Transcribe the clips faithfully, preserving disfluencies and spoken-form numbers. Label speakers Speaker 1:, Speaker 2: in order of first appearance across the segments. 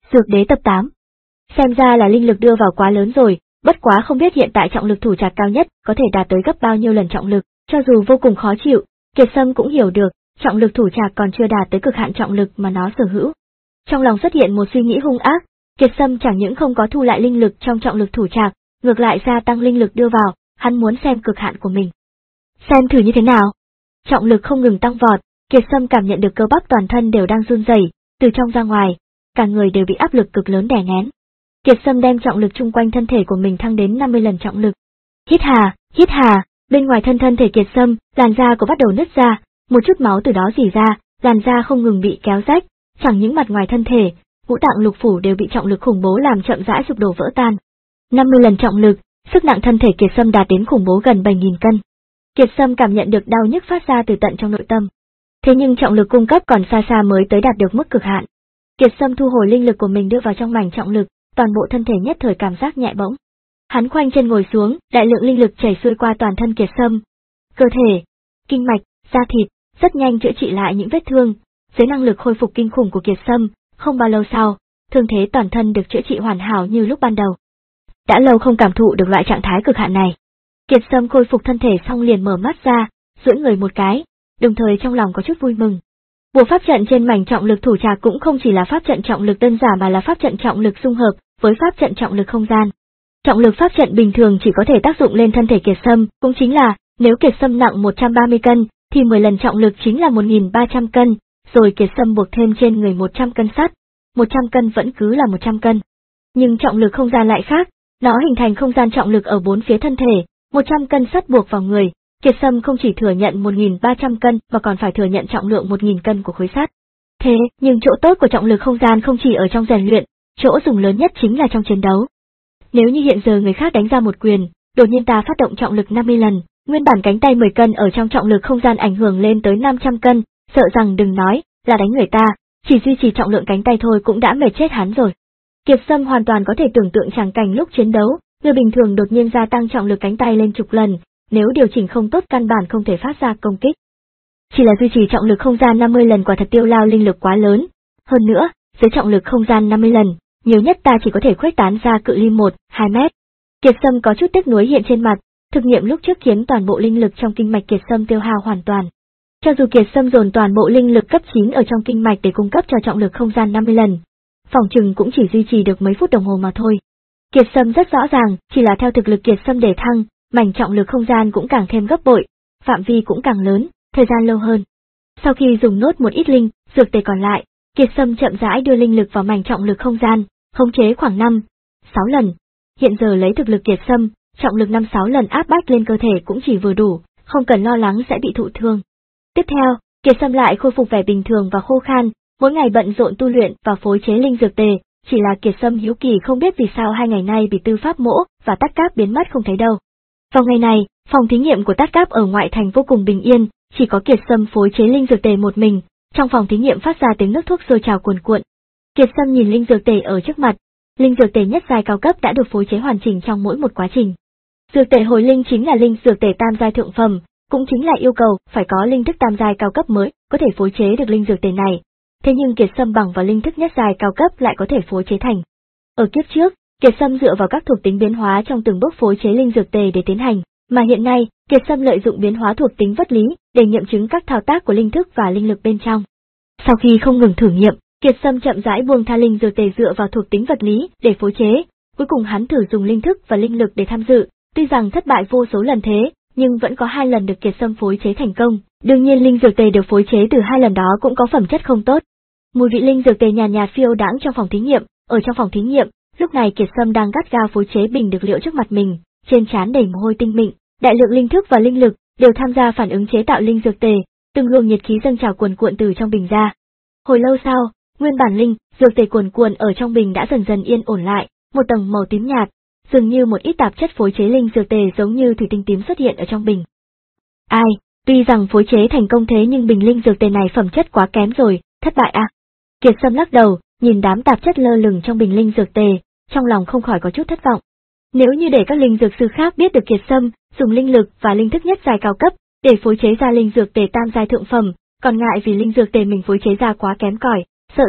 Speaker 1: Dược đế tập tám. Xem ra là linh lực đưa vào quá lớn rồi, bất quá không biết hiện tại trọng lực thủ trạc cao nhất có thể đạt tới gấp bao nhiêu lần trọng lực, cho dù vô cùng khó chịu, Kiệt Sâm cũng hiểu được, trọng lực thủ trạc còn chưa đạt tới cực hạn trọng lực mà nó sở hữu. Trong lòng xuất hiện một suy nghĩ hung ác, Kiệt Sâm chẳng những không có thu lại linh lực trong trọng lực thủ trạc, ngược lại gia tăng linh lực đưa vào, hắn muốn xem cực hạn của mình. Xem thử như thế nào. Trọng lực không ngừng tăng vọt, Kiệt Sâm cảm nhận được cơ bắp toàn thân đều đang run rẩy, từ trong ra ngoài, cả người đều bị áp lực cực lớn đè nén. Kiệt Sâm đem trọng lực chung quanh thân thể của mình thăng đến năm mươi lần trọng lực. Hít hà, hít hà, bên ngoài thân thân thể Kiệt Sâm, làn da có bắt đầu nứt ra, một chút máu từ đó rỉ ra, làn da không ngừng bị kéo rách, chẳng những mặt ngoài thân thể, ngũ tạng lục phủ đều bị trọng lực khủng bố làm chậm rãi sụp đổ vỡ tan. năm mươi lần trọng lực, sức nặng thân thể Kiệt Sâm đạt đến khủng bố gần bảy nghìn cân. Kiệt Sâm cảm nhận được đau nhức phát ra từ tận trong nội tâm. Thế nhưng trọng lực cung cấp còn xa xa mới tới đạt được mức cực hạn. Kiệt Sâm thu hồi linh lực của mình đưa vào trong mảnh trọng lực, toàn bộ thân thể nhất thời cảm giác nhẹ bỗng. Hắn khoanh chân ngồi xuống, đại lượng linh lực chảy xuôi qua toàn thân Kiệt Sâm. Cơ thể, kinh mạch, da thịt, rất nhanh chữa trị lại những vết thương. Dưới năng lực khôi phục kinh khủng của Kiệt Sâm, không bao lâu sau, thương thế toàn thân được chữa trị hoàn hảo như lúc ban đầu. Đã lâu không cảm thụ được loại trạng thái cực hạn này. Kiệt Sâm khôi phục thân thể xong liền mở mắt ra, duỗi người một cái, đồng thời trong lòng có chút vui mừng. Bùa pháp trận trên mảnh trọng lực thủ trạc cũng không chỉ là pháp trận trọng lực đơn giản mà là pháp trận trọng lực dung hợp với pháp trận trọng lực không gian. Trọng lực pháp trận bình thường chỉ có thể tác dụng lên thân thể Kiệt Sâm, cũng chính là, nếu Kiệt Sâm nặng một trăm ba mươi cân, thì mười lần trọng lực chính là một nghìn ba trăm cân, rồi Kiệt Sâm buộc thêm trên người một trăm cân sắt, một trăm cân vẫn cứ là một trăm cân. Nhưng trọng lực không gian lại khác, nó hình thành không gian trọng lực ở bốn phía thân thể, một trăm cân sắt buộc vào người, Kiệt Sâm không chỉ thừa nhận một nghìn ba trăm cân mà còn phải thừa nhận trọng lượng một nghìn cân của khối sắt. Thế, nhưng chỗ tốt của trọng lực không gian không chỉ ở trong rèn luyện, chỗ dùng lớn nhất chính là trong chiến đấu. Nếu như hiện giờ người khác đánh ra một quyền, đột nhiên ta phát động trọng lực năm mươi lần, nguyên bản cánh tay mười cân ở trong trọng lực không gian ảnh hưởng lên tới năm trăm cân, sợ rằng đừng nói là đánh người ta, chỉ duy trì trọng lượng cánh tay thôi cũng đã mệt chết hắn rồi. Kiệt Sâm hoàn toàn có thể tưởng tượng tràng cảnh lúc chiến đấu, người bình thường đột nhiên gia tăng trọng lực cánh tay lên chục lần, nếu điều chỉnh không tốt căn bản không thể phát ra công kích. Chỉ là duy trì trọng lực không gian năm mươi lần quả thật tiêu lao linh lực quá lớn. Hơn nữa, dưới trọng lực không gian năm mươi lần, nhiều nhất ta chỉ có thể khuếch tán ra cự ly một, hai mét. Kiệt Sâm có chút tiếc nuối hiện trên mặt, thực nghiệm lúc trước khiến toàn bộ linh lực trong kinh mạch Kiệt Sâm tiêu hao hoàn toàn. Cho dù Kiệt Sâm dồn toàn bộ linh lực cấp chín ở trong kinh mạch để cung cấp cho trọng lực không gian năm mươi lần, phòng trừng cũng chỉ duy trì được mấy phút đồng hồ mà thôi. Kiệt Sâm rất rõ ràng, chỉ là theo thực lực Kiệt Sâm để thăng, mảnh trọng lực không gian cũng càng thêm gấp bội, phạm vi cũng càng lớn, thời gian lâu hơn. Sau khi dùng nốt một ít linh, dược tề còn lại, Kiệt Sâm chậm rãi đưa linh lực vào mảnh trọng lực không gian, khống chế khoảng năm, sáu lần. Hiện giờ lấy thực lực Kiệt Sâm, trọng lực năm sáu lần áp bách lên cơ thể cũng chỉ vừa đủ, không cần lo lắng sẽ bị thụ thương. Tiếp theo, Kiệt Sâm lại khôi phục vẻ bình thường và khô khan, mỗi ngày bận rộn tu luyện và phối chế linh dược tề, chỉ là Kiệt Sâm hiếu kỳ không biết vì sao hai ngày nay bị Tư Pháp Mỗ và Tát Cáp biến mất không thấy đâu. Vào ngày này, phòng thí nghiệm của Tát Cáp ở ngoại thành vô cùng bình yên, chỉ có Kiệt Sâm phối chế linh dược tề một mình, trong phòng thí nghiệm phát ra tiếng nước thuốc sôi trào cuồn cuộn. Kiệt Sâm nhìn linh dược tề ở trước mặt, linh dược tề nhất giai cao cấp đã được phối chế hoàn chỉnh trong mỗi một quá trình. Dược tề hồi linh chính là linh dược tề tam giai thượng phẩm, cũng chính là yêu cầu phải có linh thức tam giai cao cấp mới có thể phối chế được linh dược tề này. Thế nhưng Kiệt Sâm bằng vào linh thức nhất giai cao cấp lại có thể phối chế thành. Ở kiếp trước, Kiệt Sâm dựa vào các thuộc tính biến hóa trong từng bước phối chế linh dược tề để tiến hành, mà hiện nay, Kiệt Sâm lợi dụng biến hóa thuộc tính vật lý để nghiệm chứng các thao tác của linh thức và linh lực bên trong. Sau khi không ngừng thử nghiệm, Kiệt Sâm chậm rãi buông tha linh dược tề dựa vào thuộc tính vật lý để phối chế, cuối cùng hắn thử dùng linh thức và linh lực để tham dự, tuy rằng thất bại vô số lần thế, nhưng vẫn có hai lần được Kiệt Sâm phối chế thành công. Đương nhiên linh dược tề được phối chế từ hai lần đó cũng có phẩm chất không tốt. Mùi vị linh dược tề nhàn nhạt phiêu đãng trong phòng thí nghiệm, ở trong phòng thí nghiệm, lúc này Kiệt Sâm đang gắt gao phối chế bình dược liệu trước mặt mình, trên trán đầy mồ hôi tinh mịn, đại lượng linh thức và linh lực đều tham gia phản ứng chế tạo linh dược tề, từng luồng nhiệt khí dâng trào cuồn cuộn từ trong bình ra. Hồi lâu sau, nguyên bản linh dược tề cuồn cuộn ở trong bình đã dần dần yên ổn lại, một tầng màu tím nhạt, dường như một ít tạp chất phối chế linh dược tề giống như thủy tinh tím xuất hiện ở trong bình. Ai, tuy rằng phối chế thành công thế nhưng bình linh dược tề này phẩm chất quá kém rồi, thất bại à? Kiệt Sâm lắc đầu, nhìn đám tạp chất lơ lửng trong bình linh dược tề, trong lòng không khỏi có chút thất vọng. Nếu như để các linh dược sư khác biết được Kiệt Sâm dùng linh lực và linh thức nhất giai cao cấp để phối chế ra linh dược tề tam giai thượng phẩm, còn ngại vì linh dược tề mình phối chế ra quá kém cỏi, sợ rằng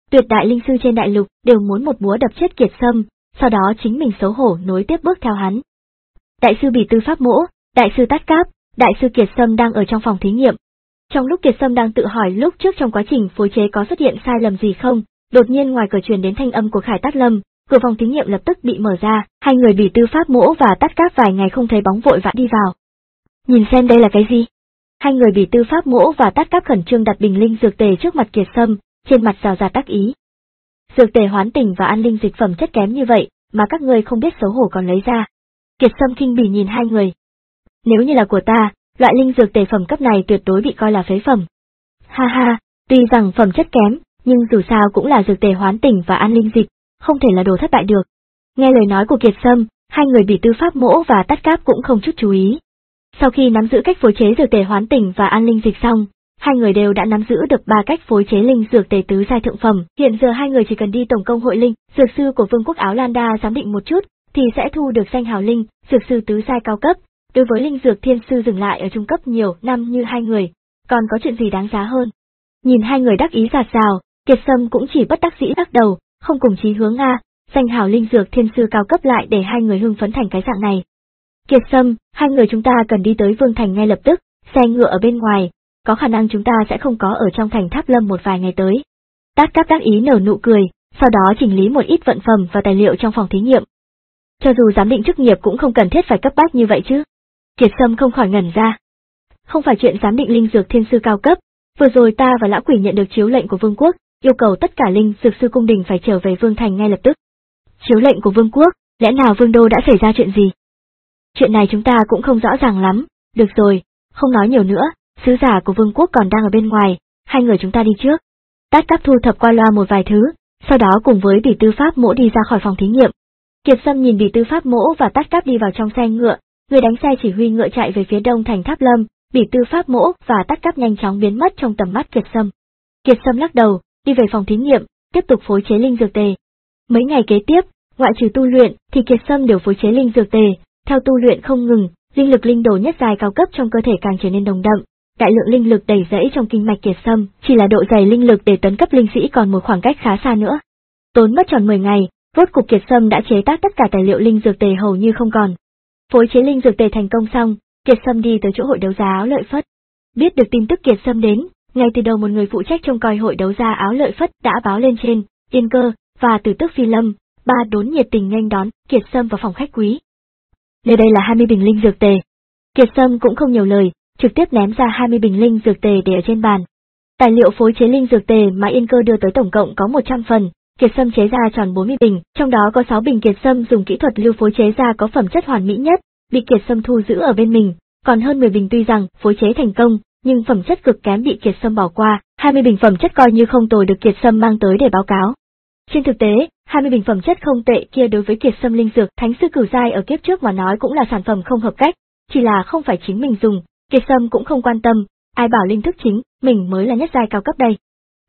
Speaker 1: tuyệt đại linh sư trên đại lục đều muốn một búa đập chết Kiệt Sâm, sau đó chính mình xấu hổ nối tiếp bước theo hắn. Đại sư Bỉ Tư Pháp Mỗ, đại sư Tát Cáp, đại sư Kiệt Sâm đang ở trong phòng thí nghiệm. Trong lúc Kiệt Sâm đang tự hỏi lúc trước trong quá trình phối chế có xuất hiện sai lầm gì không, đột nhiên ngoài cửa truyền đến thanh âm của Khải Tát Lâm, cửa phòng thí nghiệm lập tức bị mở ra, hai người Bỉ Tư Pháp Mỗ và Tát Cáp vài ngày không thấy bóng vội vã đi vào. Nhìn xem đây là cái gì? Hai người Bỉ Tư Pháp Mỗ và Tát Cáp khẩn trương đặt bình linh dược tề trước mặt Kiệt Sâm, trên mặt rào rạt đắc ý. Dược tề hoán tỉnh và an linh dịch phẩm chất kém như vậy, mà các ngươi không biết xấu hổ còn lấy ra. Kiệt Sâm khinh bỉ nhìn hai người. Nếu như là của ta, loại linh dược tề phẩm cấp này tuyệt đối bị coi là phế phẩm. Ha ha, tuy rằng phẩm chất kém, nhưng dù sao cũng là dược tề hoán tỉnh và an linh dịch, không thể là đồ thất bại được. Nghe lời nói của Kiệt Sâm, hai người Bỉ Tư Pháp Mỗ và Tát Cáp cũng không chút chú ý. Sau khi nắm giữ cách phối chế dược tề hoán tỉnh và an linh dịch xong, hai người đều đã nắm giữ được ba cách phối chế linh dược tề tứ giai thượng phẩm. Hiện giờ hai người chỉ cần đi tổng công hội linh, dược sư của Vương quốc Áo Lan Đa giám định một chút, thì sẽ thu được danh hào linh, dược sư tứ giai cao cấp. Đối với linh dược thiên sư dừng lại ở trung cấp nhiều năm như hai người, còn có chuyện gì đáng giá hơn? Nhìn hai người đắc ý rạt rào, Kiệt Sâm cũng chỉ bất đắc dĩ lắc đầu, không cùng chí hướng a, danh hào linh dược thiên sư cao cấp lại để hai người hưng phấn thành cái dạng này. Kiệt Sâm, hai người chúng ta cần đi tới Vương Thành ngay lập tức, xe ngựa ở bên ngoài, có khả năng chúng ta sẽ không có ở trong thành Tháp Lâm một vài ngày tới. Tát Cáp đắc ý nở nụ cười, sau đó chỉnh lý một ít vận phẩm và tài liệu trong phòng thí nghiệm. Cho dù giám định chức nghiệp cũng không cần thiết phải cấp bách như vậy chứ. Kiệt Sâm không khỏi ngẩn ra. Không phải chuyện giám định linh dược thiên sư cao cấp, vừa rồi ta và lão quỷ nhận được chiếu lệnh của Vương quốc, yêu cầu tất cả linh dược sư cung đình phải trở về Vương Thành ngay lập tức. Chiếu lệnh của Vương quốc, lẽ nào Vương đô đã xảy ra chuyện gì? Chuyện này chúng ta cũng không rõ ràng lắm, được rồi, không nói nhiều nữa, sứ giả của Vương quốc còn đang ở bên ngoài, hai người chúng ta đi trước. Tát Cáp thu thập qua loa một vài thứ, sau đó cùng với Bỉ Tư Pháp Mỗ đi ra khỏi phòng thí nghiệm. Kiệt Sâm nhìn Bỉ Tư Pháp Mỗ và Tát Cáp đi vào trong xe ngựa, người đánh xe chỉ huy ngựa chạy về phía đông thành Tháp Lâm, Bỉ Tư Pháp Mỗ và Tát Cáp nhanh chóng biến mất trong tầm mắt Kiệt Sâm. Kiệt Sâm lắc đầu, đi về phòng thí nghiệm, tiếp tục phối chế linh dược tề. Mấy ngày kế tiếp, ngoại trừ tu luyện thì Kiệt Sâm đều phối chế linh dược tề, theo tu luyện không ngừng, linh lực linh đồ nhất giai cao cấp trong cơ thể càng trở nên nồng đậm. Đại lượng linh lực đầy rẫy trong kinh mạch Kiệt Sâm, chỉ là độ dày linh lực để tấn cấp linh sĩ còn một khoảng cách khá xa nữa. Tốn mất tròn mười ngày, rốt cục Kiệt Sâm đã chế tác tất cả tài liệu linh dược tề hầu như không còn. Phối chế linh dược tề thành công xong, Kiệt Sâm đi tới chỗ hội đấu giá Áo Lợi Phất. Biết được tin tức Kiệt Sâm đến, ngay từ đầu một người phụ trách trông coi hội đấu giá Áo Lợi Phất đã báo lên trên, Yên Cơ và Tử Tước Phi Lâm, ba đốn nhiệt tình nghênh đón Kiệt Sâm vào phòng khách quý. Nơi đây là hai mươi bình linh dược tề. Kiệt Sâm cũng không nhiều lời, trực tiếp ném ra hai mươi bình linh dược tề để ở trên bàn. Tài liệu phối chế linh dược tề mà Yên Cơ đưa tới tổng cộng có một trăm phần, Kiệt Sâm chế ra tròn bốn mươi bình, trong đó có sáu bình Kiệt Sâm dùng kỹ thuật lưu phối chế ra có phẩm chất hoàn mỹ nhất, bị Kiệt Sâm thu giữ ở bên mình, còn hơn mười bình tuy rằng phối chế thành công, nhưng phẩm chất cực kém bị Kiệt Sâm bỏ qua, hai mươi bình phẩm chất coi như không tồi được Kiệt Sâm mang tới để báo cáo. Trên thực tế, hai mươi bình phẩm chất không tệ kia đối với Kiệt Sâm linh dược thánh sư cửu giai ở kiếp trước mà nói cũng là sản phẩm không hợp cách, chỉ là không phải chính mình dùng, Kiệt Sâm cũng không quan tâm, ai bảo linh thức chính, mình mới là nhất giai cao cấp đây.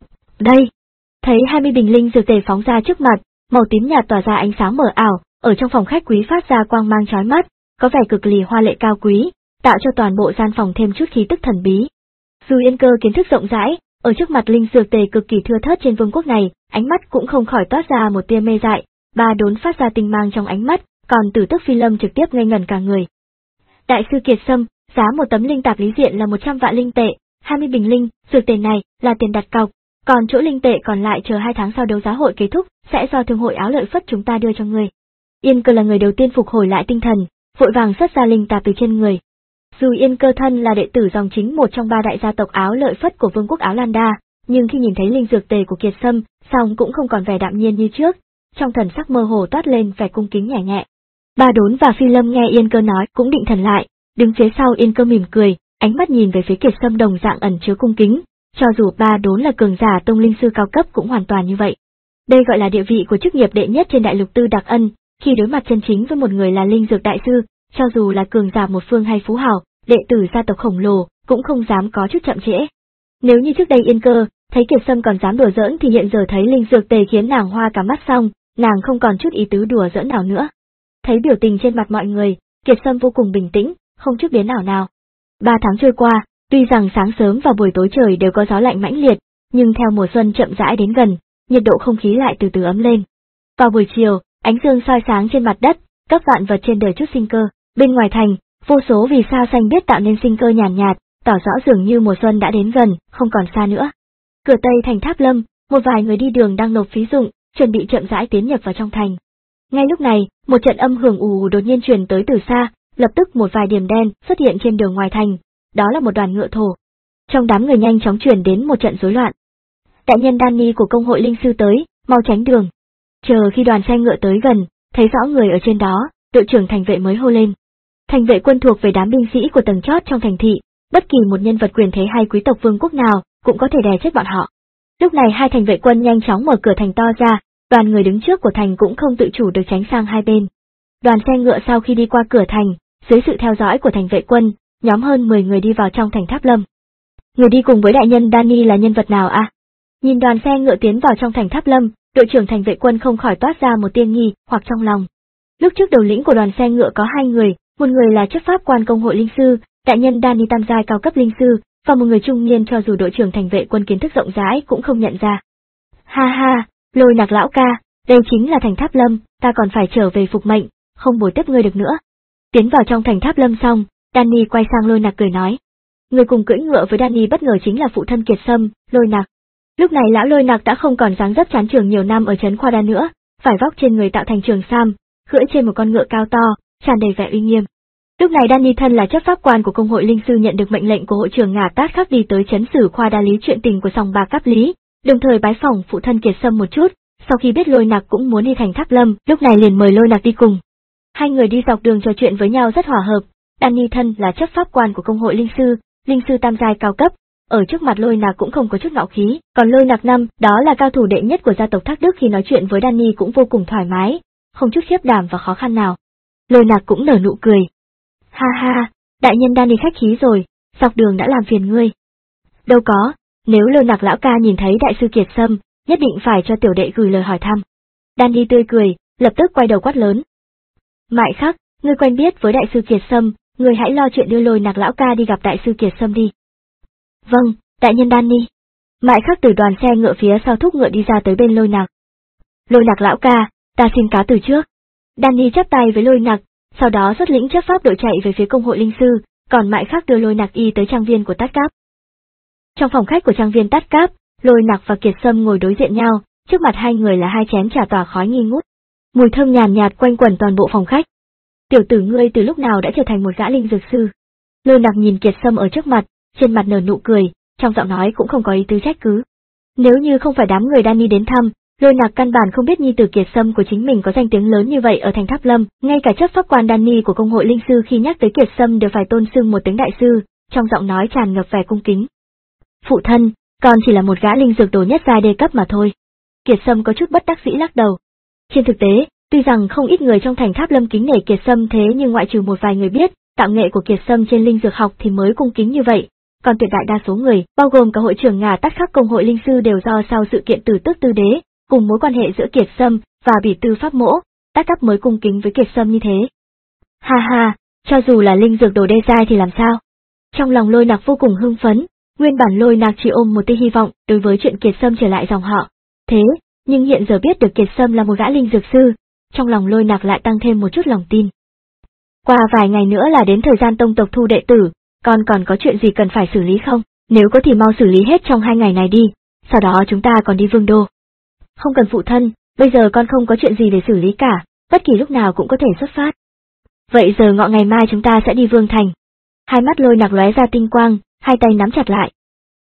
Speaker 1: Đây, thấy hai mươi bình linh dược tề phóng ra trước mặt, màu tím nhạt tỏa ra ánh sáng mờ ảo, ở trong phòng khách quý phát ra quang mang chói mắt, có vẻ cực kỳ hoa lệ cao quý, tạo cho toàn bộ gian phòng thêm chút khí tức thần bí. Dù Yên Cơ kiến thức rộng rãi, ở trước mặt linh dược tề cực kỳ thưa thớt trên vương quốc này, ánh mắt cũng không khỏi toát ra một tia mê dại, ba đốn phát ra tinh mang trong ánh mắt, còn Tử Tước Phi Lâm trực tiếp ngây ngẩn cả người. Đại sư Kiệt Sâm, giá một tấm linh tạp lý diện là một trăm vạn linh tệ, hai mươi bình linh dược tề này là tiền đặt cọc, còn chỗ linh tệ còn lại chờ hai tháng sau đấu giá hội kết thúc sẽ do thương hội Áo Lợi Phất chúng ta đưa cho người. Yên Cơ là người đầu tiên phục hồi lại tinh thần, vội vàng xuất ra linh tạp từ trên người. Dù Yên Cơ thân là đệ tử dòng chính một trong ba đại gia tộc Áo Lợi Phất của Vương quốc Áo Lan Đa, nhưng khi nhìn thấy linh dược tề của Kiệt Sâm, song cũng không còn vẻ đạm nhiên như trước, trong thần sắc mơ hồ toát lên vẻ cung kính nhẹ nhẹ. Ba đốn và Phi Lâm nghe Yên Cơ nói cũng định thần lại, đứng phía sau Yên Cơ mỉm cười, ánh mắt nhìn về phía Kiệt Sâm đồng dạng ẩn chứa cung kính, cho dù ba đốn là cường giả tông linh sư cao cấp cũng hoàn toàn như vậy. Đây gọi là địa vị của chức nghiệp đệ nhất trên đại lục Tư Đặc Ân, khi đối mặt chân chính với một người là linh dược đại sư, cho dù là cường giả một phương hay phú hào, đệ tử gia tộc khổng lồ, cũng không dám có chút chậm trễ. Nếu như trước đây Yên Cơ thấy Kiệt Sâm còn dám đùa giỡn thì hiện giờ thấy linh dược tề khiến nàng hoa cả mắt xong, nàng không còn chút ý tứ đùa giỡn nào nữa. Thấy biểu tình trên mặt mọi người, Kiệt Sâm vô cùng bình tĩnh, không chút biến nào nào. Ba tháng trôi qua, tuy rằng sáng sớm và buổi tối trời đều có gió lạnh mãnh liệt, nhưng theo mùa xuân chậm rãi đến gần, nhiệt độ không khí lại từ từ ấm lên. Vào buổi chiều, ánh dương soi sáng trên mặt đất, các vạn vật trên đời chút sinh cơ. Bên ngoài thành, vô số vì sao xanh biếc tạo nên sinh cơ nhàn nhạt, nhạt, tỏ rõ dường như mùa xuân đã đến gần, không còn xa nữa. Cửa tây thành Tháp Lâm, một vài người đi đường đang nộp phí dụng, chuẩn bị chậm rãi tiến nhập vào trong thành. Ngay lúc này, một trận âm hưởng ù ù đột nhiên truyền tới từ xa, lập tức một vài điểm đen xuất hiện trên đường ngoài thành, đó là một đoàn ngựa thổ. Trong đám người nhanh chóng truyền đến một trận rối loạn. Đại nhân Danny của công hội linh sư tới, mau tránh đường. Chờ khi đoàn xe ngựa tới gần, thấy rõ người ở trên đó, đội trưởng thành vệ mới hô lên. Thành vệ quân thuộc về đám binh sĩ của tầng chót trong thành thị, bất kỳ một nhân vật quyền thế hay quý tộc vương quốc nào cũng có thể đè chết bọn họ. Lúc này hai thành vệ quân nhanh chóng mở cửa thành to ra, đoàn người đứng trước của thành cũng không tự chủ được tránh sang hai bên. Đoàn xe ngựa sau khi đi qua cửa thành, dưới sự theo dõi của thành vệ quân, nhóm hơn mười người đi vào trong thành Tháp Lâm. Người đi cùng với đại nhân Danny là nhân vật nào à? Nhìn đoàn xe ngựa tiến vào trong thành Tháp Lâm, đội trưởng thành vệ quân không khỏi toát ra một tia nghi hoặc trong lòng. Lúc trước đầu lĩnh của đoàn xe ngựa có hai người, một người là chấp pháp quan công hội linh sư, đại nhân Danny tam giai cao cấp linh sư, và một người trung niên cho dù đội trưởng thành vệ quân kiến thức rộng rãi cũng không nhận ra. Ha ha, Lôi Nặc lão ca, đây chính là thành Tháp Lâm, ta còn phải trở về phục mệnh, không bồi tiếp ngươi được nữa. Tiến vào trong thành Tháp Lâm xong, Danny quay sang Lôi Nặc cười nói. Người cùng cưỡi ngựa với Danny bất ngờ chính là phụ thân Kiệt Sâm, Lôi Nặc. Lúc này lão Lôi Nặc đã không còn dáng dấp chán trường nhiều năm ở trấn Khoa Đa nữa, phải vóc trên người tạo thành trường sam, cưỡi trên một con ngựa cao to, tràn đầy vẻ uy nghiêm. Lúc này Danny thân là chấp pháp quan của công hội linh sư nhận được mệnh lệnh của hội trưởng Ngả Tát Khắc đi tới trấn xử Khoa Đa lý chuyện tình của sòng bạc Cáp Lý, đồng thời bái phỏng phụ thân Kiệt Sâm một chút. Sau khi biết Lôi Nặc cũng muốn đi thành Tháp Lâm, lúc này liền mời Lôi Nặc đi cùng. Hai người đi dọc đường trò chuyện với nhau rất hòa hợp. Danny thân là chấp pháp quan của công hội linh sư, linh sư tam giai cao cấp, ở trước mặt Lôi Nặc cũng không có chút ngạo khí, còn Lôi Nặc năm, đó là cao thủ đệ nhất của gia tộc Thác Đức, khi nói chuyện với Danny cũng vô cùng thoải mái, không chút khiếp đảm và khó khăn nào. Lôi Nặc cũng nở nụ cười. Ha ha, đại nhân Danny khách khí rồi, dọc đường đã làm phiền ngươi. Đâu có, nếu Lôi Nặc lão ca nhìn thấy đại sư Kiệt Sâm, nhất định phải cho tiểu đệ gửi lời hỏi thăm. Danny tươi cười, lập tức quay đầu quát lớn. Mại Khắc, ngươi quen biết với đại sư Kiệt Sâm, ngươi hãy lo chuyện đưa Lôi Nặc lão ca đi gặp đại sư Kiệt Sâm đi. Vâng, đại nhân Danny. Mại Khắc từ đoàn xe ngựa phía sau thúc ngựa đi ra tới bên Lôi Nặc. Lôi Nặc lão ca, ta xin cáo từ trước. Danny chắp tay với Lôi Nặc, sau đó xuất lĩnh chấp pháp đội chạy về phía công hội linh sư, còn Mại Khắc đưa Lôi Nặc y tới trang viên của Tát Cáp. Trong phòng khách của trang viên Tát Cáp, Lôi Nặc và Kiệt Sâm ngồi đối diện nhau, trước mặt hai người là hai chén trà tỏa khói nghi ngút. Mùi thơm nhàn nhạt quanh quẩn toàn bộ phòng khách. Tiểu tử ngươi từ lúc nào đã trở thành một gã linh dược sư? Lôi Nặc nhìn Kiệt Sâm ở trước mặt, trên mặt nở nụ cười, trong giọng nói cũng không có ý tứ trách cứ. Nếu như không phải đám người Danny đến thăm, Lôi Nặc căn bản không biết nhi tử Kiệt Sâm của chính mình có danh tiếng lớn như vậy ở thành Tháp Lâm, ngay cả chấp pháp quan Danny của công hội linh sư khi nhắc tới Kiệt Sâm đều phải tôn xưng một tiếng đại sư, trong giọng nói tràn ngập vẻ cung kính. Phụ thân, con chỉ là một gã linh dược đồ nhất giai đề cấp mà thôi. Kiệt Sâm có chút bất đắc dĩ lắc đầu. Trên thực tế, tuy rằng không ít người trong thành Tháp Lâm kính nể Kiệt Sâm, thế nhưng ngoại trừ một vài người biết tạo nghệ của Kiệt Sâm trên linh dược học thì mới cung kính như vậy, còn tuyệt đại đa số người, bao gồm cả hội trưởng Ngả Tát Khắc công hội linh sư đều do sau sự kiện Tử Tước Tư Đế, cùng mối quan hệ giữa Kiệt Sâm và Bỉ Tư Pháp Mỗ, Tát Cáp mới cung kính với Kiệt Sâm như thế. Ha ha, cho dù là linh dược đồ đê giai thì làm sao? Trong lòng Lôi Nặc vô cùng hưng phấn, nguyên bản Lôi Nặc chỉ ôm một tia hy vọng đối với chuyện Kiệt Sâm trở lại dòng họ. Thế, nhưng hiện giờ biết được Kiệt Sâm là một gã linh dược sư, trong lòng Lôi Nặc lại tăng thêm một chút lòng tin. Qua vài ngày nữa là đến thời gian tông tộc thu đệ tử, con còn có chuyện gì cần phải xử lý không? Nếu có thì mau xử lý hết trong hai ngày này đi, sau đó chúng ta còn đi Vương Đô. Không cần phụ thân, bây giờ con không có chuyện gì để xử lý cả, bất kỳ lúc nào cũng có thể xuất phát. Vậy giờ ngọ ngày mai chúng ta sẽ đi Vương Thành. Hai mắt Lôi Nặc lóe ra tinh quang, hai tay nắm chặt lại.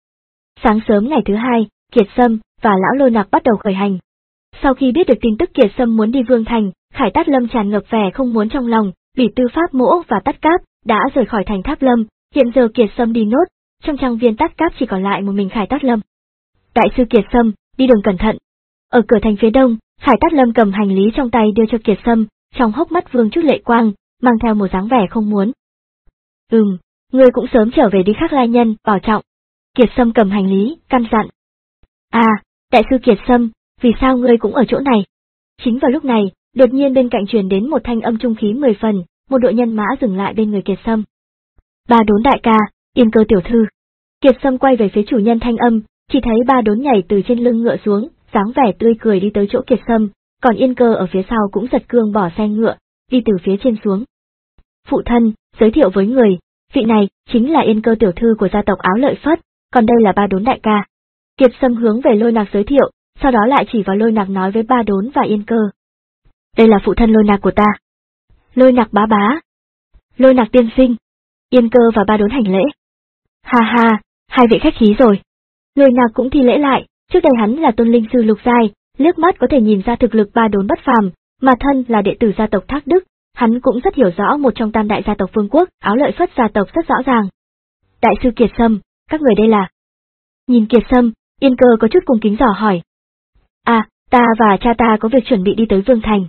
Speaker 1: Sáng sớm ngày thứ hai, Kiệt Sâm và lão Lôi Nặc bắt đầu khởi hành. Sau khi biết được tin tức Kiệt Sâm muốn đi Vương Thành, Khải Tát Lâm tràn ngập vẻ không muốn trong lòng, Bỉ Tư Pháp Mỗ và Tát Cáp đã rời khỏi thành Tháp Lâm, hiện giờ Kiệt Sâm đi nốt, trong trang viên Tát Cáp chỉ còn lại một mình Khải Tát Lâm. Đại sư Kiệt Sâm, đi đường cẩn thận. Ở cửa thành phía đông, Khải Tát Lâm cầm hành lý trong tay đưa cho Kiệt Sâm, trong hốc mắt vương chút lệ quang, mang theo một dáng vẻ không muốn. Ừm, ngươi cũng sớm trở về đi Khắc Lai Nhân, bảo trọng. Kiệt Sâm cầm hành lý, căn dặn. À, đại sư Kiệt Sâm, vì sao ngươi cũng ở chỗ này? Chính vào lúc này, đột nhiên bên cạnh truyền đến một thanh âm trung khí mười phần, một đội nhân mã dừng lại bên người Kiệt Sâm. Ba Đốn đại ca, Yên Cơ tiểu thư. Kiệt Sâm quay về phía chủ nhân thanh âm, chỉ thấy Ba Đốn nhảy từ trên lưng ngựa xuống, dáng vẻ tươi cười đi tới chỗ Kiệt Sâm, còn Yên Cơ ở phía sau cũng giật cương bỏ xe ngựa, đi từ phía trên xuống. Phụ thân, giới thiệu với người, vị này chính là Yên Cơ tiểu thư của gia tộc Áo Lợi Phất, còn đây là Ba Đốn đại ca. Kiệt Sâm hướng về Lôi Nạc giới thiệu, sau đó lại chỉ vào Lôi Nạc nói với Ba Đốn và Yên Cơ. Đây là phụ thân Lôi Nạc của ta. Lôi Nạc bá bá. Lôi Nạc tiên sinh. Yên Cơ và Ba Đốn hành lễ. Ha ha, hai vị khách khí rồi. Lôi Nạc cũng thi lễ lại, trước đây hắn là tôn linh sư lục giai, liếc mắt có thể nhìn ra thực lực Ba Đốn bất phàm, mà thân là đệ tử gia tộc Thác Đức, hắn cũng rất hiểu rõ một trong tam đại gia tộc Vương quốc, Áo Lợi Phất gia tộc rất rõ ràng. Đại sư Kiệt Sâm, các người đây là? Nhìn Kiệt Sâm, Yên Cơ có chút cung kính dò hỏi. À, ta và cha ta có việc chuẩn bị đi tới Vương Thành.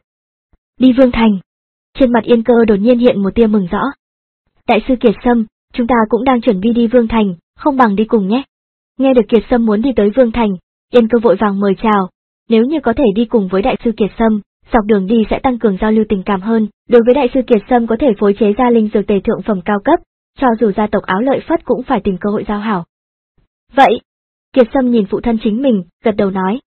Speaker 1: Đi Vương Thành. Trên mặt Yên Cơ đột nhiên hiện một tia mừng rõ. Đại sư Kiệt Sâm, chúng ta cũng đang chuẩn bị đi Vương Thành, không bằng đi cùng nhé. Nghe được Kiệt Sâm muốn đi tới Vương Thành, Yên Cơ vội vàng mời chào. Nếu như có thể đi cùng với đại sư Kiệt Sâm, dọc đường đi sẽ tăng cường giao lưu tình cảm hơn. Đối với đại sư Kiệt Sâm có thể phối chế ra linh dược tề thượng phẩm cao cấp, cho dù gia tộc Áo Lợi Phất cũng phải tìm cơ hội giao hảo. Vậy, Kiệt Sâm nhìn phụ thân chính mình, gật đầu nói.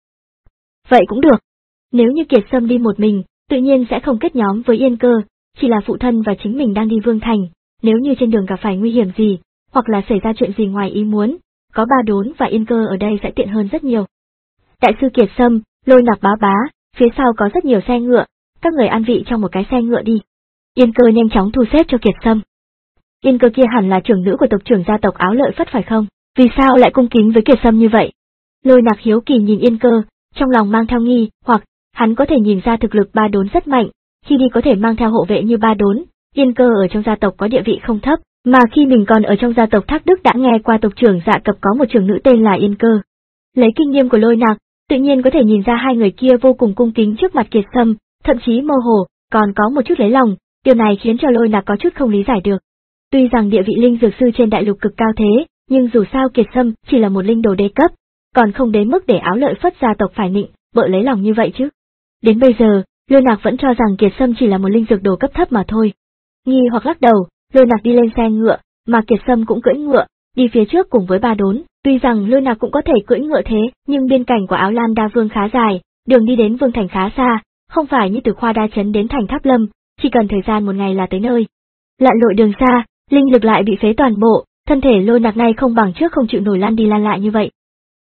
Speaker 1: Vậy cũng được. Nếu như Kiệt Sâm đi một mình, tự nhiên sẽ không kết nhóm với Yên Cơ, chỉ là phụ thân và chính mình đang đi Vương Thành, nếu như trên đường gặp phải nguy hiểm gì, hoặc là xảy ra chuyện gì ngoài ý muốn, có Ba Đốn và Yên Cơ ở đây sẽ tiện hơn rất nhiều. Đại sư Kiệt Sâm, Lôi Nạc bá bá, phía sau có rất nhiều xe ngựa, các người an vị trong một cái xe ngựa đi. Yên Cơ nhanh chóng thu xếp cho Kiệt Sâm. Yên Cơ kia hẳn là trưởng nữ của tộc trưởng gia tộc Áo Lợi Phất phải không? Vì sao lại cung kính với Kiệt Sâm như vậy? Lôi Nạc hiếu kỳ nhìn Yên Cơ, trong lòng mang theo nghi, hoặc hắn có thể nhìn ra thực lực Ba Đốn rất mạnh, khi đi có thể mang theo hộ vệ như Ba Đốn. Yên Cơ ở trong gia tộc có địa vị không thấp, mà khi mình còn ở trong gia tộc Thác Đức đã nghe qua tộc trưởng Dạ Cập có một trưởng nữ tên là Yên Cơ. Lấy kinh nghiệm của Lôi Nạc, tự nhiên có thể nhìn ra hai người kia vô cùng cung kính trước mặt Kiệt Sâm, thậm chí mơ hồ, còn có một chút lấy lòng, điều này khiến cho Lôi Nạc có chút không lý giải được. Tuy rằng địa vị linh dược sư trên đại lục cực cao thế, nhưng dù sao Kiệt Sâm chỉ là một linh đồ đế cấp, còn không đến mức để Áo Lợi Phất gia tộc phải nịnh, bợ lấy lòng như vậy chứ. Đến bây giờ, Lôi Nạc vẫn cho rằng Kiệt Sâm chỉ là một linh dược đồ cấp thấp mà thôi. Nghi hoặc lắc đầu, Lôi Nạc đi lên xe ngựa, mà Kiệt Sâm cũng cưỡi ngựa, đi phía trước cùng với Ba Đốn. Tuy rằng Lôi Nạc cũng có thể cưỡi ngựa thế, nhưng biên cảnh của Áo Lan Đa Vương khá dài, đường đi đến Vương Thành khá xa, không phải như từ Khoa Đa Trấn đến thành Tháp Lâm, chỉ cần thời gian một ngày là tới nơi. Lặn lội đường xa, linh lực lại bị phế toàn bộ, thân thể Lôi Nạc này không bằng trước không chịu nổi lăn đi lăn lại như vậy.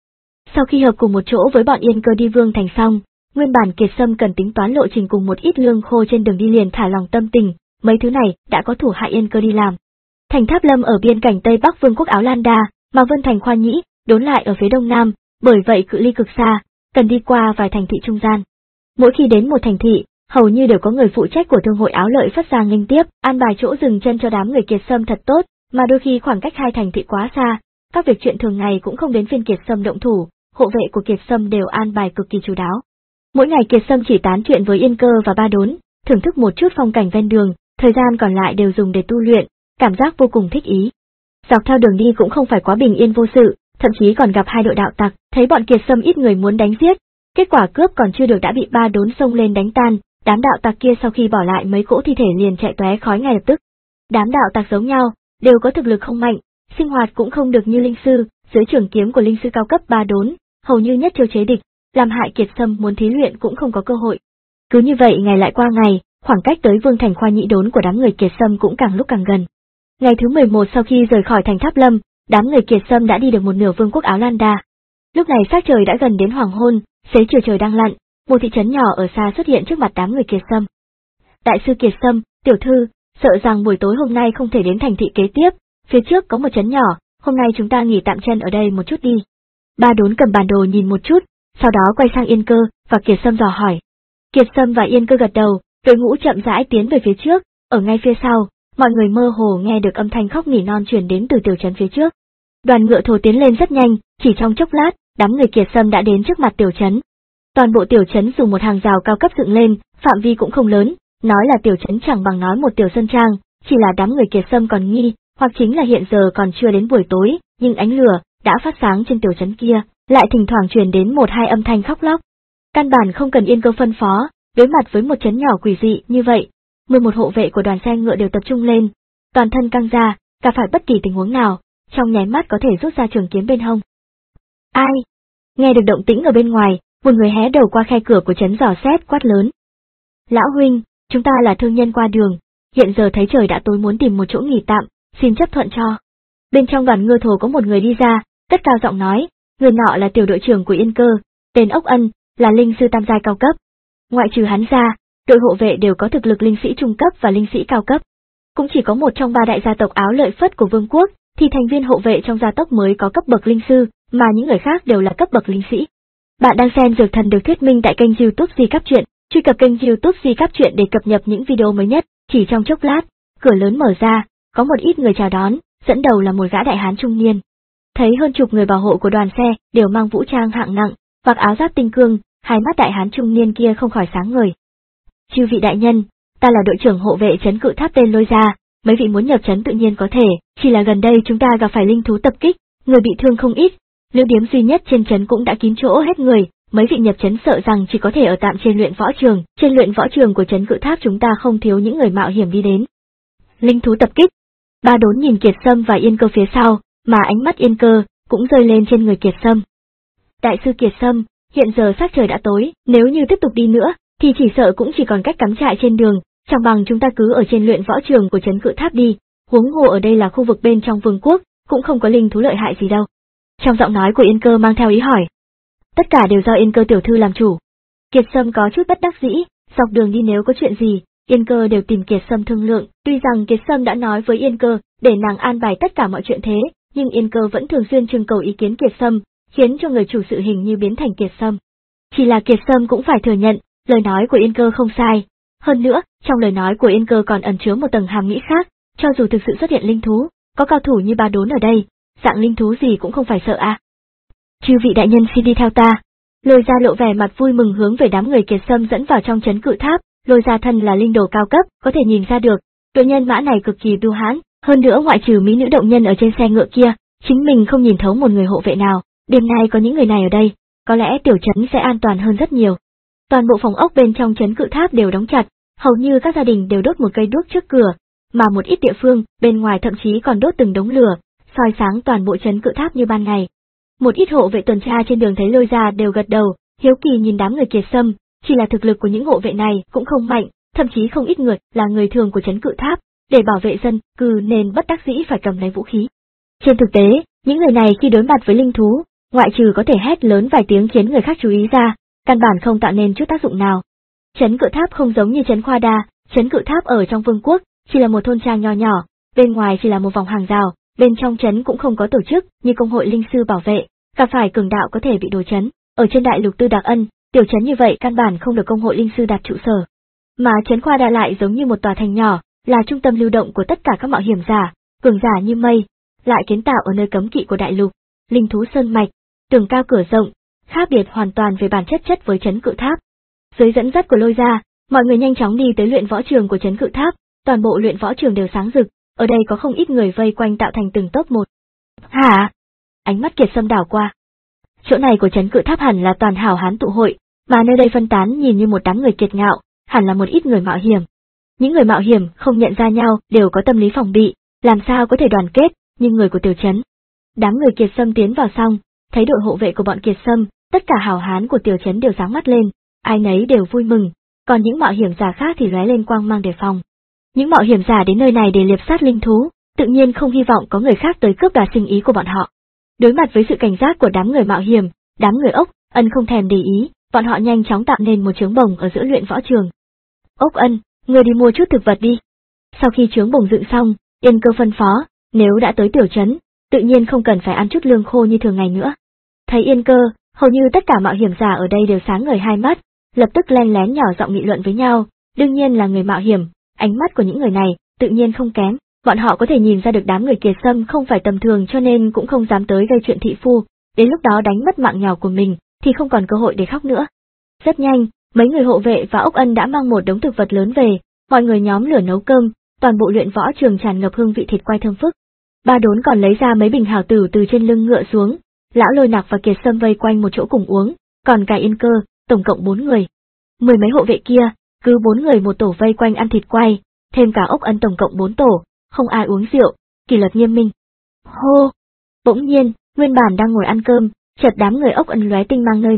Speaker 1: Sau khi hợp cùng một chỗ với bọn Yên Cơ đi Vương Thành xong, nguyên bản Kiệt Sâm cần tính toán lộ trình cùng một ít lương khô trên đường đi liền thả lòng tâm tình, mấy thứ này đã có thủ hạ Yên Cơ đi làm. Thành Tháp Lâm ở biên cảnh Tây Bắc Vương quốc Áo Lan Đa, mà Vân Thành Khoa Nhĩ, Đốn lại ở phía đông nam, bởi vậy cự ly cực xa, cần đi qua vài thành thị trung gian. Mỗi khi đến một thành thị, hầu như đều có người phụ trách của thương hội Áo Lợi Phất ra nghênh tiếp, an bài chỗ dừng chân cho đám người Kiệt Sâm thật tốt, mà đôi khi khoảng cách hai thành thị quá xa, các việc chuyện thường ngày cũng không đến phiên Kiệt Sâm động thủ, hộ vệ của Kiệt Sâm đều an bài cực kỳ chu đáo. Mỗi ngày Kiệt Sâm chỉ tán chuyện với Yên Cơ và Ba Đốn, thưởng thức một chút phong cảnh ven đường, thời gian còn lại đều dùng để tu luyện, cảm giác vô cùng thích ý. Dọc theo đường đi cũng không phải quá bình yên vô sự, thậm chí còn gặp hai đội đạo tặc, thấy bọn Kiệt Sâm ít người muốn đánh giết, kết quả cướp còn chưa được đã bị Ba Đốn xông lên đánh tan, đám đạo tặc kia sau khi bỏ lại mấy cỗ thi thể liền chạy tóe khói ngay lập tức. Đám đạo tặc giống nhau, đều có thực lực không mạnh, sinh hoạt cũng không được như linh sư, dưới trường kiếm của linh sư cao cấp Ba Đốn, hầu như nhất chiêu chế địch, làm hại Kiệt Sâm muốn thí luyện cũng không có cơ hội. Cứ như vậy ngày lại qua ngày, khoảng cách tới Vương Thành Khoa Nhĩ Đốn của đám người Kiệt Sâm cũng càng lúc càng gần. Ngày thứ mười một sau khi rời khỏi thành Tháp Lâm, đám người Kiệt Sâm đã đi được một nửa Vương quốc Áo Lan Đa. Lúc này sắc trời đã gần đến hoàng hôn, xế chiều trời đang lặn, một thị trấn nhỏ ở xa xuất hiện trước mặt đám người Kiệt Sâm. Đại sư Kiệt Sâm, tiểu thư, sợ rằng buổi tối hôm nay không thể đến thành thị kế tiếp, phía trước có một trấn nhỏ, hôm nay chúng ta nghỉ tạm chân ở đây một chút đi. Ba Đốn cầm bản đồ nhìn một chút, sau đó quay sang Yên Cơ và Kiệt Sâm dò hỏi. Kiệt Sâm và Yên Cơ gật đầu, đội ngũ chậm rãi tiến về phía trước, ở ngay phía sau, mọi người mơ hồ nghe được âm thanh khóc nỉ non truyền đến từ tiểu trấn phía trước. Đoàn ngựa thồ tiến lên rất nhanh, chỉ trong chốc lát, đám người Kiệt Sâm đã đến trước mặt tiểu trấn. Toàn bộ tiểu trấn dùng một hàng rào cao cấp dựng lên, phạm vi cũng không lớn, nói là tiểu trấn chẳng bằng nói một tiểu sơn trang, chỉ là đám người Kiệt Sâm còn nghi, hoặc chính là hiện giờ còn chưa đến buổi tối, nhưng ánh lửa đã phát sáng trên tiểu trấn kia, lại thỉnh thoảng truyền đến một hai âm thanh khóc lóc. Căn bản không cần Yên Cơ phân phó, đối mặt với một trấn nhỏ quỷ dị như vậy, mười một hộ vệ của đoàn xe ngựa đều tập trung lên, toàn thân căng ra, gặp phải bất kỳ tình huống nào, trong nháy mắt có thể rút ra trường kiếm bên hông. Ai? Nghe được động tĩnh ở bên ngoài, một người hé đầu qua khe cửa của trấn dò xét quát lớn. Lão huynh, chúng ta là thương nhân qua đường, hiện giờ thấy trời đã tối muốn tìm một chỗ nghỉ tạm, xin chấp thuận cho. Bên trong đoàn Ngư Thổ có một người đi ra, cất cao giọng nói, người nọ là tiểu đội trưởng của Yên Cơ, tên Ốc Ân, là linh sư tam giai cao cấp. Ngoại trừ hắn ra, đội hộ vệ đều có thực lực linh sĩ trung cấp và linh sĩ cao cấp. Cũng chỉ có một trong ba đại gia tộc áo lợi phất của vương quốc, thì thành viên hộ vệ trong gia tộc mới có cấp bậc linh sư, mà những người khác đều là cấp bậc linh sĩ. Bạn đang xem Dược Thần được thuyết minh tại kênh YouTube Di Cáp Truyện, truy cập kênh YouTube Di Cáp Truyện để cập nhật những video mới nhất. Chỉ trong chốc lát, cửa lớn mở ra, có một ít người chào đón, dẫn đầu là một gã đại hán trung niên. Thấy hơn chục người bảo hộ của đoàn xe đều mang vũ trang hạng nặng, mặc áo giáp tinh cương, hai mắt đại hán trung niên kia không khỏi sáng ngời. Chư vị đại nhân, ta là đội trưởng hộ vệ trấn Cự Tháp tên Lôi Gia, mấy vị muốn nhập trấn tự nhiên có thể, chỉ là gần đây chúng ta gặp phải linh thú tập kích, người bị thương không ít, lữ điếm duy nhất trên trấn cũng đã kín chỗ hết người, mấy vị nhập trấn sợ rằng chỉ có thể ở tạm trên luyện võ trường, trên luyện võ trường của trấn Cự Tháp chúng ta không thiếu những người mạo hiểm đi đến. Linh thú tập kích. Ba Đốn nhìn Kiệt Sâm và Yên Cơ phía sau, mà ánh mắt Yên Cơ cũng rơi lên trên người Kiệt Sâm. Đại sư Kiệt Sâm, hiện giờ sắc trời đã tối, nếu như tiếp tục đi nữa, thì chỉ sợ cũng chỉ còn cách cắm trại trên đường, chẳng bằng chúng ta cứ ở trên luyện võ trường của trấn Cự Tháp đi, huống hồ ở đây là khu vực bên trong vương quốc, cũng không có linh thú lợi hại gì đâu. Trong giọng nói của Yên Cơ mang theo ý hỏi. Tất cả đều do Yên Cơ tiểu thư làm chủ. Kiệt Sâm có chút bất đắc dĩ, dọc đường đi nếu có chuyện gì, Yên Cơ đều tìm Kiệt Sâm thương lượng, tuy rằng Kiệt Sâm đã nói với Yên Cơ để nàng an bài tất cả mọi chuyện thế, nhưng Yên Cơ vẫn thường xuyên trưng cầu ý kiến Kiệt Sâm, khiến cho người chủ sự hình như biến thành Kiệt Sâm. Chỉ là Kiệt Sâm cũng phải thừa nhận, lời nói của Yên Cơ không sai. Hơn nữa, trong lời nói của Yên Cơ còn ẩn chứa một tầng hàm nghĩ khác, cho dù thực sự xuất hiện linh thú, có cao thủ như Ba Đốn ở đây, dạng linh thú gì cũng không phải sợ à. Chư vị đại nhân xin đi theo ta. Lôi Gia lộ vẻ mặt vui mừng hướng về đám người Kiệt Sâm dẫn vào trong trấn Cự Tháp, Lôi Gia thân là linh đồ cao cấp, có thể nhìn ra được, đội nhân mã này cực kỳ bưu hãn, hơn nữa ngoại trừ mỹ nữ động nhân ở trên xe ngựa kia, chính mình không nhìn thấu một người hộ vệ nào, đêm nay có những người này ở đây, có lẽ tiểu trấn sẽ an toàn hơn rất nhiều. Toàn bộ phòng ốc bên trong trấn Cự Tháp đều đóng chặt, hầu như các gia đình đều đốt một cây đuốc trước cửa, mà một ít địa phương bên ngoài thậm chí còn đốt từng đống lửa, soi sáng toàn bộ trấn Cự Tháp như ban ngày. Một ít hộ vệ tuần tra trên đường thấy Lôi Gia đều gật đầu, hiếu kỳ nhìn đám người Kiệt Sâm, chỉ là thực lực của những hộ vệ này cũng không mạnh, thậm chí không ít người là người thường của trấn Cự Tháp, để bảo vệ dân cư nên bất đắc dĩ phải cầm lấy vũ khí. Trên thực tế, những người này khi đối mặt với linh thú, ngoại trừ có thể hét lớn vài tiếng khiến người khác chú ý ra, căn bản không tạo nên chút tác dụng nào. Trấn Cự Tháp không giống như trấn Khoa Đa, trấn Cự Tháp ở trong vương quốc, chỉ là một thôn trang nho nhỏ, bên ngoài chỉ là một vòng hàng rào, bên trong trấn cũng không có tổ chức như công hội linh sư bảo vệ, gặp phải cường đạo có thể bị đổ trấn. Ở trên đại lục Tư Đạc Ân, tiểu trấn như vậy căn bản không được công hội linh sư đặt trụ sở. Mà trấn Khoa Đa lại giống như một tòa thành nhỏ, là trung tâm lưu động của tất cả các mạo hiểm giả, cường giả như mây, lại kiến tạo ở nơi cấm kỵ của đại lục, linh thú sơn mạch, tường cao cửa rộng, khác biệt hoàn toàn về bản chất chất với trấn Cự Tháp. Dưới dẫn dắt của Lôi Gia, mọi người nhanh chóng đi tới luyện võ trường của trấn Cự Tháp, toàn bộ luyện võ trường đều sáng rực, ở đây có không ít người vây quanh tạo thành từng tốp một. Hả? Ánh mắt Kiệt Sâm đảo qua. Chỗ này của trấn Cự Tháp hẳn là toàn hảo hán tụ hội, mà nơi đây phân tán nhìn như một đám người kiệt ngạo, hẳn là một ít người mạo hiểm. Những người mạo hiểm không nhận ra nhau đều có tâm lý phòng bị, làm sao có thể đoàn kết, như người của tiểu trấn. Đám người Kiệt Sâm tiến vào xong, thấy đội hộ vệ của bọn Kiệt Sâm, tất cả hảo hán của tiểu trấn đều sáng mắt lên, ai nấy đều vui mừng, còn những mạo hiểm giả khác thì lóe lên quang mang đề phòng. Những mạo hiểm giả đến nơi này để liệp sát linh thú, tự nhiên không hy vọng có người khác tới cướp đoạt sinh ý của bọn họ. Đối mặt với sự cảnh giác của đám người mạo hiểm, đám người Ốc Ân không thèm để ý, bọn họ nhanh chóng tạo nên một trướng bồng ở giữa luyện võ trường. Ốc Ân, ngươi đi mua chút thực vật đi. Sau khi trướng bồng dựng xong, Yên Cơ phân phó, nếu đã tới tiểu trấn, tự nhiên không cần phải ăn chút lương khô như thường ngày nữa. Thấy Yên Cơ, hầu như tất cả mạo hiểm giả ở đây đều sáng ngời hai mắt, lập tức len lén nhỏ giọng nghị luận với nhau, đương nhiên là người mạo hiểm, ánh mắt của những người này tự nhiên không kém, bọn họ có thể nhìn ra được đám người Kiệt Sâm không phải tầm thường cho nên cũng không dám tới gây chuyện thị phu, đến lúc đó đánh mất mạng nhỏ của mình thì không còn cơ hội để khóc nữa. Rất nhanh, mấy người hộ vệ và Ốc Ân đã mang một đống thực vật lớn về, mọi người nhóm lửa nấu cơm, toàn bộ luyện võ trường tràn ngập hương vị thịt quay thơm phức. Ba Đốn còn lấy ra mấy bình hảo tử từ trên lưng ngựa xuống, lão Lôi Nặc và Kiệt Sâm vây quanh một chỗ cùng uống, còn cả Yên Cơ, tổng cộng bốn người. Mười mấy hộ vệ kia, cứ bốn người một tổ vây quanh ăn thịt quay, thêm cả Ốc Ân tổng cộng bốn tổ, không ai uống rượu, kỷ luật nghiêm minh. Hô! Bỗng nhiên, nguyên bản đang ngồi ăn cơm, chợt đám người Ốc Ân lóe tinh mang nơi mắt,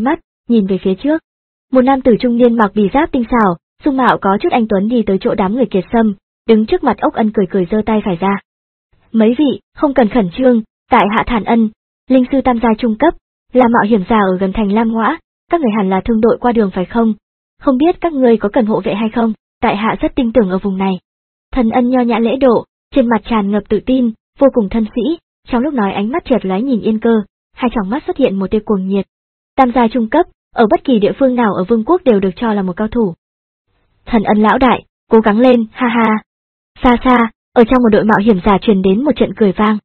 Speaker 1: nhìn về phía trước. Một nam tử trung niên mặc bì giáp tinh xảo, dung mạo có chút anh tuấn đi tới chỗ đám người Kiệt Sâm, đứng trước mặt Ốc Ân cười cười giơ tay phải ra. Mấy vị, không cần khẩn trương, tại hạ Thản Ân, linh sư tam gia trung cấp, là mạo hiểm giả ở gần thành Lam Ngõa, các người hẳn là thương đội qua đường phải không? Không biết các ngươi có cần hộ vệ hay không, tại hạ rất tin tưởng ở vùng này. Thần Ân nho nhã lễ độ, trên mặt tràn ngập tự tin, vô cùng thân sĩ, trong lúc nói ánh mắt chợt lóe nhìn Yên Cơ, hai tròng mắt xuất hiện một tia cuồng nhiệt. Tam gia trung cấp, ở bất kỳ địa phương nào ở vương quốc đều được cho là một cao thủ. Thần Ân lão đại, cố gắng lên, ha ha. Xa xa, ở trong một đội mạo hiểm giả truyền đến một trận cười vang.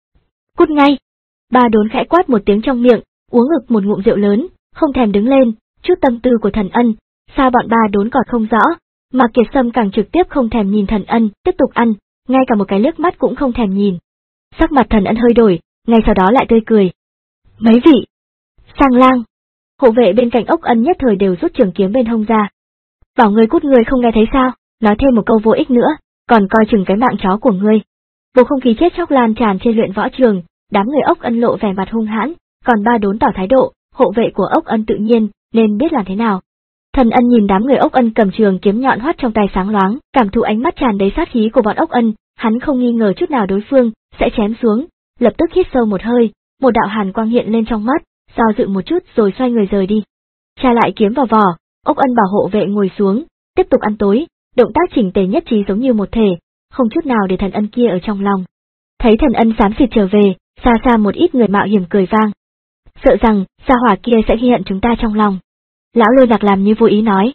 Speaker 1: Cút ngay! Ba Đốn khẽ quát một tiếng trong miệng, uống ngực một ngụm rượu lớn, không thèm đứng lên, chút tâm tư của Thần Ân, sao bọn Ba Đốn còn không rõ, mà Kiệt Sâm càng trực tiếp không thèm nhìn Thần Ân, tiếp tục ăn, ngay cả một cái liếc mắt cũng không thèm nhìn. Sắc mặt Thần Ân hơi đổi, ngay sau đó lại tươi cười. Mấy vị! Sang Lang! Hộ vệ bên cạnh Ốc Ân nhất thời đều rút trường kiếm bên hông ra. Bảo ngươi cút ngươi không nghe thấy sao, nói thêm một câu vô ích nữa, còn coi chừng cái mạng chó của ngươi. Bầu không khí chết chóc lan tràn trên luyện võ trường, đám người Ốc Ân lộ vẻ mặt hung hãn, còn Ba Đốn tỏ thái độ, hộ vệ của Ốc Ân tự nhiên nên biết làm thế nào. Thần Ân nhìn đám người Ốc Ân cầm trường kiếm nhọn hoắt trong tay sáng loáng, cảm thụ ánh mắt tràn đầy sát khí của bọn Ốc Ân, hắn không nghi ngờ chút nào đối phương sẽ chém xuống, lập tức hít sâu một hơi, một đạo hàn quang hiện lên trong mắt, do dự một chút rồi xoay người rời đi. Tra lại kiếm vào vỏ, Ốc Ân bảo hộ vệ ngồi xuống, tiếp tục ăn tối, động tác chỉnh tề nhất trí giống như một thể, không chút nào để Thần Ân kia ở trong lòng. Thấy Thần Ân xám xịt trở về, xa xa một ít người mạo hiểm cười vang. Sợ rằng, gia hỏa kia sẽ ghi hận chúng ta trong lòng. Lão Lôi Nặc làm như vô ý nói.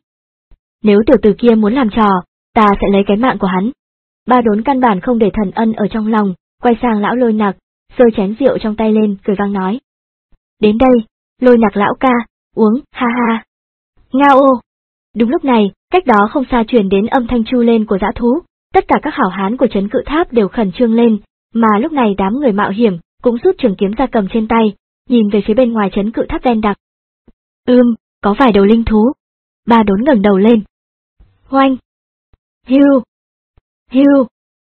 Speaker 1: Nếu tiểu tử kia muốn làm trò, ta sẽ lấy cái mạng của hắn. Ba Đốn căn bản không để Thần Ân ở trong lòng, quay sang lão Lôi Nặc, giơ chén rượu trong tay lên, cười vang nói. Đến đây, Lôi Nặc lão ca, uống, ha ha. Ngao ô! Đúng lúc này, cách đó không xa truyền đến âm thanh chu lên của dã thú, tất cả các hảo hán của trấn Cự Tháp đều khẩn trương lên, mà lúc này đám người mạo hiểm cũng rút trường kiếm ra cầm trên tay, nhìn về phía bên ngoài trấn Cự Tháp đen đặc. Ưm, có vài đầu linh thú. Ba Đốn ngẩng đầu lên. Hoanh! Hiu! Hiu!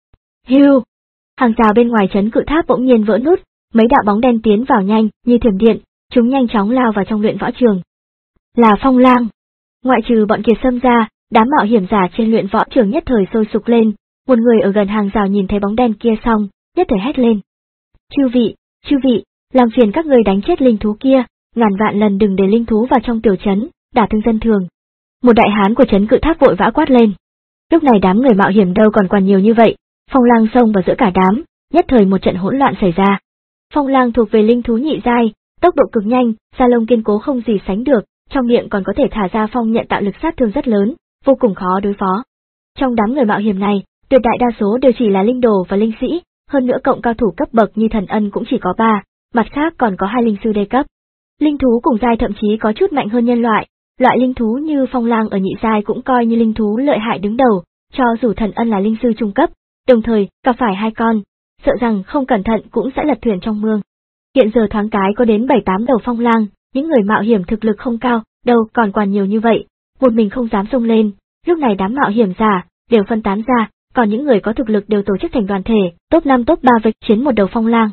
Speaker 1: Hiu! Hàng rào bên ngoài trấn Cự Tháp bỗng nhiên vỡ nút, mấy đạo bóng đen tiến vào nhanh như thiểm điện, chúng nhanh chóng lao vào trong luyện võ trường. Là Phong Lang. Ngoại trừ bọn Kiệt Sâm ra, đám mạo hiểm giả trên luyện võ trường nhất thời sôi sục lên, một người ở gần hàng rào nhìn thấy bóng đen kia xong, nhất thời hét lên. Chư vị, chư vị, làm phiền các người đánh chết linh thú kia, ngàn vạn lần đừng để linh thú vào trong tiểu trấn, đả thương dân thường. Một đại hán của trấn Cự Tháp vội vã quát lên. Lúc này đám người mạo hiểm đâu còn còn nhiều như vậy, Phong Lang xông vào giữa cả đám, nhất thời một trận hỗn loạn xảy ra. Phong Lang thuộc về linh thú nhị giai, tốc độ cực nhanh, da lông kiên cố không gì sánh được, trong miệng còn có thể thả ra phong nhận tạo lực sát thương rất lớn, vô cùng khó đối phó. Trong đám người mạo hiểm này, tuyệt đại đa số đều chỉ là linh đồ và linh sĩ, hơn nữa cộng cao thủ cấp bậc như Thần Ân cũng chỉ có ba, mặt khác còn có hai linh sư đê cấp. Linh thú cùng giai thậm chí có chút mạnh hơn nhân loại, loại linh thú như Phong Lang ở nhị giai cũng coi như linh thú lợi hại đứng đầu, cho dù Thần Ân là linh sư trung cấp, đồng thời gặp phải hai con, sợ rằng không cẩn thận cũng sẽ lật thuyền trong mương. Hiện giờ thoáng cái có đến bảy tám đầu Phong Lang, những người mạo hiểm thực lực không cao, đâu còn còn nhiều như vậy, một mình không dám xông lên, lúc này đám mạo hiểm giả đều phân tán ra, còn những người có thực lực đều tổ chức thành đoàn thể, top năm top ba vạch chiến một đầu Phong Lang.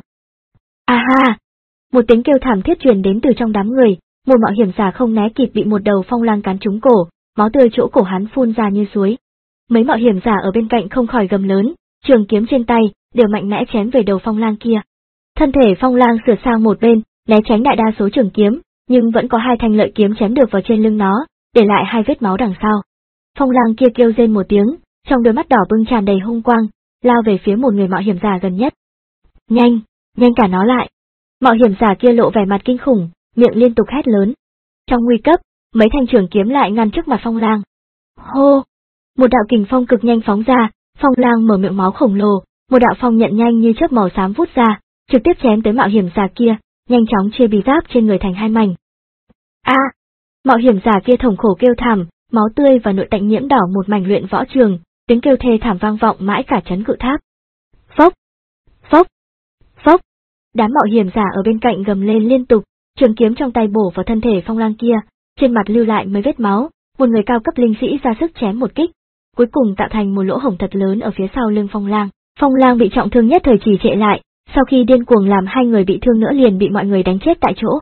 Speaker 1: A ha! Một tiếng kêu thảm thiết truyền đến từ trong đám người, một mạo hiểm giả không né kịp bị một đầu Phong Lang cắn trúng cổ, máu tươi chỗ cổ hắn phun ra như suối. Mấy mạo hiểm giả ở bên cạnh không khỏi gầm lớn, trường kiếm trên tay đều mạnh mẽ chém về đầu Phong Lang kia. Thân thể Phong Lang sửa sang một bên, né tránh đại đa số trường kiếm, nhưng vẫn có hai thanh lợi kiếm chém được vào trên lưng nó, để lại hai vết máu đằng sau. Phong Lang kia kêu rên một tiếng, trong đôi mắt đỏ bừng tràn đầy hung quang, lao về phía một người mạo hiểm giả gần nhất. Nhanh, nhanh cả nó lại! Mạo hiểm giả kia lộ vẻ mặt kinh khủng, miệng liên tục hét lớn. Trong nguy cấp, mấy thanh trường kiếm lại ngăn trước mặt Phong Lang. Hô! Một đạo kình phong cực nhanh phóng ra, Phong Lang mở miệng máu khổng lồ, một đạo phong nhận nhanh như chớp màu xám vút ra, trực tiếp chém tới mạo hiểm giả kia, nhanh chóng chia bì giáp trên người thành hai mảnh. A! À, mạo hiểm giả kia thống khổ kêu thảm, máu tươi và nội tạng nhiễm đỏ một mảnh luyện võ trường, tiếng kêu thê thảm vang vọng mãi cả trấn Cự Tháp. Phốc! Phốc! Phốc! Đám mạo hiểm giả ở bên cạnh gầm lên liên tục, trường kiếm trong tay bổ vào thân thể Phong Lang kia, trên mặt lưu lại mấy vết máu, một người cao cấp linh sĩ ra sức chém một kích, cuối cùng tạo thành một lỗ hổng thật lớn ở phía sau lưng Phong Lang. Phong Lang bị trọng thương nhất thời trì trệ lại, sau khi điên cuồng làm hai người bị thương nữa liền bị mọi người đánh chết tại chỗ.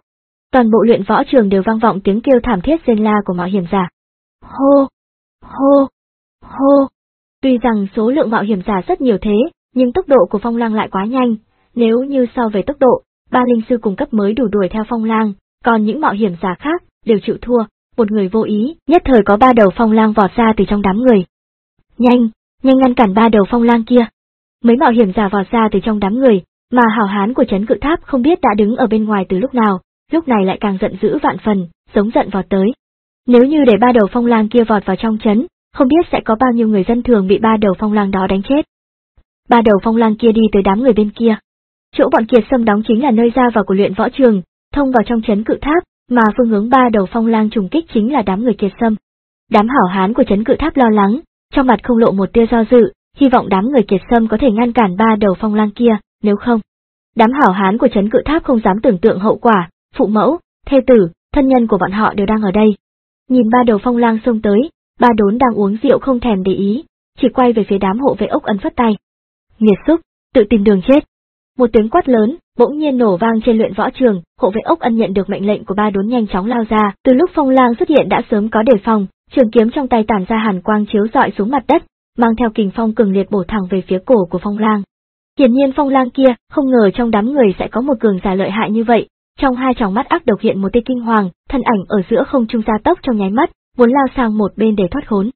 Speaker 1: toàn bộ luyện võ trường đều vang vọng tiếng kêu thảm thiết rên la của mạo hiểm giả. Hô, hô, hô. Tuy rằng số lượng mạo hiểm giả rất nhiều thế, nhưng tốc độ của Phong Lang lại quá nhanh, nếu như so về tốc độ, ba linh sư cùng cấp mới đủ đuổi theo Phong Lang, còn những mạo hiểm giả khác đều chịu thua. Một người vô ý, nhất thời có ba đầu Phong Lang vọt ra từ trong đám người. Nhanh, nhanh ngăn cản ba đầu Phong Lang kia. Mấy mạo hiểm giả vọt ra từ trong đám người, mà hảo hán của trấn Cự Tháp không biết đã đứng ở bên ngoài từ lúc nào, lúc này lại càng giận dữ vạn phần, giống giận vọt tới. Nếu như để ba đầu Phong Lang kia vọt vào trong trấn, không biết sẽ có bao nhiêu người dân thường bị ba đầu Phong Lang đó đánh chết. Ba đầu Phong Lang kia đi tới đám người bên kia. Chỗ bọn Kiệt Sâm đóng chính là nơi ra vào của luyện võ trường, thông vào trong trấn Cự Tháp, mà phương hướng ba đầu Phong Lang trùng kích chính là đám người Kiệt Sâm. Đám hảo hán của trấn Cự Tháp lo lắng, trong mặt không lộ một tia do dự, hy vọng đám người Kiệt Sâm có thể ngăn cản ba đầu Phong Lang kia, nếu không, đám hảo hán của trấn Cự Tháp không dám tưởng tượng hậu quả, phụ mẫu, thê tử, thân nhân của bọn họ đều đang ở đây. Nhìn ba đầu Phong Lang xông tới, Ba Đốn đang uống rượu không thèm để ý, chỉ quay về phía đám hộ vệ Ốc Ân phất tay. Nghiệt xúc, tự tìm đường chết. Một tiếng quát lớn, bỗng nhiên nổ vang trên luyện võ trường, hộ vệ Ốc Ân nhận được mệnh lệnh của Ba Đốn nhanh chóng lao ra, từ lúc Phong Lang xuất hiện đã sớm có đề phòng, trường kiếm trong tay tản ra hàn quang chiếu rọi xuống mặt đất, mang theo kình phong cường liệt bổ thẳng về phía cổ của Phong Lang. Hiển nhiên Phong Lang kia không ngờ trong đám người sẽ có một cường giả lợi hại như vậy, trong hai tròng mắt ác độc hiện một tia kinh hoàng, thân ảnh ở giữa không trung gia tốc trong nháy mắt, muốn lao sang một bên để thoát khốn.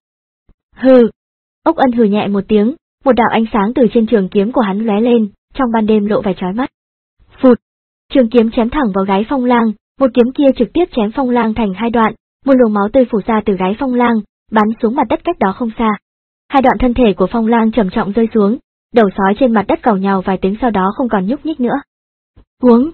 Speaker 1: Hừ. Ốc Ân hừ nhẹ một tiếng, một đạo ánh sáng từ trên trường kiếm của hắn lóe lên, trong ban đêm lộ vẻ chói mắt. Phụt. Trường kiếm chém thẳng vào gáy Phong Lang, một kiếm kia trực tiếp chém Phong Lang thành hai đoạn, một luồng máu tươi phủ ra từ gáy Phong Lang, bắn xuống mặt đất cách đó không xa. Hai đoạn thân thể của Phong Lang trầm trọng rơi xuống, đầu sói trên mặt đất càu nhàu vài tiếng sau đó không còn nhúc nhích nữa. Uống.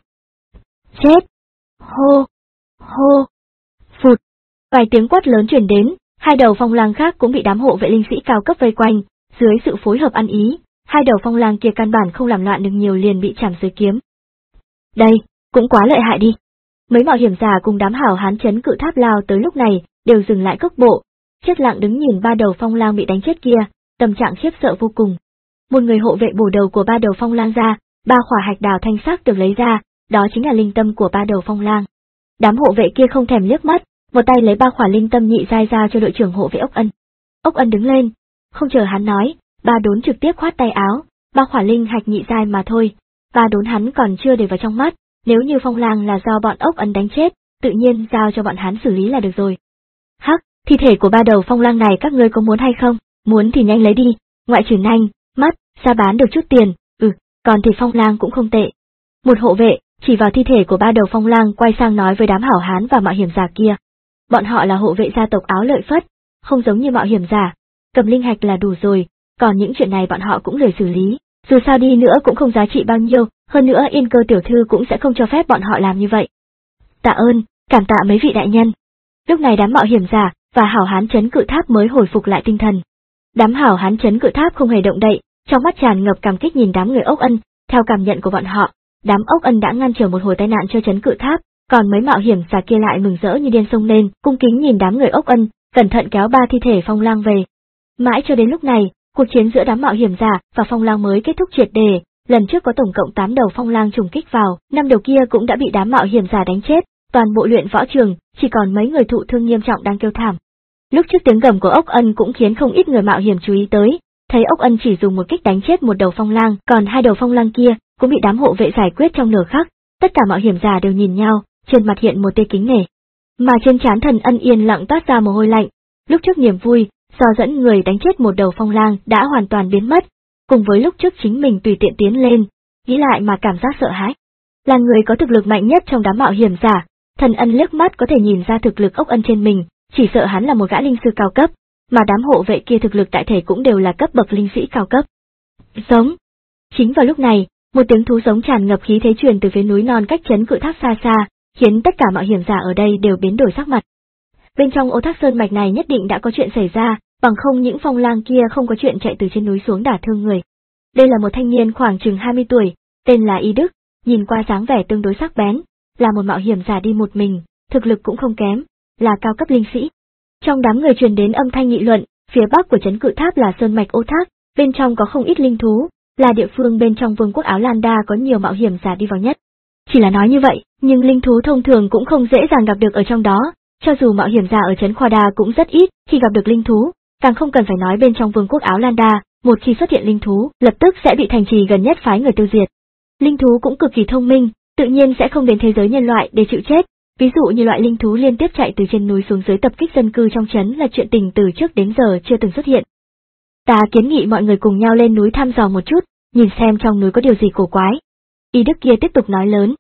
Speaker 1: Chết. Hô. Hô. Phụt. Vài tiếng quát lớn truyền đến, hai đầu Phong Lang khác cũng bị đám hộ vệ linh sĩ cao cấp vây quanh, dưới sự phối hợp ăn ý, hai đầu Phong Lang kia căn bản không làm loạn được nhiều liền bị chảm dưới kiếm. Đây, cũng quá lợi hại đi. Mấy mạo hiểm giả cùng đám hảo hán trấn Cự Tháp lao tới lúc này, đều dừng lại cước bộ, chết lặng đứng nhìn ba đầu Phong Lang bị đánh chết kia, tâm trạng khiếp sợ vô cùng. Một người hộ vệ bổ đầu của ba đầu Phong Lang ra, ba khỏa hạch đào thanh sắc được lấy ra, đó chính là linh tâm của ba đầu Phong Lang. Đám hộ vệ kia không thèm liếc mắt, một tay lấy ba khỏa linh tâm nhị giai ra cho đội trưởng hộ vệ Ốc Ân. Ốc Ân đứng lên, không chờ hắn nói, Ba Đốn trực tiếp khoát tay áo, ba khỏa linh hạch nhị giai mà thôi, Ba Đốn hắn còn chưa để vào trong mắt, nếu như Phong Lang là do bọn Ốc Ân đánh chết, tự nhiên giao cho bọn hắn xử lý là được rồi. Hắc, thi thể của ba đầu Phong Lang này các ngươi có muốn hay không? Muốn thì nhanh lấy đi, ngoại trừ nanh, mắt, ra bán được chút tiền, ừ, còn thì Phong Lang cũng không tệ. Một hộ vệ chỉ vào thi thể của ba đầu Phong Lang quay sang nói với đám hảo hán và mạo hiểm giả kia. Bọn họ là hộ vệ gia tộc Áo Lợi Phất, không giống như mạo hiểm giả, cầm linh hạch là đủ rồi, còn những chuyện này bọn họ cũng lười xử lý, dù sao đi nữa cũng không giá trị bao nhiêu, hơn nữa Yên Cơ tiểu thư cũng sẽ không cho phép bọn họ làm như vậy. Tạ ơn, cảm tạ mấy vị đại nhân. Lúc này đám mạo hiểm giả và hảo hán trấn Cự Tháp mới hồi phục lại tinh thần. Đám hảo hán trấn Cự Tháp không hề động đậy, trong mắt tràn ngập cảm kích nhìn đám người Ốc Ân, theo cảm nhận của bọn họ, đám Ốc Ân đã ngăn trở một hồi tai nạn cho trấn Cự Tháp, còn mấy mạo hiểm giả kia lại mừng rỡ như điên xông lên, cung kính nhìn đám người Ốc Ân, cẩn thận kéo ba thi thể Phong Lang về. Mãi cho đến lúc này, cuộc chiến giữa đám mạo hiểm giả và Phong Lang mới kết thúc triệt đề, lần trước có tổng cộng tám đầu Phong Lang trùng kích vào, năm đầu kia cũng đã bị đám mạo hiểm giả đánh chết, toàn bộ luyện võ trường, chỉ còn mấy người thụ thương nghiêm trọng đang kêu thảm. Lúc trước tiếng gầm của Ốc Ân cũng khiến không ít người mạo hiểm chú ý tới, thấy Ốc Ân chỉ dùng một kích đánh chết một đầu Phong Lang, còn hai đầu Phong Lang kia cũng bị đám hộ vệ giải quyết trong nửa khắc, tất cả mạo hiểm giả đều nhìn nhau, trên mặt hiện một tia kính nể. Mà trên trán Thần Ân yên lặng toát ra mồ hôi lạnh, lúc trước niềm vui do dẫn người đánh chết một đầu Phong Lang đã hoàn toàn biến mất, cùng với lúc trước chính mình tùy tiện tiến lên, nghĩ lại mà cảm giác sợ hãi. Là người có thực lực mạnh nhất trong đám mạo hiểm giả, Thần Ân liếc mắt có thể nhìn ra thực lực Ốc Ân trên mình, chỉ sợ hắn là một gã linh sư cao cấp, mà đám hộ vệ kia thực lực tại thể cũng đều là cấp bậc linh sĩ cao cấp. Giống. Chính vào lúc này, một tiếng thú giống tràn ngập khí thế truyền từ phía núi non cách trấn Cự Tháp xa xa, khiến tất cả mạo hiểm giả ở đây đều biến đổi sắc mặt. Bên trong Ô Thác Sơn mạch này nhất định đã có chuyện xảy ra, bằng không những Phong Lang kia không có chuyện chạy từ trên núi xuống đả thương người. Đây là một thanh niên khoảng chừng hai mươi tuổi, tên là Y Đức, nhìn qua dáng vẻ tương đối sắc bén, là một mạo hiểm giả đi một mình, thực lực cũng không kém, là cao cấp linh sĩ. Trong đám người truyền đến âm thanh nghị luận, phía bắc của trấn Cự Tháp là sơn mạch Ô Thác, bên trong có không ít linh thú, là địa phương bên trong vương quốc Áo Lan Đa có nhiều mạo hiểm giả đi vào nhất. Chỉ là nói như vậy, nhưng linh thú thông thường cũng không dễ dàng gặp được ở trong đó, cho dù mạo hiểm giả ở trấn Khoa Đa cũng rất ít khi gặp được linh thú, càng không cần phải nói bên trong vương quốc Áo Lan Đa, một khi xuất hiện linh thú, lập tức sẽ bị thành trì gần nhất phái người tiêu diệt. Linh thú cũng cực kỳ thông minh, tự nhiên sẽ không đến thế giới nhân loại để chịu chết, ví dụ như loại linh thú liên tiếp chạy từ trên núi xuống dưới tập kích dân cư trong trấn là chuyện tình từ trước đến giờ chưa từng xuất hiện. Ta kiến nghị mọi người cùng nhau lên núi thăm dò một chút, nhìn xem trong núi có điều gì cổ quái. Y Đức kia tiếp tục nói lớn.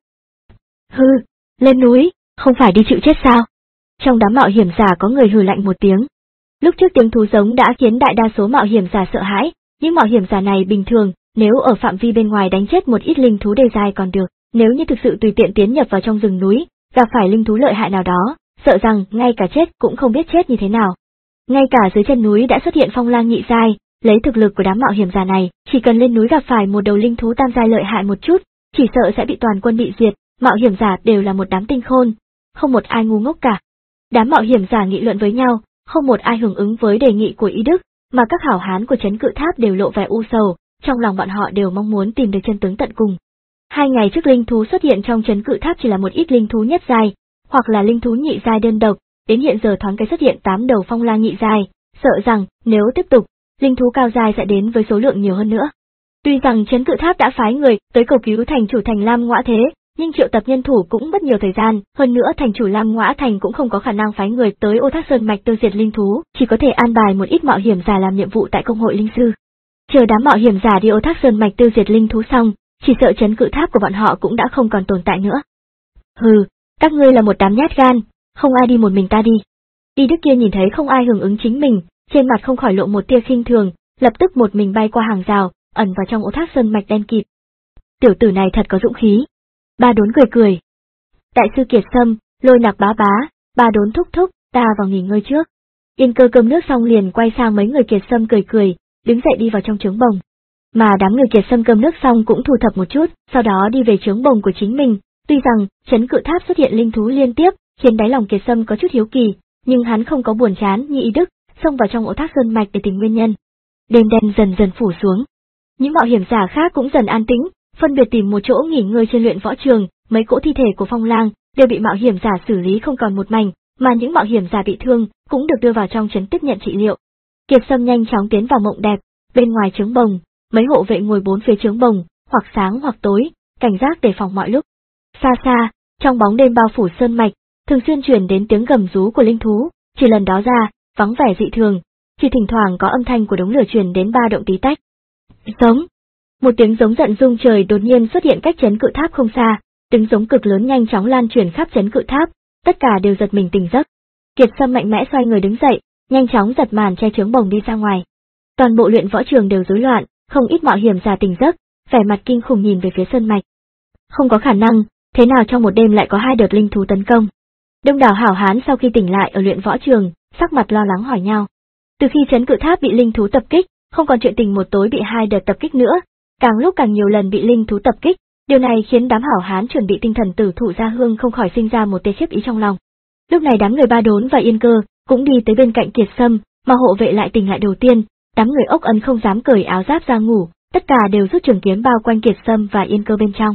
Speaker 1: Hừ, lên núi, không phải đi chịu chết sao? Trong đám mạo hiểm giả có người hừ lạnh một tiếng. Lúc trước tiếng thú giống đã khiến đại đa số mạo hiểm giả sợ hãi, những mạo hiểm giả này bình thường, nếu ở phạm vi bên ngoài đánh chết một ít linh thú đề dài còn được, nếu như thực sự tùy tiện tiến nhập vào trong rừng núi, gặp phải linh thú lợi hại nào đó, sợ rằng ngay cả chết cũng không biết chết như thế nào. Ngay cả dưới chân núi đã xuất hiện phong lang nhị giai, lấy thực lực của đám mạo hiểm giả này, chỉ cần lên núi gặp phải một đầu linh thú tam giai lợi hại một chút, chỉ sợ sẽ bị toàn quân bị diệt, mạo hiểm giả đều là một đám tinh khôn, không một ai ngu ngốc cả. Đám mạo hiểm giả nghị luận với nhau, không một ai hưởng ứng với đề nghị của Y Đức, mà các hảo hán của trấn Cự Tháp đều lộ vẻ u sầu, trong lòng bọn họ đều mong muốn tìm được chân tướng tận cùng. Hai ngày trước linh thú xuất hiện trong trấn Cự Tháp chỉ là một ít linh thú nhất giai, hoặc là linh thú nhị giai đơn độc, đến hiện giờ thoáng cái xuất hiện tám đầu phong lang nhị giai, sợ rằng nếu tiếp tục, linh thú cao giai sẽ đến với số lượng nhiều hơn nữa. Tuy rằng trấn Cự Tháp đã phái người tới cầu cứu thành chủ thành Lam Ngõa Thế, nhưng triệu tập nhân thủ cũng mất nhiều thời gian, hơn nữa thành chủ Lam Ngõa Thành cũng không có khả năng phái người tới Ô Thác Sơn mạch tiêu diệt linh thú, chỉ có thể an bài một ít mạo hiểm giả làm nhiệm vụ tại công hội linh sư. Chờ đám mạo hiểm giả đi Ô Thác Sơn mạch tiêu diệt linh thú xong, chỉ sợ trấn Cự Tháp của bọn họ cũng đã không còn tồn tại nữa. Hừ, các ngươi là một đám nhát gan, không ai đi một mình ta đi. Y Đức kia nhìn thấy không ai hưởng ứng chính mình, trên mặt không khỏi lộ một tia khinh thường, lập tức một mình bay qua hàng rào, ẩn vào trong Ô Thác Sơn mạch đen kịt. Tiểu tử này thật có dũng khí. Ba Đốn cười cười. Đại sư Kiệt Sâm, Lôi Nặc bá bá, Ba Đốn thúc thúc, ta vào nghỉ ngơi trước. Yên Cơ cơm nước xong liền quay sang mấy người Kiệt Sâm cười cười, đứng dậy đi vào trong trướng bồng. Mà đám người Kiệt Sâm cơm nước xong cũng thu thập một chút, sau đó đi về trướng bồng của chính mình. Tuy rằng trấn Cự Tháp xuất hiện linh thú liên tiếp, khiến đáy lòng Kiệt Sâm có chút hiếu kỳ, nhưng hắn không có buồn chán như Y Đức, xông vào trong Ô Thác Sơn mạch để tìm nguyên nhân. Đêm đen dần dần phủ xuống. Những mạo hiểm giả khác cũng dần an tĩnh, phân biệt tìm một chỗ nghỉ ngơi trên luyện võ trường, mấy cỗ thi thể của phong lang đều bị mạo hiểm giả xử lý không còn một mảnh, mà những mạo hiểm giả bị thương cũng được đưa vào trong trấn tiếp nhận trị liệu. Kiệt Sâm nhanh chóng tiến vào mộng đẹp, bên ngoài trướng bồng, mấy hộ vệ ngồi bốn phía trướng bồng, hoặc sáng hoặc tối, cảnh giác đề phòng mọi lúc. Xa xa, trong bóng đêm bao phủ sơn mạch, thường xuyên truyền đến tiếng gầm rú của linh thú, chỉ lần đó ra, vắng vẻ dị thường, chỉ thỉnh thoảng có âm thanh của đống lửa truyền đến ba động tí tách. Giống. Một tiếng giống giận rung trời đột nhiên xuất hiện cách trấn Cự Tháp không xa, tiếng giống cực lớn nhanh chóng lan truyền khắp trấn Cự Tháp, tất cả đều giật mình tỉnh giấc. Kiệt Sâm mạnh mẽ xoay người đứng dậy, nhanh chóng giật màn che trướng bồng đi ra ngoài. Toàn bộ luyện võ trường đều rối loạn, không ít mạo hiểm giả tỉnh giấc, vẻ mặt kinh khủng nhìn về phía sơn mạch. Không có khả năng, thế nào trong một đêm lại có hai đợt linh thú tấn công? Đông đảo hảo hán sau khi tỉnh lại ở luyện võ trường, sắc mặt lo lắng hỏi nhau. Từ khi trấn Cự Tháp bị linh thú tập kích, không còn chuyện tình một tối bị hai đợt tập kích nữa, càng lúc càng nhiều lần bị linh thú tập kích, điều này khiến đám hảo hán chuẩn bị tinh thần tử thủ gia hương không khỏi sinh ra một tia khiếp ý trong lòng. Lúc này đám người Ba Đốn và Yên Cơ cũng đi tới bên cạnh Kiệt Sâm, mà hộ vệ lại tỉnh lại đầu tiên, đám người Ốc Ân không dám cởi áo giáp ra ngủ, tất cả đều rút trường kiếm bao quanh Kiệt Sâm và Yên Cơ bên trong.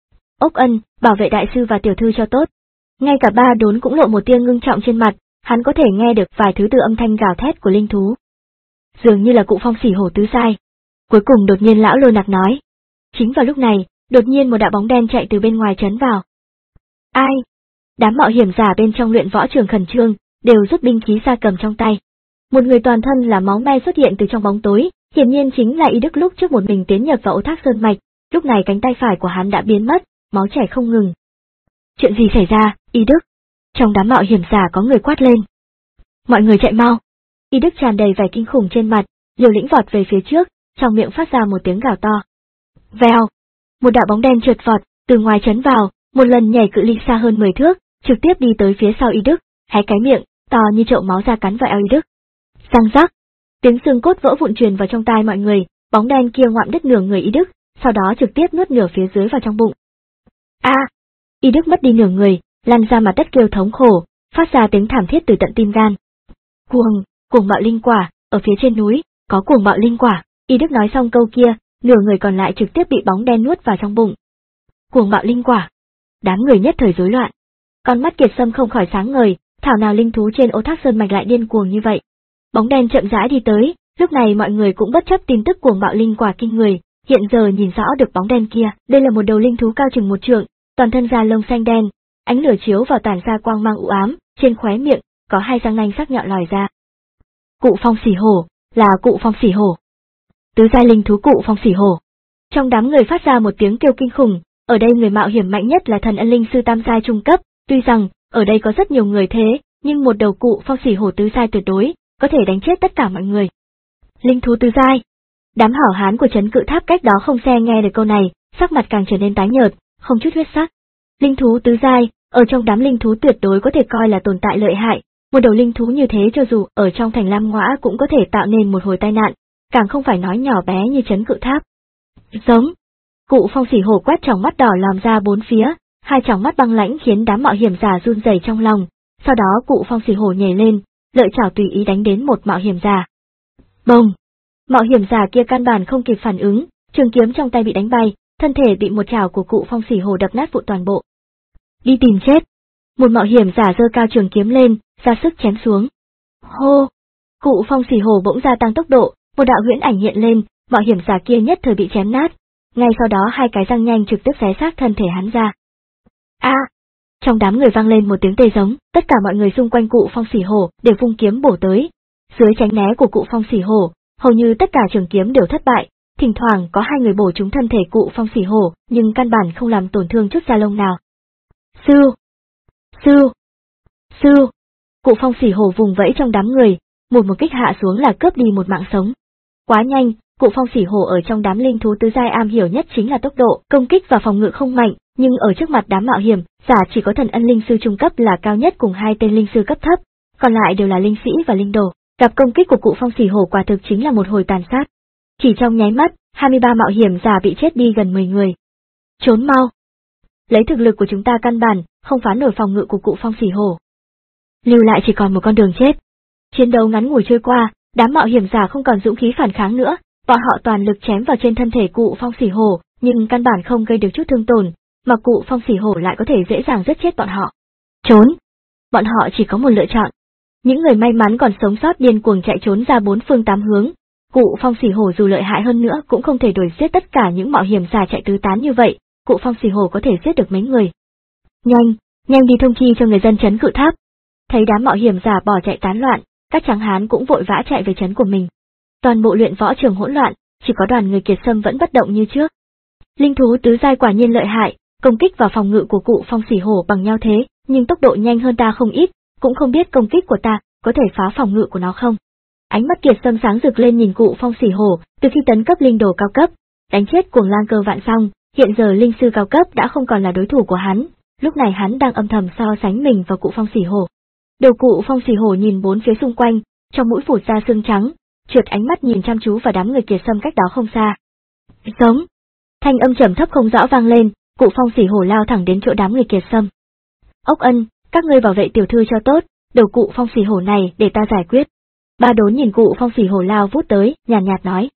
Speaker 1: Ốc Ân, bảo vệ đại sư và tiểu thư cho tốt. Ngay cả Ba Đốn cũng lộ một tia ngưng trọng trên mặt, hắn có thể nghe được vài thứ từ âm thanh gào thét của linh thú. Dường như là cụ phong sỉ hổ tứ giai. Cuối cùng đột nhiên lão Lôi Nặc nói. Chính vào lúc này, đột nhiên một đạo bóng đen chạy từ bên ngoài trấn vào. Ai? Đám mạo hiểm giả bên trong luyện võ trường khẩn trương, đều rút binh khí ra cầm trong tay. Một người toàn thân là máu me xuất hiện từ trong bóng tối, hiển nhiên chính là Y Đức lúc trước một mình tiến nhập vào Ô Thác Sơn mạch, lúc này cánh tay phải của hắn đã biến mất, máu chảy không ngừng. Chuyện gì xảy ra, Y Đức? Trong đám mạo hiểm giả có người quát lên. Mọi người chạy mau. Y Đức tràn đầy vẻ kinh khủng trên mặt, liều lĩnh vọt về phía trước, trong miệng phát ra một tiếng gào to. Vèo! Một đạo bóng đen trượt vọt, từ ngoài trấn vào, một lần nhảy cự ly xa hơn mười thước, trực tiếp đi tới phía sau Y Đức, hé cái miệng, to như chậu máu ra cắn vào eo Y Đức. Răng rắc! Tiếng xương cốt vỡ vụn truyền vào trong tai mọi người, bóng đen kia ngoạm đứt nửa người Y Đức, sau đó trực tiếp nuốt nửa phía dưới vào trong bụng. A! À, Y Đức mất đi nửa người, lăn ra mặt đất kêu thống khổ, phát ra tiếng thảm thiết từ tận tim gan. Cuồng, cuồng bạo linh quả, ở phía trên núi, có cuồng bạo linh quả. Y Đức nói xong câu kia, nửa người còn lại trực tiếp bị bóng đen nuốt vào trong bụng. Cuồng bạo linh quả. đám người nhất thời rối loạn. Con mắt Kiệt Sâm không khỏi sáng ngời, thảo nào linh thú trên Ô Thác Sơn Mạch lại điên cuồng như vậy. Bóng đen chậm rãi đi tới, lúc này mọi người cũng bất chấp tin tức cuồng bạo linh quả kinh người, hiện giờ nhìn rõ được bóng đen kia, đây là một đầu linh thú cao chừng một trượng, toàn thân da lông xanh đen, ánh lửa chiếu vào tản ra quang mang u ám, trên khóe miệng có hai răng nanh sắc nhọn lòi ra. Cụ Phong Xỉ Hổ, là Cụ Phong Xỉ Hổ. Tứ giai linh thú Cụ Phong Xỉ Hổ. Trong đám người phát ra một tiếng kêu kinh khủng, ở đây người mạo hiểm mạnh nhất là thần ân linh sư tam giai trung cấp, tuy rằng ở đây có rất nhiều người thế, nhưng một đầu Cụ Phong Xỉ Hổ tứ giai tuyệt đối có thể đánh chết tất cả mọi người. Linh thú tứ giai. Đám hảo hán của trấn Cự Tháp cách đó không xe nghe được câu này, sắc mặt càng trở nên tái nhợt, không chút huyết sắc. Linh thú tứ giai, ở trong đám linh thú tuyệt đối có thể coi là tồn tại lợi hại, một đầu linh thú như thế cho dù ở trong thành Lam Ngõa cũng có thể tạo nên một hồi tai nạn, càng không phải nói nhỏ bé như trấn Cự Tháp. Giống. Cụ Phong Xỉ Hổ quét tròng mắt đỏ lòm ra bốn phía, hai tròng mắt băng lãnh khiến đám mạo hiểm giả run rẩy trong lòng, sau đó Cụ Phong Xỉ Hổ nhảy lên, lợi chảo tùy ý đánh đến một mạo hiểm giả. Bông! Mạo hiểm giả kia căn bản không kịp phản ứng, trường kiếm trong tay bị đánh bay, thân thể bị một chảo của Cụ Phong Xỉ Hổ đập nát vụn toàn bộ. Đi tìm chết! Một mạo hiểm giả giơ cao trường kiếm lên, ra sức chém xuống. Hô! Cụ Phong Xỉ Hổ bỗng gia tăng tốc độ, một đạo huyễn ảnh hiện lên, mạo hiểm giả kia nhất thời bị chém nát, ngay sau đó hai cái răng nhanh trực tiếp xé xác thân thể hắn ra. A! À, trong đám người vang lên một tiếng tê giống, tất cả mọi người xung quanh Cụ Phong Xỉ Hổ đều vung kiếm bổ tới. Dưới tránh né của Cụ Phong Xỉ Hổ, hầu như tất cả trường kiếm đều thất bại, thỉnh thoảng có hai người bổ trúng thân thể Cụ Phong Xỉ Hổ, nhưng căn bản không làm tổn thương chút da lông nào. Sư! Sư! Sư! Cụ Phong Xỉ Hổ vùng vẫy trong đám người, một một kích hạ xuống là cướp đi một mạng sống. Quá nhanh, Cụ Phong Xỉ Hổ ở trong đám linh thú tứ giai am hiểu nhất chính là tốc độ, công kích và phòng ngự không mạnh, nhưng ở trước mặt đám mạo hiểm, giả chỉ có thần ân linh sư trung cấp là cao nhất cùng hai tên linh sư cấp thấp, còn lại đều là linh sĩ và linh đồ. Gặp công kích của Cụ Phong Xỉ Hổ quả thực chính là một hồi tàn sát. Chỉ trong nháy mắt, hai mươi ba mạo hiểm giả bị chết đi gần mười người. Trốn mau! Lấy thực lực của chúng ta căn bản, không phá nổi phòng ngự của Cụ Phong Xỉ Hổ. Lưu lại chỉ còn một con đường chết. Chiến đấu ngắn ngủi trôi qua, đám mạo hiểm giả không còn dũng khí phản kháng nữa, bọn họ toàn lực chém vào trên thân thể Cụ Phong Xỉ Hổ, nhưng căn bản không gây được chút thương tổn, mà Cụ Phong Xỉ Hổ lại có thể dễ dàng giết chết bọn họ. Trốn! Bọn họ chỉ có một lựa chọn. Những người may mắn còn sống sót điên cuồng chạy trốn ra bốn phương tám hướng. Cụ Phong Xỉ Hổ dù lợi hại hơn nữa cũng không thể đuổi giết tất cả những mạo hiểm giả chạy tứ tán như vậy, Cụ Phong Xỉ Hổ có thể giết được mấy người. Nhanh, nhanh đi thông chi cho người dân trấn Cự Tháp. Thấy đám mạo hiểm giả bỏ chạy tán loạn, các tráng hán cũng vội vã chạy về trấn của mình. Toàn bộ luyện võ trường hỗn loạn, chỉ có đoàn người Kiệt Sâm vẫn bất động như trước. Linh thú tứ giai quả nhiên lợi hại, công kích và phòng ngự của Cụ Phong Xỉ Hổ bằng nhau thế, nhưng tốc độ nhanh hơn ta không ít, cũng không biết công kích của ta có thể phá phòng ngự của nó không. Ánh mắt Kiệt Sâm sáng rực lên nhìn Cụ Phong Xỉ Hổ, từ khi tấn cấp linh đồ cao cấp, đánh chết cuồng lang cơ vạn xong, hiện giờ linh sư cao cấp đã không còn là đối thủ của hắn, lúc này hắn đang âm thầm so sánh mình và Cụ Phong Xỉ Hổ. Đầu Cụ Phong Xỉ Hổ nhìn bốn phía xung quanh, trong mũi phụt ra xương trắng, trượt ánh mắt nhìn chăm chú vào đám người Kiệt Sâm cách đó không xa. Giống! Thanh âm trầm thấp không rõ vang lên, Cụ Phong Xỉ Hổ lao thẳng đến chỗ đám người Kiệt Sâm. Ốc Ân, các ngươi bảo vệ tiểu thư cho tốt, đầu Cụ Phong Xỉ Hổ này để ta giải quyết. Ba Đốn nhìn Cụ Phong Xỉ Hổ lao vút tới, nhàn nhạt, nhạt nói.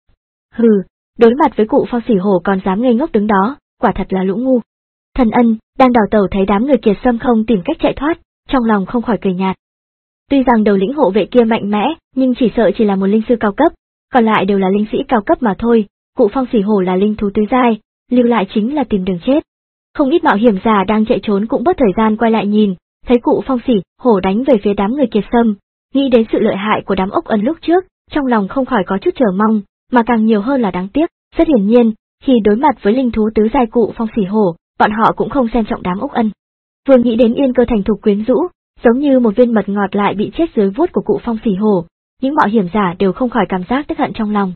Speaker 1: Hừ, đối mặt với Cụ Phong Xỉ Hổ còn dám ngây ngốc đứng đó, quả thật là lũ ngu. Thần Ân, đang đào tẩu thấy đám người Kiệt Sâm không tìm cách chạy thoát, trong lòng không khỏi cười nhạt. Tuy rằng đầu lĩnh hộ vệ kia mạnh mẽ, nhưng chỉ sợ chỉ là một linh sư cao cấp, còn lại đều là linh sĩ cao cấp mà thôi, Cụ Phong Xỉ Hổ là linh thú tứ giai, lưu lại chính là tìm đường chết. Không ít mạo hiểm giả đang chạy trốn cũng bất thời gian quay lại nhìn, thấy Cụ Phong Xỉ Hổ đánh về phía đám người Kiệt Sâm, nghĩ đến sự lợi hại của đám Ốc Ân lúc trước, trong lòng không khỏi có chút chờ mong, mà càng nhiều hơn là đáng tiếc. Rất hiển nhiên, khi đối mặt với linh thú tứ giai Cụ Phong Xỉ Hổ, bọn họ cũng không xem trọng đám Ốc Ân. Vừa nghĩ đến Yên Cơ thành thục quyến rũ, giống như một viên mật ngọt lại bị chết dưới vuốt của Cụ Phong Xỉ Hổ, những mạo hiểm giả đều không khỏi cảm giác tức hận trong lòng.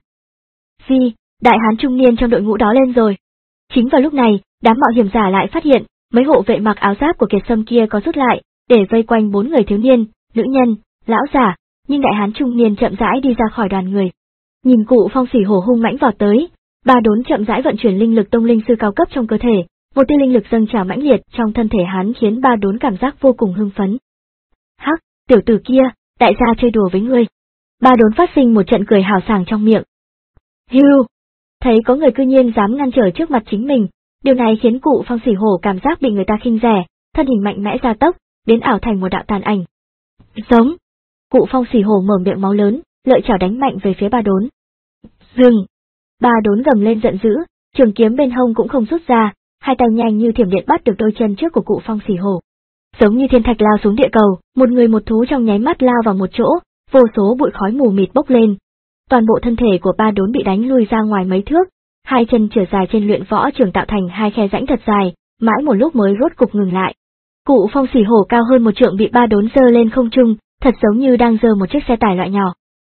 Speaker 1: Gì, đại hán trung niên trong đội ngũ đó lên rồi. Chính vào lúc này, đám mạo hiểm giả lại phát hiện, mấy hộ vệ mặc áo giáp của Kiệt Sâm kia có rút lại, để vây quanh bốn người thiếu niên, nữ nhân, lão giả, nhưng đại hán trung niên chậm rãi đi ra khỏi đoàn người. Nhìn Cụ Phong Xỉ Hổ hung mãnh vào tới, Ba Đốn chậm rãi vận chuyển linh lực tông linh sư cao cấp trong cơ thể, một tia linh lực dâng trào mãnh liệt trong thân thể hắn khiến Ba Đốn cảm giác vô cùng hưng phấn. Hắc, tiểu tử kia, đại gia chơi đùa với ngươi. Ba Đốn phát sinh một trận cười hào sảng trong miệng. Hưu, thấy có người cư nhiên dám ngăn trở trước mặt chính mình, Điều này khiến cụ Phong Sỉ Hổ cảm giác bị người ta khinh rẻ, thân hình mạnh mẽ gia tốc, biến ảo thành một đạo tàn ảnh. Giống! Cụ Phong Sỉ Hổ mở miệng máu lớn, lợi chảo đánh mạnh về phía Ba Đốn. Dừng! Ba Đốn gầm lên giận dữ, trường kiếm bên hông cũng không rút ra, hai tay nhanh như thiểm điện bắt được đôi chân trước của cụ Phong Sỉ Hổ. Giống như thiên thạch lao xuống địa cầu, một người một thú trong nháy mắt lao vào một chỗ, vô số bụi khói mù mịt bốc lên. Toàn bộ thân thể của Ba Đốn bị đánh lui ra ngoài mấy thước, hai chân trở dài trên luyện võ trường tạo thành hai khe rãnh thật dài, mãi một lúc mới rốt cục ngừng lại. Cụ Phong Sỉ Hổ cao hơn một trượng bị Ba Đốn giơ lên không trung, thật giống như đang giơ một chiếc xe tải loại nhỏ.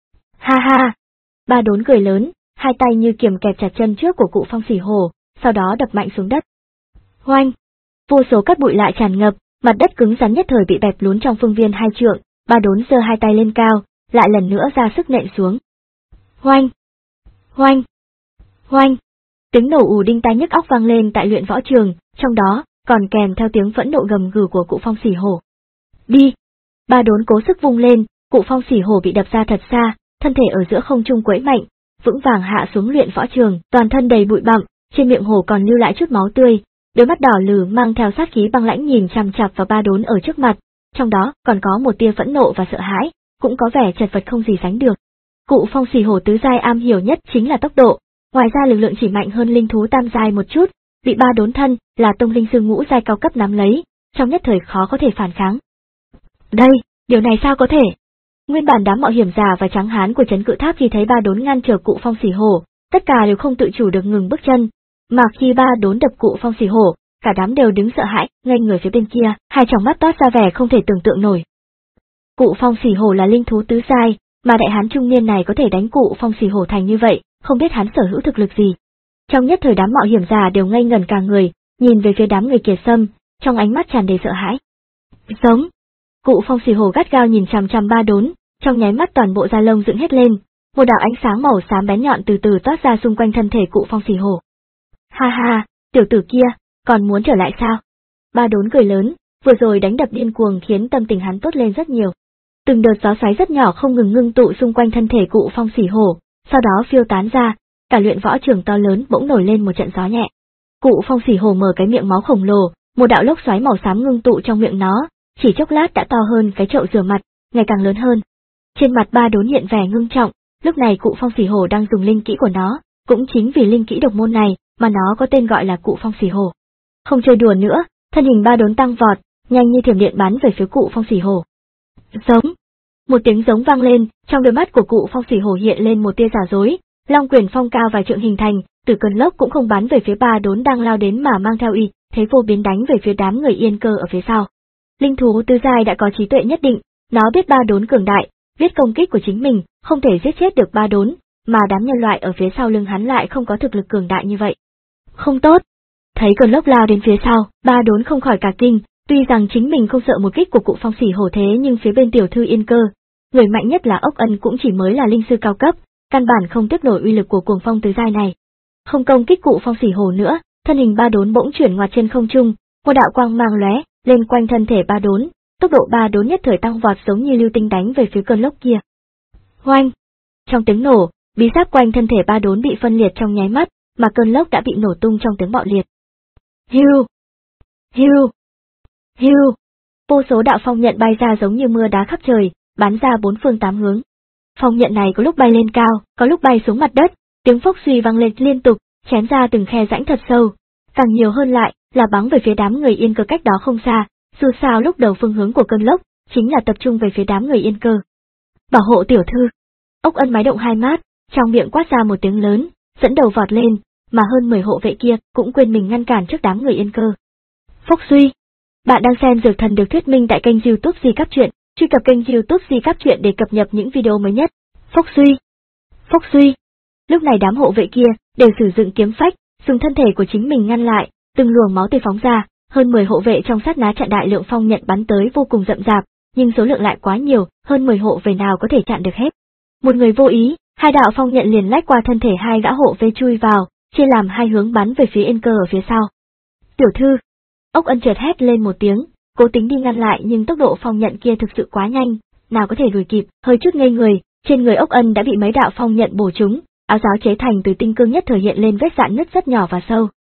Speaker 1: Ha ha! Ba Đốn cười lớn, hai tay như kiềm kẹp chặt chân trước của cụ Phong Sỉ Hổ, sau đó đập mạnh xuống đất. Hoanh! Vô số cát bụi lại tràn ngập, mặt đất cứng rắn nhất thời bị bẹp lún trong phương viên hai trượng, Ba Đốn giơ hai tay lên cao, lại lần nữa ra sức nện xuống. Hoanh! Hoanh! Hoanh! Tiếng nổ ù đinh tai nhức óc vang lên tại luyện võ trường, trong đó còn kèm theo tiếng phẫn nộ gầm gừ của cụ Phong Sỉ Hổ. Đi! Ba Đốn cố sức vung lên, cụ Phong Sỉ Hổ bị đập ra thật xa, thân thể ở giữa không trung quẫy mạnh, vững vàng hạ xuống luyện võ trường, toàn thân đầy bụi bặm, trên miệng hổ còn lưu lại chút máu tươi, đôi mắt đỏ lừ mang theo sát khí băng lãnh nhìn chằm chằm vào Ba Đốn ở trước mặt, trong đó còn có một tia phẫn nộ và sợ hãi, cũng có vẻ chật vật không gì sánh được. Cụ Phong Sỉ Hổ tứ giai am hiểu nhất chính là tốc độ, ngoài ra lực lượng chỉ mạnh hơn linh thú tam giai một chút, bị Ba Đốn thân là tông linh sư ngũ giai cao cấp nắm lấy, trong nhất thời khó có thể phản kháng. Đây, điều này sao có thể? Nguyên bản đám mạo hiểm giả và tráng hán của trấn Cự Tháp khi thấy Ba Đốn ngăn trở cụ Phong Sỉ Hổ, tất cả đều không tự chủ được ngừng bước chân, mà khi Ba Đốn đập cụ Phong Sỉ Hổ, cả đám đều đứng sợ hãi, ngây người phía bên kia, hai tròng mắt toát ra vẻ không thể tưởng tượng nổi. Cụ Phong Sỉ Hổ là linh thú tứ giai, mà đại hán trung niên này có thể đánh cụ Phong Sỉ Hổ thành như vậy, không biết hắn sở hữu thực lực gì. Trong nhất thời đám mạo hiểm giả đều ngây ngẩn cả người, nhìn về phía đám người Kiệt Sâm, trong ánh mắt tràn đầy sợ hãi. Giống! Cụ Phong Sỉ Hổ gắt gao nhìn chằm chằm Ba Đốn, trong nháy mắt toàn bộ da lông dựng hết lên, một đạo ánh sáng màu xám bén nhọn từ từ toát ra xung quanh thân thể cụ Phong Sỉ Hổ. Ha ha, tiểu tử kia, còn muốn trở lại sao? Ba Đốn cười lớn, vừa rồi đánh đập điên cuồng khiến tâm tình hắn tốt lên rất nhiều. Từng đợt gió xoáy rất nhỏ không ngừng ngưng tụ xung quanh thân thể cụ Phong Sỉ Hổ, sau đó phiêu tán ra, cả luyện võ trường to lớn bỗng nổi lên một trận gió nhẹ. Cụ Phong Sỉ Hổ mở cái miệng máu khổng lồ, một đạo lốc xoáy màu xám ngưng tụ trong miệng nó, chỉ chốc lát đã to hơn cái chậu rửa mặt, ngày càng lớn hơn. Trên mặt Ba Đốn hiện vẻ ngưng trọng, lúc này cụ Phong Sỉ Hổ đang dùng linh kỹ của nó, cũng chính vì linh kỹ độc môn này mà nó có tên gọi là cụ Phong Sỉ Hổ. Không chơi đùa nữa, thân hình Ba Đốn tăng vọt, nhanh như thiểm điện bắn về phía cụ Phong Sỉ Hổ. Giống! Một tiếng giống vang lên, trong đôi mắt của cụ Phong Sỉ Hổ hiện lên một tia giả dối, long quyền phong cao vài trượng hình thành, từ cơn lốc cũng không bắn về phía Ba Đốn đang lao đến mà mang theo uy thế vô biến đánh về phía đám người Yên Cơ ở phía sau. Linh thú tứ giai đã có trí tuệ nhất định, nó biết Ba Đốn cường đại, biết công kích của chính mình không thể giết chết được Ba Đốn, mà đám nhân loại ở phía sau lưng hắn lại không có thực lực cường đại như vậy. Không tốt! Thấy cơn lốc lao đến phía sau, Ba Đốn không khỏi cả kinh, tuy rằng chính mình không sợ một kích của cụ Phong Sỉ Hổ thế nhưng phía bên tiểu thư Yên Cơ, người mạnh nhất là Ốc Ân cũng chỉ mới là linh sư cao cấp, căn bản không tiếp nổi uy lực của cuồng phong tứ giai này. Không công kích cụ Phong Sỉ Hổ nữa, thân hình Ba Đốn bỗng chuyển ngoặt trên không trung, một đạo quang mang lóe lên quanh thân thể Ba Đốn, tốc độ Ba Đốn nhất thời tăng vọt giống như lưu tinh đánh về phía cơn lốc kia. Hoanh! Trong tiếng nổ, bí giáp quanh thân thể Ba Đốn bị phân liệt trong nháy mắt, mà cơn lốc đã bị nổ tung trong tiếng bạo liệt. Hiu! Hiu! Hiu! Vô số đạo phong nhận bay ra giống như mưa đá khắp trời, bắn ra bốn phương tám hướng. Phong nhận này có lúc bay lên cao, có lúc bay xuống mặt đất, tiếng phốc suy vang lên liên tục, chém ra từng khe rãnh thật sâu. Càng nhiều hơn lại là bắn về phía đám người Yên Cơ cách đó không xa, dù sao lúc đầu phương hướng của cơn lốc chính là tập trung về phía đám người Yên Cơ. Bảo hộ tiểu thư! Ốc Ân mái động hai mát, trong miệng quát ra một tiếng lớn, dẫn đầu vọt lên, mà hơn mười hộ vệ kia cũng quên mình ngăn cản trước đám người Yên Cơ. Phốc suy! Bạn đang xem Dược Thần được thuyết minh tại kênh YouTube Di Cáp Truyện, truy cập kênh YouTube Di Cáp Truyện để cập nhật những video mới nhất. Phốc suy! Phốc suy! Lúc này đám hộ vệ kia đều sử dụng kiếm phách, dùng thân thể của chính mình ngăn lại, từng luồng máu tươi phóng ra, hơn mười hộ vệ trong sát ná chặn đại lượng phong nhận bắn tới vô cùng rậm rạp, nhưng số lượng lại quá nhiều, hơn mười hộ vệ nào có thể chặn được hết. Một người vô ý, hai đạo phong nhận liền lách qua thân thể hai gã hộ vệ chui vào, chia làm hai hướng bắn về phía Yên Cơ ở phía sau. Tiểu thư! Ốc Ân chợt hét lên một tiếng, cố tính đi ngăn lại nhưng tốc độ phong nhận kia thực sự quá nhanh, nào có thể đuổi kịp, hơi chút ngây người, trên người Ốc Ân đã bị mấy đạo phong nhận bổ trúng, áo giáo chế thành từ tinh cương nhất thời hiện lên vết rạn nứt rất nhỏ và sâu.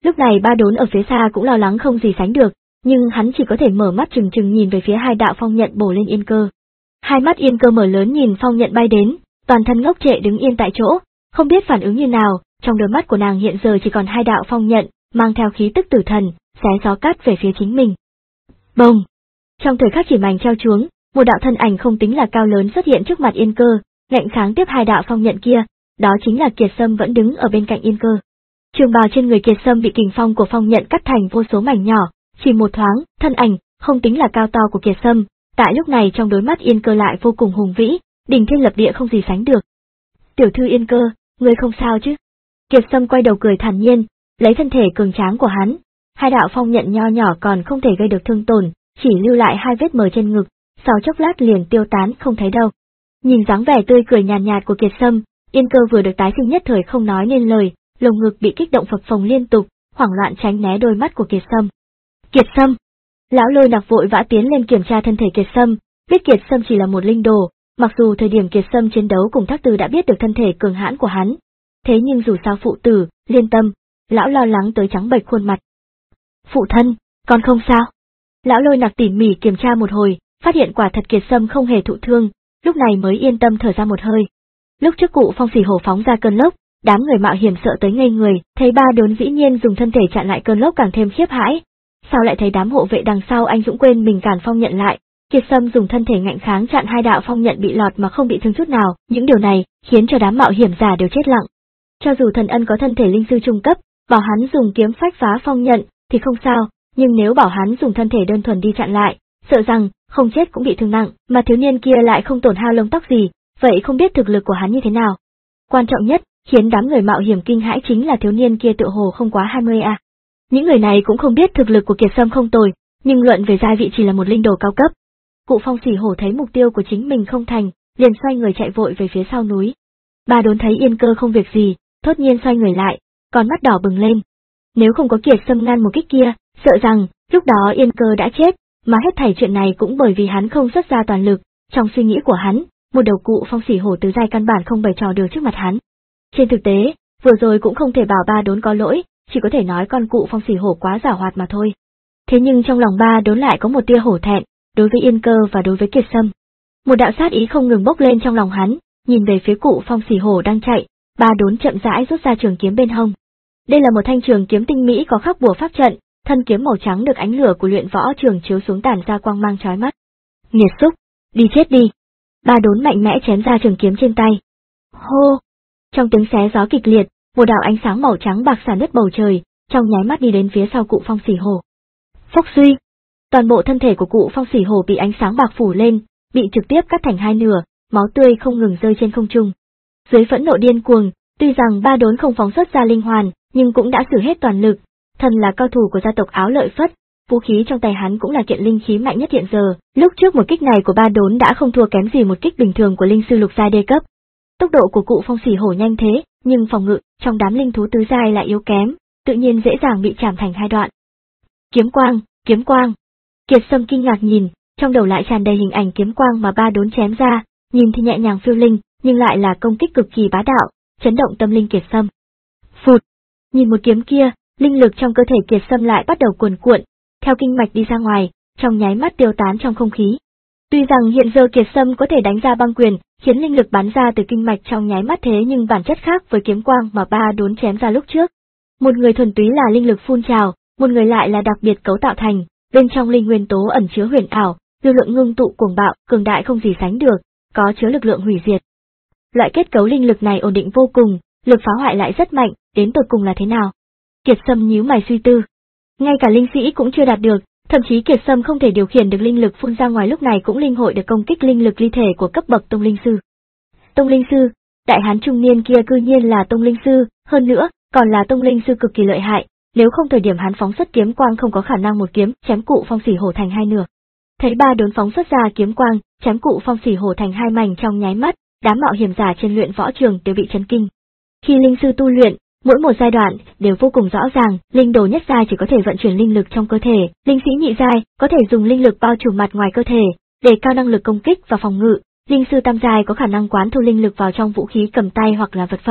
Speaker 1: Lúc này Ba Đốn ở phía xa cũng lo lắng không gì sánh được, nhưng hắn chỉ có thể mở mắt trừng trừng nhìn về phía hai đạo phong nhận bổ lên Yên Cơ. Hai mắt Yên Cơ mở lớn nhìn phong nhận bay đến, toàn thân ngốc trệ đứng yên tại chỗ, không biết phản ứng như nào, trong đôi mắt của nàng hiện giờ chỉ còn hai đạo phong nhận, mang theo khí tức tử thần, xé gió cắt về phía chính mình. Bồng! Trong thời khắc chỉ mảnh treo chuống, một đạo thân ảnh không tính là cao lớn xuất hiện trước mặt Yên Cơ, ngạnh kháng tiếp hai đạo phong nhận kia, đó chính là Kiệt Sâm vẫn đứng ở bên cạnh Yên Cơ. Trường bào trên người Kiệt Sâm bị kình phong của phong nhận cắt thành vô số mảnh nhỏ, chỉ một thoáng, thân ảnh, không tính là cao to của Kiệt Sâm, tại lúc này trong đôi mắt Yên Cơ lại vô cùng hùng vĩ, đỉnh thiên lập địa không gì sánh được. Tiểu thư Yên Cơ, ngươi không sao chứ? Kiệt Sâm quay đầu cười thản nhiên, lấy thân thể cường tráng của hắn, hai đạo phong nhận nho nhỏ còn không thể gây được thương tổn, chỉ lưu lại hai vết mờ trên ngực, sau chốc lát liền tiêu tán không thấy đâu. Nhìn dáng vẻ tươi cười nhàn nhạt, nhạt của Kiệt Sâm, Yên Cơ vừa được tái sinh nhất thời không nói nên lời, lồng ngực bị kích động phập phồng liên tục, hoảng loạn tránh né đôi mắt của Kiệt Sâm. Kiệt Sâm! Lão Lôi Nặc vội vã tiến lên kiểm tra thân thể Kiệt Sâm, biết Kiệt Sâm chỉ là một linh đồ, mặc dù thời điểm Kiệt Sâm chiến đấu cùng Thác Tư đã biết được thân thể cường hãn của hắn, thế nhưng dù sao phụ tử, liên tâm, lão lo lắng tới trắng bệch khuôn mặt. Phụ thân, con không sao? Lão Lôi Nặc tỉ mỉ kiểm tra một hồi, phát hiện quả thật Kiệt Sâm không hề thụ thương, lúc này mới yên tâm thở ra một hơi. Lúc trước Cụ Phong Xỉ Hổ phóng ra cơn lốc, đám người mạo hiểm sợ tới ngây người, thấy Ba Đốn dĩ nhiên dùng thân thể chặn lại cơn lốc càng thêm khiếp hãi. Sao lại thấy đám hộ vệ đằng sau anh dũng quên mình cản phong nhận lại, Kiệt Sâm dùng thân thể ngạnh kháng chặn hai đạo phong nhận bị lọt mà không bị thương chút nào, những điều này khiến cho đám mạo hiểm giả đều chết lặng. Cho dù Thần Ân có thân thể linh sư trung cấp, bảo hắn dùng kiếm phách phá phong nhận thì không sao, nhưng nếu bảo hắn dùng thân thể đơn thuần đi chặn lại, sợ rằng không chết cũng bị thương nặng, mà thiếu niên kia lại không tổn hao lông tóc gì, vậy không biết thực lực của hắn như thế nào. Quan trọng nhất, khiến đám người mạo hiểm kinh hãi chính là thiếu niên kia tựa hồ không quá hai mươi a. Những người này cũng không biết thực lực của Kiệt Sâm không tồi, nhưng luận về giai vị chỉ là một linh đồ cao cấp. Cụ Phong Xỉ Hổ thấy mục tiêu của chính mình không thành, liền xoay người chạy vội về phía sau núi. Ba Đốn thấy Yên Cơ không việc gì, thốt nhiên xoay người lại, con mắt đỏ bừng lên. Nếu không có Kiệt Sâm ngăn một kích kia, sợ rằng lúc đó Yên Cơ đã chết, mà hết thảy chuyện này cũng bởi vì hắn không xuất ra toàn lực. Trong suy nghĩ của hắn, một đầu Cụ Phong Xỉ Hổ tứ giai căn bản không bày trò được trước mặt hắn. Trên thực tế, vừa rồi cũng không thể bảo Ba Đốn có lỗi, chỉ có thể nói con Cụ Phong Xỉ Hổ quá giảo hoạt mà thôi. Thế nhưng trong lòng Ba Đốn lại có một tia hổ thẹn, đối với Yên Cơ và đối với Kiệt Sâm. Một đạo sát ý không ngừng bốc lên trong lòng hắn, nhìn về phía Cụ Phong Xỉ Hổ đang chạy, Ba Đốn chậm rãi rút ra trường kiếm bên hông. Đây là một thanh trường kiếm tinh mỹ có khắc bùa pháp trận, thân kiếm màu trắng được ánh lửa của luyện võ trường chiếu xuống tản ra quang mang chói mắt. Nghiệt xúc, đi chết đi! Ba Đốn mạnh mẽ chém ra trường kiếm trên tay. Hô! Trong tiếng xé gió kịch liệt, một đạo ánh sáng màu trắng bạc xả nứt bầu trời, trong nháy mắt đi đến phía sau Cụ Phong Xỉ Hổ. Phốc suy! Toàn bộ thân thể của Cụ Phong Xỉ Hổ bị ánh sáng bạc phủ lên, bị trực tiếp cắt thành hai nửa, máu tươi không ngừng rơi trên không trung. Dưới phẫn nộ điên cuồng, tuy rằng Ba Đốn không phóng xuất ra linh hoàn, nhưng cũng đã sử hết toàn lực. Thần là cao thủ của gia tộc Áo Lợi Phất, vũ khí trong tay hắn cũng là kiện linh khí mạnh nhất hiện giờ. Lúc trước một kích này của Ba Đốn đã không thua kém gì một kích bình thường của linh sư lục giai đê cấp. Tốc độ của Cụ Phong Xỉ Hổ nhanh thế, nhưng phòng ngự trong đám linh thú tứ giai lại yếu kém, tự nhiên dễ dàng bị chạm thành hai đoạn. Kiếm quang, kiếm quang. Kiệt Sâm kinh ngạc nhìn, trong đầu lại tràn đầy hình ảnh kiếm quang mà Ba Đốn chém ra, nhìn thì nhẹ nhàng phiêu linh, nhưng lại là công kích cực kỳ bá đạo, chấn động tâm linh Kiệt Sâm. Phụt! Nhìn một kiếm kia, linh lực trong cơ thể Kiệt Sâm lại bắt đầu cuồn cuộn, theo kinh mạch đi ra ngoài, trong nháy mắt tiêu tán trong không khí. Tuy rằng hiện giờ Kiệt Sâm có thể đánh ra băng quyền, khiến linh lực bắn ra từ kinh mạch trong nháy mắt thế nhưng bản chất khác với kiếm quang mà Ba Đốn chém ra lúc trước. Một người thuần túy là linh lực phun trào, một người lại là đặc biệt cấu tạo thành, bên trong linh nguyên tố ẩn chứa huyền ảo, lực lượng ngưng tụ cuồng bạo, cường đại không gì sánh được, có chứa lực lượng hủy diệt. Loại kết cấu linh lực này ổn định vô cùng, lực phá hoại lại rất mạnh, đến tột cùng là thế nào? Kiệt Sâm nhíu mày suy tư. Ngay cả linh sĩ cũng chưa đạt được, thậm chí Kiệt Sâm không thể điều khiển được linh lực phun ra ngoài lúc này cũng linh hội được công kích linh lực ly thể của cấp bậc tông linh sư. Tông linh sư, đại hán trung niên kia cư nhiên là tông linh sư, hơn nữa, còn là tông linh sư cực kỳ lợi hại, nếu không thời điểm hắn phóng xuất kiếm quang không có khả năng một kiếm chém Cụ Phong Xỉ Hổ thành hai nửa. Thấy Ba Đốn phóng xuất ra kiếm quang, chém Cụ Phong Xỉ Hổ thành hai mảnh trong nháy mắt, đám mạo hiểm giả trên luyện võ trường đều bị chấn kinh. Khi linh sư tu luyện, mỗi một giai đoạn đều vô cùng rõ ràng, linh đồ nhất giai chỉ có thể vận chuyển linh lực trong cơ thể, linh sĩ nhị giai có thể dùng linh lực bao trùm mặt ngoài cơ thể, để cao năng lực công kích và phòng ngự, linh sư tam giai có khả năng quán thu linh lực vào trong vũ khí cầm tay hoặc là vật phẩm,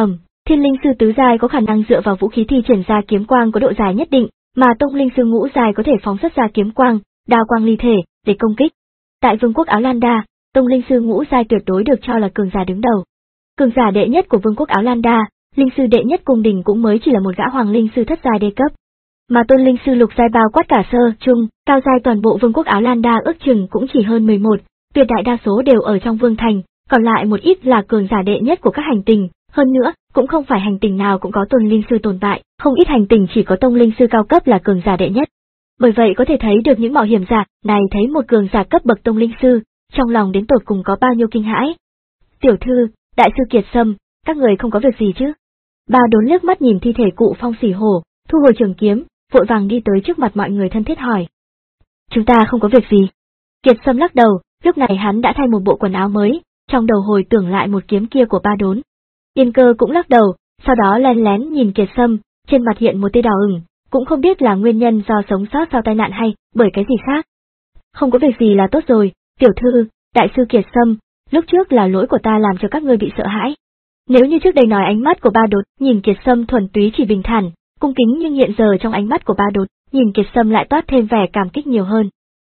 Speaker 1: Thiên linh sư tứ giai có khả năng dựa vào vũ khí thi triển ra kiếm quang có độ dài nhất định, mà tông linh sư ngũ giai có thể phóng xuất ra kiếm quang, đao quang ly thể để công kích. Tại vương quốc Áo Lan Đa, tông linh sư ngũ giai tuyệt đối được cho là cường giả đứng đầu. Cường giả đệ nhất của vương quốc Áo Lan Đa, linh sư đệ nhất cung đình cũng mới chỉ là một gã hoàng linh sư thất giai đê cấp. Mà tôn linh sư lục giai bao quát cả sơ, trung, cao giai toàn bộ vương quốc Áo Lan Đa ước chừng cũng chỉ hơn mười một, tuyệt đại đa số đều ở trong vương thành, còn lại một ít là cường giả đệ nhất của các hành tinh, hơn nữa, cũng không phải hành tinh nào cũng có tôn linh sư tồn tại, không ít hành tinh chỉ có tông linh sư cao cấp là cường giả đệ nhất. Bởi vậy có thể thấy được những mạo hiểm giả này thấy một cường giả cấp bậc tông linh sư, trong lòng đến tột cùng có bao nhiêu kinh hãi. Tiểu thư, đại sư Kiệt Sâm, các người không có việc gì chứ? Ba Đốn liếc mắt nhìn thi thể cụ Phong Sỉ Hổ, thu hồi trường kiếm, vội vàng đi tới trước mặt mọi người thân thiết hỏi. Chúng ta không có việc gì. Kiệt Sâm lắc đầu, lúc này hắn đã thay một bộ quần áo mới, trong đầu hồi tưởng lại một kiếm kia của Ba Đốn. Yên Cơ cũng lắc đầu, sau đó lén lén nhìn Kiệt Sâm, trên mặt hiện một tia đỏ ửng, cũng không biết là nguyên nhân do sống sót sau tai nạn hay bởi cái gì khác. Không có việc gì là tốt rồi, tiểu thư, đại sư Kiệt Sâm, lúc trước là lỗi của ta làm cho các ngươi bị sợ hãi. Nếu như trước đây nói ánh mắt của Ba Đốn nhìn Kiệt Sâm thuần túy chỉ bình thản, cung kính, nhưng hiện giờ trong ánh mắt của Ba Đốn nhìn Kiệt Sâm lại toát thêm vẻ cảm kích nhiều hơn.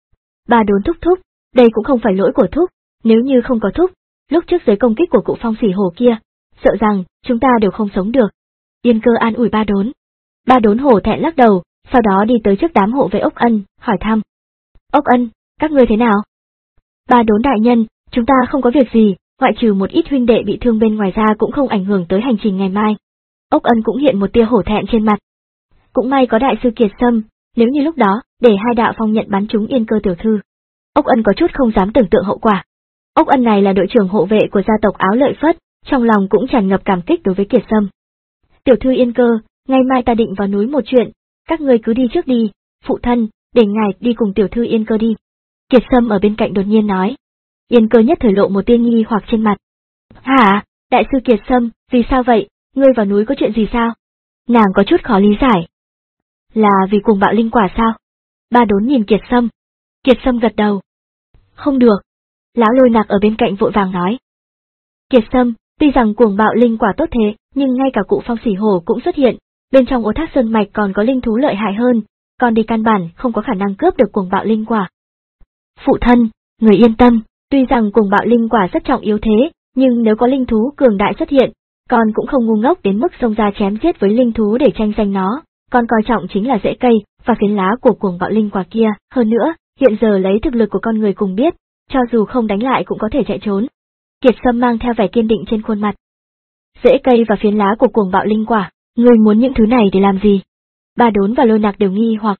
Speaker 1: Ba Đốn thúc thúc, đây cũng không phải lỗi của thúc, nếu như không có thúc, lúc trước dưới công kích của cụ Phong Sỉ Hổ kia, sợ rằng chúng ta đều không sống được. Yên Cơ an ủi Ba Đốn. Ba Đốn hổ thẹn lắc đầu, sau đó đi tới trước đám hộ vệ Ốc Ân, hỏi thăm. Ốc Ân, các ngươi thế nào? Ba Đốn đại nhân, chúng ta không có việc gì, ngoại trừ một ít huynh đệ bị thương bên ngoài ra cũng không ảnh hưởng tới hành trình ngày mai. Ốc Ân cũng hiện một tia hổ thẹn trên mặt. Cũng may có đại sư Kiệt Sâm, nếu như lúc đó, để hai đạo phong nhận bắn trúng Yên Cơ tiểu thư. Ốc Ân có chút không dám tưởng tượng hậu quả. Ốc Ân này là đội trưởng hộ vệ của gia tộc Áo Lợi Phất, trong lòng cũng tràn ngập cảm kích đối với Kiệt Sâm. Tiểu thư Yên Cơ, ngày mai ta định vào núi một chuyện, các ngươi cứ đi trước đi, phụ thân, để ngài đi cùng tiểu thư Yên Cơ đi. Kiệt Sâm ở bên cạnh đột nhiên nói. Yên Cơ nhất thời lộ một tia nghi hoặc trên mặt. Hả, đại sư Kiệt Sâm, vì sao vậy, ngươi vào núi có chuyện gì sao? Nàng có chút khó lý giải. Là vì cuồng bạo linh quả sao? Ba Đốn nhìn Kiệt Sâm. Kiệt Sâm gật đầu. Không được. Lão Lôi Nạc ở bên cạnh vội vàng nói. Kiệt Sâm, tuy rằng cuồng bạo linh quả tốt thế, nhưng ngay cả cụ Phong Sỉ Hổ cũng xuất hiện, bên trong Ô Thác Sơn Mạch còn có linh thú lợi hại hơn, còn đi căn bản không có khả năng cướp được cuồng bạo linh quả. Phụ thân, người yên tâm, tuy rằng cuồng bạo linh quả rất trọng yếu thế, nhưng nếu có linh thú cường đại xuất hiện, con cũng không ngu ngốc đến mức xông ra chém giết với linh thú để tranh giành nó, con coi trọng chính là rễ cây và phiến lá của cuồng bạo linh quả kia, hơn nữa, hiện giờ lấy thực lực của con người cùng biết, cho dù không đánh lại cũng có thể chạy trốn. Kiệt Sâm mang theo vẻ kiên định trên khuôn mặt. Rễ cây và phiến lá của cuồng bạo linh quả, ngươi muốn những thứ này để làm gì? Ba Đốn và Lôi Nạc đều nghi hoặc.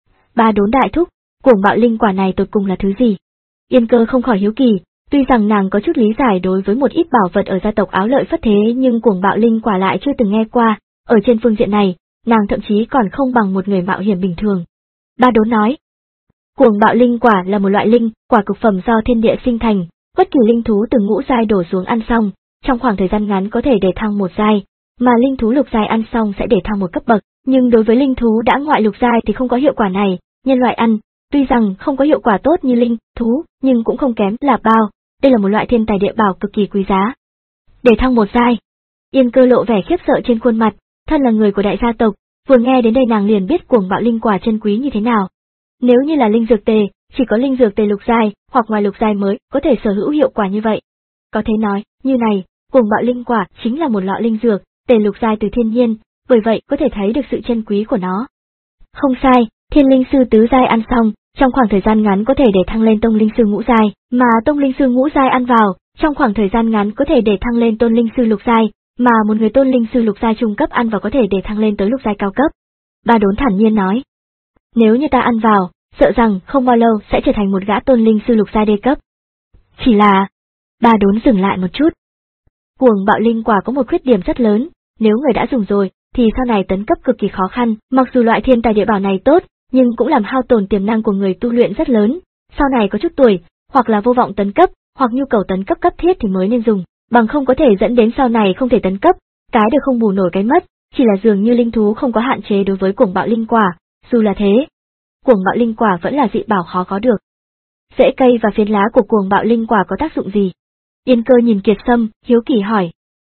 Speaker 1: Ba Đốn đại thúc, cuồng bạo linh quả này tột cùng là thứ gì? Yên Cơ không khỏi hiếu kỳ, tuy rằng nàng có chút lý giải đối với một ít bảo vật ở gia tộc Áo Lợi Phất thế nhưng cuồng bạo linh quả lại chưa từng nghe qua, ở trên phương diện này, nàng thậm chí còn không bằng một người mạo hiểm bình thường. Ba Đốn nói, cuồng bạo linh quả là một loại linh quả cực phẩm do thiên địa sinh thành, bất kỳ linh thú từ ngũ giai đổ xuống ăn xong, trong khoảng thời gian ngắn có thể để thăng một giai, mà linh thú lục giai ăn xong sẽ để thăng một cấp bậc, nhưng đối với linh thú đã ngoại lục giai thì không có hiệu quả này, nhân loại ăn, tuy rằng không có hiệu quả tốt như linh thú, nhưng cũng không kém là bao, đây là một loại thiên tài địa bảo cực kỳ quý giá. Để thăng một giai. Yên Cơ lộ vẻ khiếp sợ trên khuôn mặt, thân là người của đại gia tộc, vừa nghe đến đây nàng liền biết cuồng bạo linh quả chân quý như thế nào. Nếu như là linh dược tề, chỉ có linh dược tề lục giai hoặc ngoài lục giai mới có thể sở hữu hiệu quả như vậy. Có thể nói, như này, cuồng bạo linh quả chính là một lọ linh dược tề lục giai từ thiên nhiên, bởi vậy có thể thấy được sự chân quý của nó. Không sai, thiên linh sư tứ giai ăn xong, trong khoảng thời gian ngắn có thể để thăng lên tông linh sư ngũ giai, mà tông linh sư ngũ giai ăn vào, trong khoảng thời gian ngắn có thể để thăng lên tôn linh sư lục giai, mà một người tôn linh sư lục giai trung cấp ăn vào có thể để thăng lên tới lục giai cao cấp. Ba Đốn thản nhiên nói, nếu như ta ăn vào, sợ rằng không bao lâu sẽ trở thành một gã tôn linh sư lục giai đê cấp. Chỉ là, Ba Đốn dừng lại một chút. Cuồng bạo linh quả có một khuyết điểm rất lớn, nếu người đã dùng rồi, thì sau này tấn cấp cực kỳ khó khăn, mặc dù loại thiên tài địa bảo này tốt, nhưng cũng làm hao tổn tiềm năng của người tu luyện rất lớn, sau này có chút tuổi, hoặc là vô vọng tấn cấp, hoặc nhu cầu tấn cấp cấp thiết thì mới nên dùng, bằng không có thể dẫn đến sau này không thể tấn cấp, cái được không bù nổi cái mất, chỉ là dường như linh thú không có hạn chế đối với cuồng bạo linh quả, dù là thế, cuồng bạo linh quả vẫn là dị bảo khó có được. Rễ cây và phiến lá của cuồng bạo linh quả có tác dụng gì? Yên Cơ nhìn Kiệt Sâm, hiếu kỳ hỏi.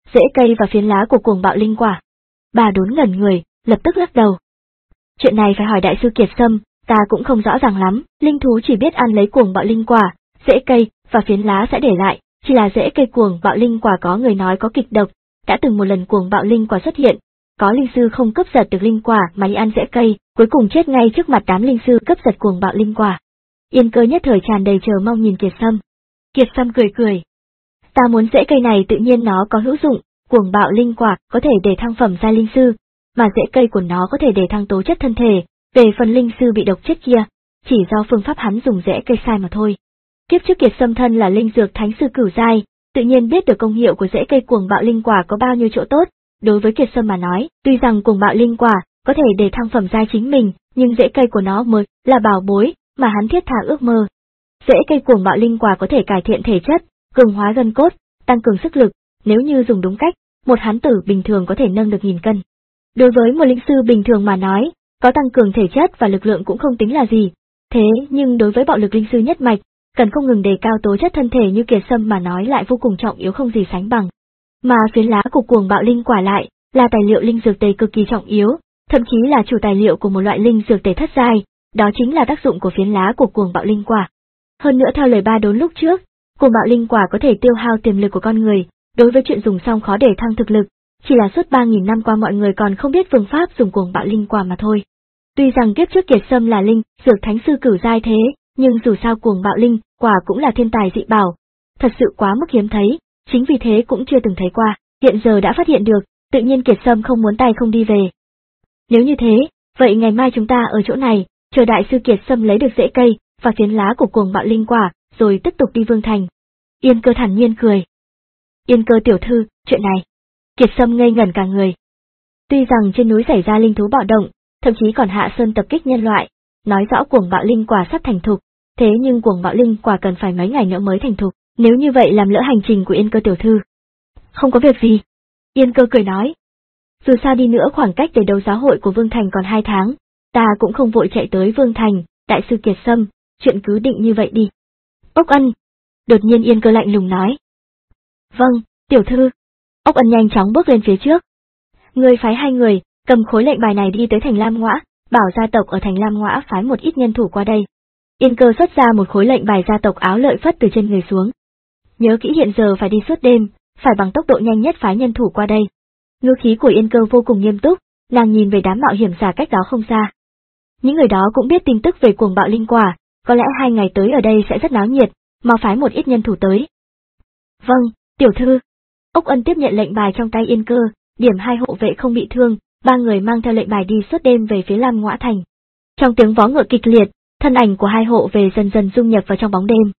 Speaker 1: rễ cây và phiến lá của cuồng bạo linh quả. Bà Đốn ngẩn người, lập tức lắc đầu. Chuyện này phải hỏi đại sư Kiệt Sâm, ta cũng không rõ ràng lắm, linh thú chỉ biết ăn lấy cuồng bạo linh quả, rễ cây và phiến lá sẽ để lại, chỉ là rễ cây cuồng bạo linh quả có người nói có kịch độc, đã từng một lần cuồng bạo linh quả xuất hiện, có linh sư không cướp giật được linh quả mà đi ăn rễ cây, cuối cùng chết ngay trước mặt đám linh sư cướp giật cuồng bạo linh quả. Yên Cơ nhất thời tràn đầy chờ mong nhìn Kiệt Sâm. Kiệt Sâm cười cười. Ta muốn rễ cây này tự nhiên nó có hữu dụng, cuồng bạo linh quả có thể để thăng phẩm giai linh sư, mà rễ cây của nó có thể để thăng tố chất thân thể, về phần linh sư bị độc chết kia, chỉ do phương pháp hắn dùng rễ cây sai mà thôi. Kiếp trước Kiệt Sâm thân là linh dược thánh sư cửu giai, tự nhiên biết được công hiệu của rễ cây cuồng bạo linh quả có bao nhiêu chỗ tốt. Đối với Kiệt Sâm mà nói, tuy rằng cuồng bạo linh quả có thể để thăng phẩm giai chính mình, nhưng rễ cây của nó mới là bảo bối mà hắn thiết tha ước mơ. Rễ cây cuồng bạo linh quả có thể cải thiện thể chất, cường hóa gân cốt, tăng cường sức lực, nếu như dùng đúng cách, một hán tử bình thường có thể nâng được nghìn cân. Đối với một linh sư bình thường mà nói, có tăng cường thể chất và lực lượng cũng không tính là gì. Thế nhưng đối với bạo lực linh sư nhất mạch, cần không ngừng đề cao tố chất thân thể như Kiệt Sâm mà nói lại vô cùng trọng yếu không gì sánh bằng. Mà phiến lá của cuồng bạo linh quả lại là tài liệu linh dược tề cực kỳ trọng yếu, thậm chí là chủ tài liệu của một loại linh dược tề thất giai, đó chính là tác dụng của phiến lá của cuồng bạo linh quả. Hơn nữa theo lời Ba Đốn lúc trước, cuồng bạo linh quả có thể tiêu hao tiềm lực của con người, đối với chuyện dùng xong khó để thăng thực lực, chỉ là suốt ba nghìn năm qua mọi người còn không biết phương pháp dùng cuồng bạo linh quả mà thôi. Tuy rằng kiếp trước Kiệt Sâm là linh dược thánh sư cửu giai thế, nhưng dù sao cuồng bạo linh quả cũng là thiên tài dị bảo, thật sự quá mức hiếm thấy, chính vì thế cũng chưa từng thấy qua, hiện giờ đã phát hiện được, tự nhiên Kiệt Sâm không muốn tay không đi về. Nếu như thế, vậy ngày mai chúng ta ở chỗ này, chờ đại sư Kiệt Sâm lấy được rễ cây và phiến lá của cuồng bạo linh quả, rồi tiếp tục đi Vương Thành. Yên Cơ thản nhiên cười. Yên Cơ tiểu thư, chuyện này. Kiệt Sâm ngây ngẩn cả người. Tuy rằng trên núi xảy ra linh thú bạo động, thậm chí còn hạ sơn tập kích nhân loại, nói rõ cuồng bạo linh quả sắp thành thục, thế nhưng cuồng bạo linh quả cần phải mấy ngày nữa mới thành thục, nếu như vậy làm lỡ hành trình của Yên Cơ tiểu thư. Không có việc gì. Yên Cơ cười nói. Dù sao đi nữa khoảng cách để đấu giáo hội của Vương Thành còn hai tháng, ta cũng không vội chạy tới Vương Thành, đại sư Kiệt Sâm, chuyện cứ định như vậy đi. Ốc Ân. Đột nhiên Yên Cơ lạnh lùng nói. Vâng, tiểu thư. Ốc Ân nhanh chóng bước lên phía trước. Người phái hai người, cầm khối lệnh bài này đi tới thành Lam Ngõa, bảo gia tộc ở thành Lam Ngõa phái một ít nhân thủ qua đây. Yên Cơ xuất ra một khối lệnh bài gia tộc áo lợi phất từ trên người xuống. Nhớ kỹ hiện giờ phải đi suốt đêm, phải bằng tốc độ nhanh nhất phái nhân thủ qua đây. Ngữ khí của Yên Cơ vô cùng nghiêm túc, nàng nhìn về đám mạo hiểm giả cách đó không xa. Những người đó cũng biết tin tức về cuồng bạo linh quả, có lẽ hai ngày tới ở đây sẽ rất náo nhiệt, mau phái một ít nhân thủ tới. Vâng, tiểu thư. Ốc Ân tiếp nhận lệnh bài trong tay Yên Cơ, điểm hai hộ vệ không bị thương, ba người mang theo lệnh bài đi suốt đêm về phía Lam Ngõa thành. Trong tiếng vó ngựa kịch liệt, thân ảnh của hai hộ vệ dần dần dung nhập vào trong bóng đêm.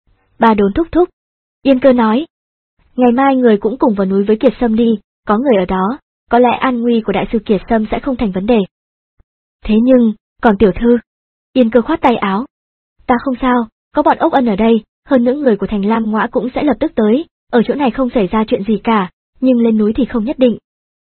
Speaker 1: Ba Đốn thúc thúc. Yên Cơ nói. Ngày mai người cũng cùng vào núi với Kiệt Sâm đi, có người ở đó, có lẽ an nguy của đại sư Kiệt Sâm sẽ không thành vấn đề. Thế nhưng, còn tiểu thư. Yên Cơ khoát tay áo. Ta không sao, có bọn Ốc Ân ở đây, hơn nữa người của thành Lam Ngõa cũng sẽ lập tức tới, ở chỗ này không xảy ra chuyện gì cả, nhưng lên núi thì không nhất định.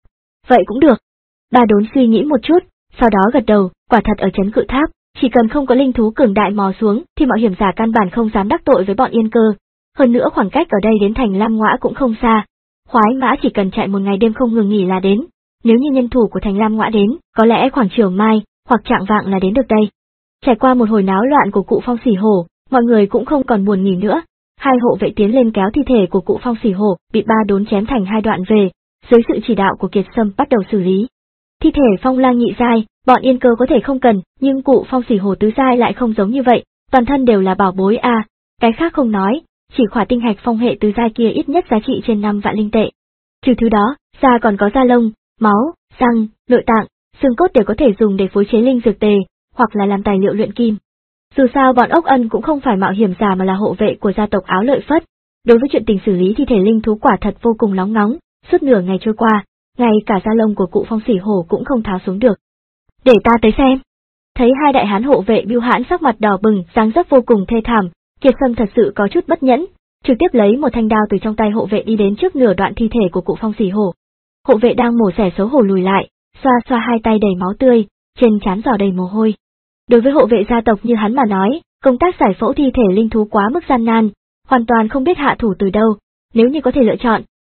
Speaker 1: Vậy cũng được. Ba Đốn suy nghĩ một chút, sau đó gật đầu, quả thật ở trấn Cự Tháp, chỉ cần không có linh thú cường đại mò xuống thì mạo hiểm giả căn bản không dám đắc tội với bọn Yên Cơ. Hơn nữa khoảng cách ở đây đến thành Lam Ngõa cũng không xa, khoái mã chỉ cần chạy một ngày đêm không ngừng nghỉ là đến. Nếu như nhân thủ của thành Lam Ngõa đến, có lẽ khoảng chiều mai hoặc trạng vạng là đến được đây. Trải qua một hồi náo loạn của cụ Phong Xỉ Hổ, mọi người cũng không còn buồn nghỉ nữa. Hai hộ vệ tiến lên kéo thi thể của cụ Phong Xỉ Hổ bị Ba Đốn chém thành hai đoạn về, dưới sự chỉ đạo của Kiệt Sâm bắt đầu xử lý. Thi thể Phong Lang nhị giai, bọn Yên Cơ có thể không cần, nhưng cụ Phong Xỉ Hổ tứ giai lại không giống như vậy, toàn thân đều là bảo bối a, à, cái khác không nói, chỉ khỏa tinh hạch phong hệ tứ giai kia ít nhất giá trị trên năm vạn linh tệ. Trừ thứ đó, da còn có da lông, máu, răng, nội tạng, xương cốt đều có thể dùng để phối chế linh dược tề, hoặc là làm tài liệu luyện kim. Dù sao bọn Ốc Ân cũng không phải mạo hiểm giả mà là hộ vệ của gia tộc áo lợi phất. Đối với chuyện tình xử lý thi thể linh thú quả thật vô cùng nóng nóng, suốt nửa ngày trôi qua, ngay cả da lông của cụ Phong Xỉ Hổ cũng không tháo xuống được. Để ta tới xem. Thấy hai đại hán hộ vệ Bưu Hãn sắc mặt đỏ bừng, dáng dấp vô cùng thê thảm, Kiệt Sâm thật sự có chút bất nhẫn, trực tiếp lấy một thanh đao từ trong tay hộ vệ đi đến trước nửa đoạn thi thể của cụ Phong Xỉ Hổ. Hộ vệ đang mổ xẻ xấu hổ lùi lại, xoa xoa hai tay đầy máu tươi, trên trán giò đầy mồ hôi. Đối với hộ vệ gia tộc như hắn mà nói, công tác giải phẫu thi thể linh thú quá mức gian nan, hoàn toàn không biết hạ thủ từ đâu, nếu như có thể lựa chọn,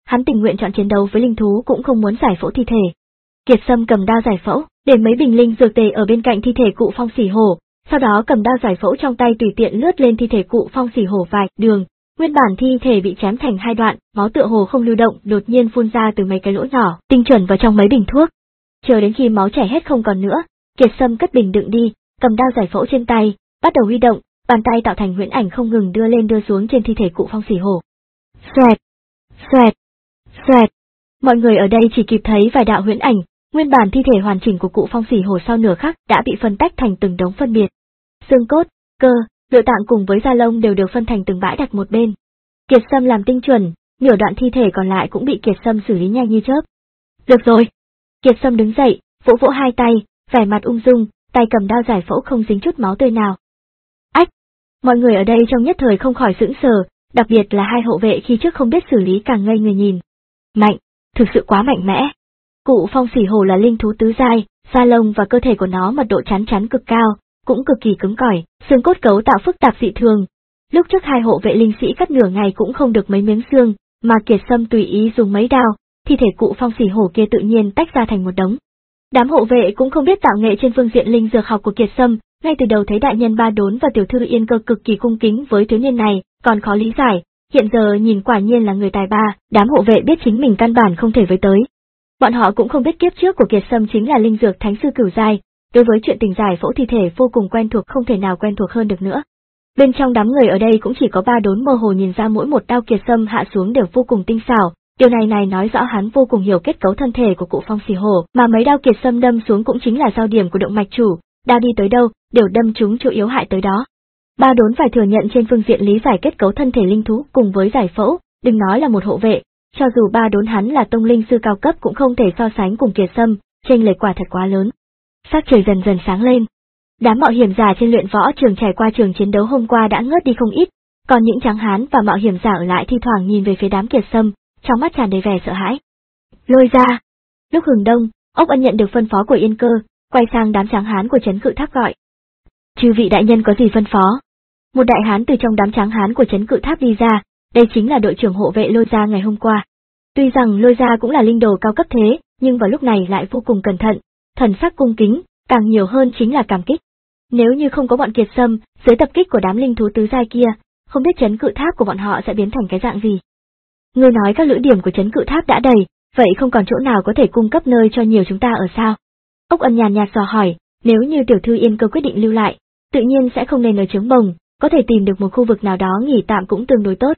Speaker 1: hắn tình nguyện chọn chiến đấu với linh thú cũng không muốn giải phẫu thi thể. Kiệt Sâm cầm đao giải phẫu, để mấy bình linh dược tề ở bên cạnh thi thể cụ Phong Sỉ Hổ, sau đó cầm đao giải phẫu trong tay tùy tiện lướt lên thi thể cụ Phong Sỉ Hổ vài đường, nguyên bản thi thể bị chém thành hai đoạn, máu tựa hồ không lưu động, đột nhiên phun ra từ mấy cái lỗ nhỏ, tinh chuẩn vào trong mấy bình thuốc. Chờ đến khi máu chảy hết không còn nữa, Kiệt Sâm cất bình đựng đi, cầm đao giải phẫu trên tay, bắt đầu huy động, bàn tay tạo thành huyễn ảnh không ngừng đưa lên đưa xuống trên thi thể cụ Phong Sỉ Hổ. Xoẹt, xoẹt, xoẹt. Mọi người ở đây chỉ kịp thấy vài đạo huyễn ảnh, nguyên bản thi thể hoàn chỉnh của cụ Phong Sỉ Hổ sau nửa khắc đã bị phân tách thành từng đống phân biệt. Xương cốt, cơ, nội tạng cùng với da lông đều được phân thành từng bãi đặt một bên. Kiệt Sâm làm tinh chuẩn, nửa đoạn thi thể còn lại cũng bị Kiệt Sâm xử lý nhanh như chớp. Được rồi. Kiệt Sâm đứng dậy, vỗ vỗ hai tay, vẻ mặt ung dung, tay cầm đao giải phẫu không dính chút máu tươi nào. Ách! Mọi người ở đây trong nhất thời không khỏi sững sờ, đặc biệt là hai hộ vệ khi trước không biết xử lý càng ngây người nhìn. Mạnh, thực sự quá mạnh mẽ. Cụ Phong Sỉ Hổ là linh thú tứ giai, da lông và cơ thể của nó mật độ chắn chắn cực cao, cũng cực kỳ cứng cỏi, xương cốt cấu tạo phức tạp dị thường. Lúc trước hai hộ vệ linh sĩ cắt nửa ngày cũng không được mấy miếng xương, mà Kiệt Sâm tùy ý dùng mấy đao, thi thể cụ Phong Sỉ Hổ kia tự nhiên tách ra thành một đống. Đám hộ vệ cũng không biết tạo nghệ trên phương diện linh dược học của Kiệt Sâm, ngay từ đầu thấy đại nhân Ba Đốn và tiểu thư Yên Cơ cực kỳ cung kính với thiếu niên này, còn khó lý giải, hiện giờ nhìn quả nhiên là người tài ba, đám hộ vệ biết chính mình căn bản không thể với tới. Bọn họ cũng không biết kiếp trước của Kiệt Sâm chính là linh dược thánh sư cửu giai, đối với chuyện tình giải phẫu thi thể vô cùng quen thuộc, không thể nào quen thuộc hơn được nữa. Bên trong đám người ở đây cũng chỉ có Ba Đốn mơ hồ nhìn ra mỗi một đao Kiệt Sâm hạ xuống đều vô cùng tinh xảo, điều này này nói rõ hắn vô cùng hiểu kết cấu thân thể của cụ Phong Sỉ Hổ, mà mấy đao Kiệt Sâm đâm xuống cũng chính là giao điểm của động mạch chủ, đao đi tới đâu, đều đâm trúng chỗ yếu hại tới đó. Ba Đốn phải thừa nhận trên phương diện lý giải kết cấu thân thể linh thú cùng với giải phẫu, đừng nói là một hộ vệ, cho dù Ba Đốn hắn là tông linh sư cao cấp cũng không thể so sánh cùng Kiệt Sâm, chênh lệch quả thật quá lớn. Sắc trời dần dần sáng lên. Đám mạo hiểm giả trên luyện võ trường trải qua trường chiến đấu hôm qua đã ngớt đi không ít, còn những tráng hán và mạo hiểm giả ở lại thi thoảng nhìn về phía đám Kiệt Sâm, trong mắt tràn đầy vẻ sợ hãi. Lôi ra. Lúc hừng đông, Ốc Ân nhận được phân phó của Yên Cơ, quay sang đám tráng hán của trấn Cự Tháp gọi. Chư vị đại nhân có gì phân phó? Một đại hán từ trong đám tráng hán của trấn Cự Tháp đi ra, đây chính là đội trưởng hộ vệ Lôi Gia ngày hôm qua. Tuy rằng Lôi Gia cũng là linh đồ cao cấp thế, nhưng vào lúc này lại vô cùng cẩn thận, thần sắc cung kính, càng nhiều hơn chính là cảm kích. Nếu như không có bọn Kiệt Sâm, dưới tập kích của đám linh thú tứ giai kia, không biết trấn Cự Tháp của bọn họ sẽ biến thành cái dạng gì. Ngươi nói các lữ điểm của trấn Cự Tháp đã đầy, vậy không còn chỗ nào có thể cung cấp nơi cho nhiều chúng ta ở sao? Ốc Ân nhàn nhạt dò hỏi, nếu như tiểu thư Yên Cơ quyết định lưu lại, tự nhiên sẽ không nên ở trướng bồng, có thể tìm được một khu vực nào đó nghỉ tạm cũng tương đối tốt.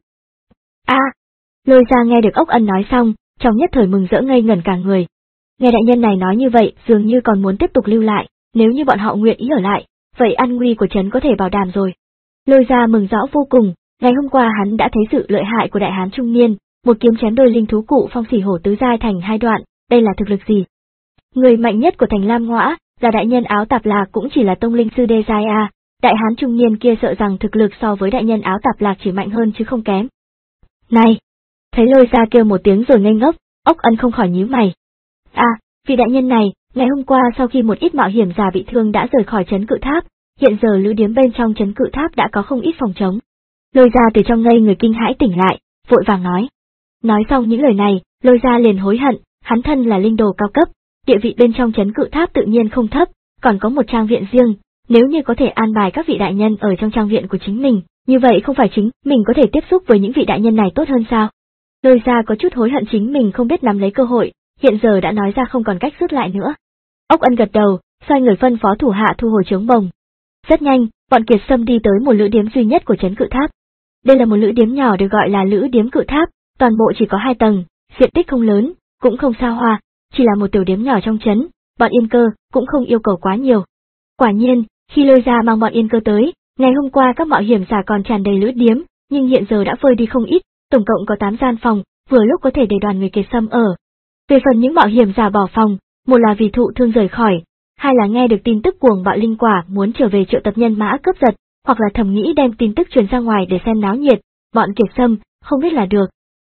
Speaker 1: A, à, Lôi Gia nghe được Ốc Ân nói xong, trong nhất thời mừng rỡ ngây ngẩn cả người. Nghe đại nhân này nói như vậy, dường như còn muốn tiếp tục lưu lại, nếu như bọn họ nguyện ý ở lại, vậy an nguy của trấn có thể bảo đảm rồi. Lôi Gia mừng rõ vô cùng, ngày hôm qua hắn đã thấy sự lợi hại của đại hán trung niên, một kiếm chém đôi linh thú cụ Phong Sỉ Hổ tứ giai thành hai đoạn, đây là thực lực gì? Người mạnh nhất của thành Lam Ngõa, là đại nhân áo tạp lạc cũng chỉ là tông linh sư đê giai a, đại hán trung niên kia sợ rằng thực lực so với đại nhân áo tạp lạc chỉ mạnh hơn chứ không kém. Này! Thấy Lôi Gia kêu một tiếng rồi ngây ngốc, Ốc Ân không khỏi nhíu mày. À, vị đại nhân này, ngày hôm qua sau khi một ít mạo hiểm giả bị thương đã rời khỏi trấn Cự Tháp, hiện giờ lữ điếm bên trong trấn Cự Tháp đã có không ít phòng trống. Lôi Gia từ trong ngây người kinh hãi tỉnh lại, vội vàng nói. Nói xong những lời này, Lôi Gia liền hối hận, hắn thân là linh đồ cao cấp, địa vị bên trong trấn Cự Tháp tự nhiên không thấp, còn có một trang viện riêng, nếu như có thể an bài các vị đại nhân ở trong trang viện của chính mình, như vậy không phải chính mình có thể tiếp xúc với những vị đại nhân này tốt hơn sao? Lôi Gia có chút hối hận chính mình không biết nắm lấy cơ hội, hiện giờ đã nói ra không còn cách rút lại nữa. Ốc Ân gật đầu, xoay người phân phó thủ hạ thu hồi trướng bồng. Rất nhanh, bọn Kiệt Sâm đi tới một lữ điếm duy nhất của trấn Cự Tháp. Đây là một lữ điếm nhỏ được gọi là lữ điếm Cự Tháp, toàn bộ chỉ có hai tầng, diện tích không lớn, cũng không xa hoa, chỉ là một tiểu điếm nhỏ trong trấn, bọn Yên Cơ cũng không yêu cầu quá nhiều. Quả nhiên, khi Lôi Gia mang bọn Yên Cơ tới, ngày hôm qua các mạo hiểm giả còn tràn đầy lữ điếm, nhưng hiện giờ đã vơi đi không ít, tổng cộng có tám gian phòng, vừa lúc có thể để đoàn người Kiệt Sâm ở. Về phần những mạo hiểm giả bỏ phòng, một là vì thụ thương rời khỏi, hai là nghe được tin tức cuồng bạo linh quả muốn trở về triệu tập nhân mã cướp giật, hoặc là thầm nghĩ đem tin tức truyền ra ngoài để xem náo nhiệt, bọn Kiệt Sâm không biết là được.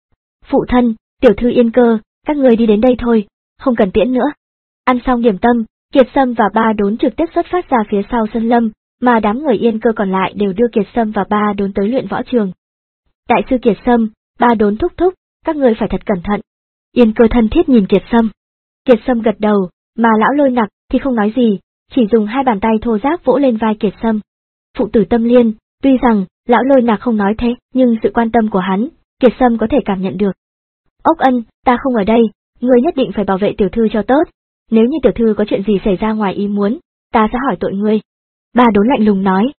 Speaker 1: Phụ thân, tiểu thư Yên Cơ, các người đi đến đây thôi, không cần tiễn nữa. Ăn xong điểm tâm, Kiệt Sâm và Ba Đốn trực tiếp xuất phát ra phía sau sân lâm, mà đám người Yên Cơ còn lại đều đưa Kiệt Sâm và Ba Đốn tới luyện võ trường. Đại sư Kiệt Sâm, Ba Đốn thúc thúc, các ngươi phải thật cẩn thận. Yên Cơ thân thiết nhìn Kiệt Sâm. Kiệt Sâm gật đầu, mà lão Lôi Nặc thì không nói gì, chỉ dùng hai bàn tay thô ráp vỗ lên vai Kiệt Sâm. Phụ tử tâm liên, tuy rằng lão Lôi Nặc không nói thế, nhưng sự quan tâm của hắn, Kiệt Sâm có thể cảm nhận được. Ốc Ân, ta không ở đây, ngươi nhất định phải bảo vệ tiểu thư cho tốt, nếu như tiểu thư có chuyện gì xảy ra ngoài ý muốn, ta sẽ hỏi tội ngươi. Ba Đốn lạnh lùng nói.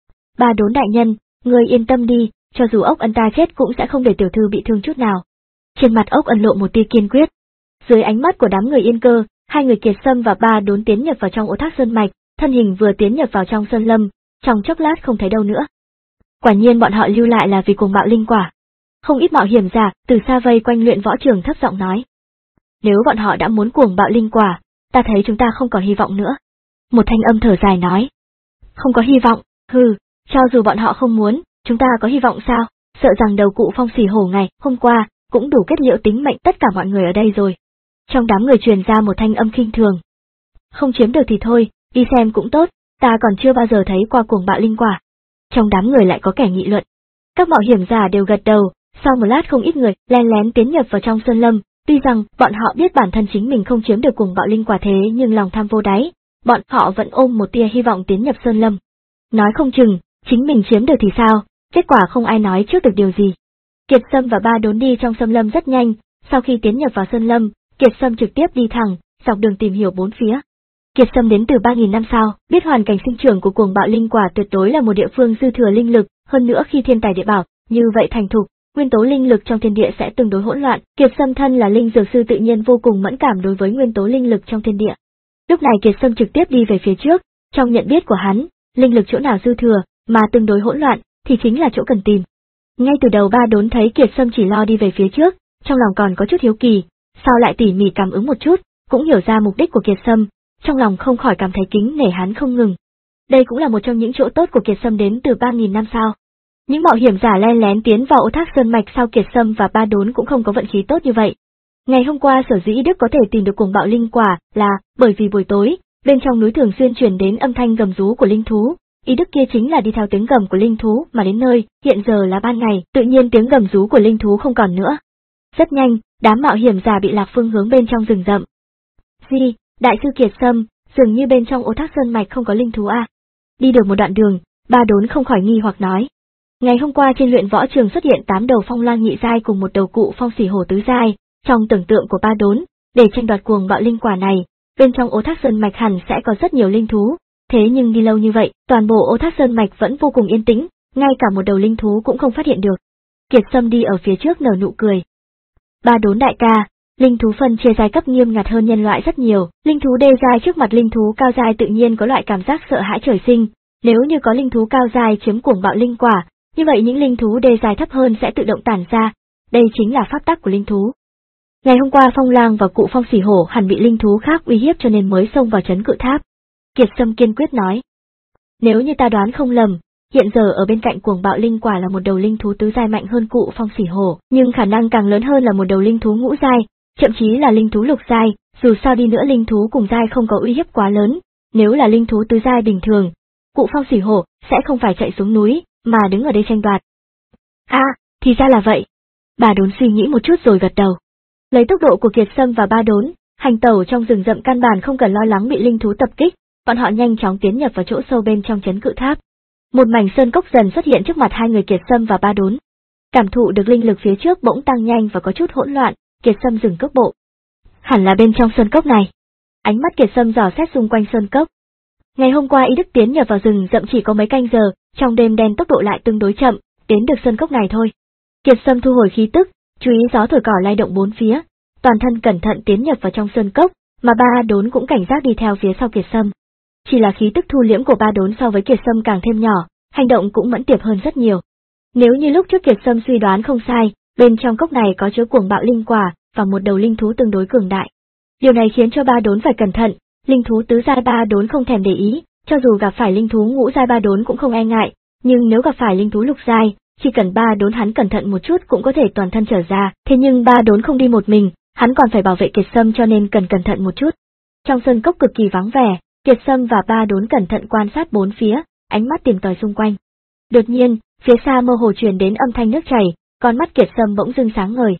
Speaker 1: Ba Đốn đại nhân, ngươi yên tâm đi, cho dù Ốc Ân ta chết cũng sẽ không để tiểu thư bị thương chút nào. Trên mặt Ốc Ân lộ một tia kiên quyết. Dưới ánh mắt của đám người Yên Cơ, hai người Kiệt Sâm và Ba Đốn tiến nhập vào trong Ô Thác Sơn Mạch, thân hình vừa tiến nhập vào trong sơn lâm, trong chốc lát không thấy đâu nữa. Quả nhiên bọn họ lưu lại là vì cuồng bạo linh quả. Không ít mạo hiểm giả từ xa vây quanh luyện võ trường thấp giọng nói. Nếu bọn họ đã muốn cuồng bạo linh quả, ta thấy chúng ta không còn hy vọng nữa. Một thanh âm thở dài nói. Không có hy vọng, hừ, cho dù bọn họ không muốn, chúng ta có hy vọng sao, sợ rằng đầu cụ Phong Xỉ Hổ ngày hôm qua cũng đủ kết liễu tính mệnh tất cả mọi người ở đây rồi. Trong đám người truyền ra một thanh âm khinh thường. Không chiếm được thì thôi, đi xem cũng tốt, ta còn chưa bao giờ thấy qua cuồng bạo linh quả. Trong đám người lại có kẻ nghị luận. Các mạo hiểm giả đều gật đầu, sau một lát không ít người len lén tiến nhập vào trong sơn lâm, tuy rằng bọn họ biết bản thân chính mình không chiếm được cuồng bạo linh quả thế nhưng lòng tham vô đáy, bọn họ vẫn ôm một tia hy vọng tiến nhập sơn lâm. Nói không chừng, chính mình chiếm được thì sao, kết quả không ai nói trước được điều gì. Kiệt Sâm và Ba Đốn đi trong sơn lâm rất nhanh, sau khi tiến nhập vào sơn lâm, Kiệt Sâm trực tiếp đi thẳng, dọc đường tìm hiểu bốn phía. Kiệt Sâm đến từ ba nghìn năm sau, biết hoàn cảnh sinh trưởng của cuồng bạo linh quả tuyệt đối là một địa phương dư thừa linh lực, hơn nữa khi thiên tài địa bảo như vậy thành thục, nguyên tố linh lực trong thiên địa sẽ tương đối hỗn loạn. Kiệt Sâm thân là linh dược sư tự nhiên vô cùng mẫn cảm đối với nguyên tố linh lực trong thiên địa. Lúc này Kiệt Sâm trực tiếp đi về phía trước, trong nhận biết của hắn, linh lực chỗ nào dư thừa mà tương đối hỗn loạn thì chính là chỗ cần tìm. Ngay từ đầu Ba Đốn thấy Kiệt Sâm chỉ lo đi về phía trước, trong lòng còn có chút hiếu kỳ, sau lại tỉ mỉ cảm ứng một chút, cũng hiểu ra mục đích của Kiệt Sâm, trong lòng không khỏi cảm thấy kính nể hắn không ngừng. Đây cũng là một trong những chỗ tốt của Kiệt Sâm đến từ ba nghìn năm sau. Những mạo hiểm giả len lén tiến vào Ô Thác Sơn Mạch sau Kiệt Sâm và Ba Đốn cũng không có vận khí tốt như vậy. Ngày hôm qua sở dĩ Đức có thể tìm được cuồng bạo linh quả là bởi vì buổi tối, bên trong núi thường xuyên truyền đến âm thanh gầm rú của linh thú. Ý Đức kia chính là đi theo tiếng gầm của linh thú mà đến nơi, hiện giờ là ban ngày, tự nhiên tiếng gầm rú của linh thú không còn nữa. Rất nhanh, đám mạo hiểm giả bị lạc phương hướng bên trong rừng rậm. Gì, đại sư Kiệt Sâm, dường như bên trong Ô Thác Sơn Mạch không có linh thú à? Đi được một đoạn đường, Ba Đốn không khỏi nghi hoặc nói. Ngày hôm qua trên luyện võ trường xuất hiện tám đầu phong lang nhị giai cùng một đầu cụ Phong Xỉ Hổ tứ giai, trong tưởng tượng của Ba Đốn, để tranh đoạt cuồng bạo linh quả này, bên trong Ô Thác Sơn Mạch hẳn sẽ có rất nhiều linh thú. Thế nhưng đi lâu như vậy, toàn bộ Ô Thác Sơn Mạch vẫn vô cùng yên tĩnh, ngay cả một đầu linh thú cũng không phát hiện được. Kiệt Sâm đi ở phía trước nở nụ cười. Ba Đốn đại ca, linh thú phân chia giai cấp nghiêm ngặt hơn nhân loại rất nhiều, linh thú đê giai trước mặt linh thú cao giai tự nhiên có loại cảm giác sợ hãi trời sinh, nếu như có linh thú cao giai chiếm cuồng bạo linh quả, như vậy những linh thú đê giai thấp hơn sẽ tự động tản ra, đây chính là pháp tắc của linh thú. Ngày hôm qua Phong Lang và cụ Phong Xỉ Hổ hẳn bị linh thú khác uy hiếp cho nên mới xông vào trấn cự tháp. Kiệt Sâm kiên quyết nói. Nếu như ta đoán không lầm, hiện giờ ở bên cạnh cuồng bạo linh quả là một đầu linh thú tứ giai mạnh hơn cụ Phong Xỉ Hổ, nhưng khả năng càng lớn hơn là một đầu linh thú ngũ giai, thậm chí là linh thú lục giai, dù sao đi nữa linh thú cùng giai không có uy hiếp quá lớn, nếu là linh thú tứ giai bình thường, cụ Phong Xỉ Hổ sẽ không phải chạy xuống núi, mà đứng ở đây tranh đoạt. A, à, thì ra là vậy. Ba Đốn suy nghĩ một chút rồi gật đầu. Lấy tốc độ của Kiệt Sâm và Ba Đốn, hành tẩu trong rừng rậm căn bản không cần lo lắng bị linh thú tập kích, bọn họ nhanh chóng tiến nhập vào chỗ sâu bên trong trấn cự tháp. Một mảnh sơn cốc dần xuất hiện trước mặt hai người Kiệt Sâm và Ba Đốn. Cảm thụ được linh lực phía trước bỗng tăng nhanh và có chút hỗn loạn, Kiệt Sâm dừng cước bộ. Hẳn là bên trong sơn cốc này. Ánh mắt Kiệt Sâm dò xét xung quanh sơn cốc. Ngày hôm qua Y Đức tiến nhập vào rừng rậm chỉ có mấy canh giờ, trong đêm đen tốc độ lại tương đối chậm, đến được sơn cốc này thôi. Kiệt Sâm thu hồi khí tức, chú ý gió thổi cỏ lay động bốn phía, toàn thân cẩn thận tiến nhập vào trong sơn cốc, mà Ba Đốn cũng cảnh giác đi theo phía sau Kiệt Sâm. Chỉ là khí tức thu liễm của Ba Đốn so với Kiệt Sâm càng thêm nhỏ, hành động cũng mẫn tiệp hơn rất nhiều. Nếu như lúc trước Kiệt Sâm suy đoán không sai, bên trong cốc này có chứa cuồng bạo linh quả và một đầu linh thú tương đối cường đại. Điều này khiến cho Ba Đốn phải cẩn thận, linh thú tứ giai Ba Đốn không thèm để ý, cho dù gặp phải linh thú ngũ giai Ba Đốn cũng không e ngại, nhưng nếu gặp phải linh thú lục giai, chỉ cần Ba Đốn hắn cẩn thận một chút cũng có thể toàn thân trở ra, thế nhưng Ba Đốn không đi một mình, hắn còn phải bảo vệ Kiệt Sâm cho nên cần cẩn thận một chút. Trong sân cốc cực kỳ vắng vẻ, Kiệt Sâm và Ba Đốn cẩn thận quan sát bốn phía, ánh mắt tìm tòi xung quanh. Đột nhiên, phía xa mơ hồ truyền đến âm thanh nước chảy, con mắt Kiệt Sâm bỗng dưng sáng ngời.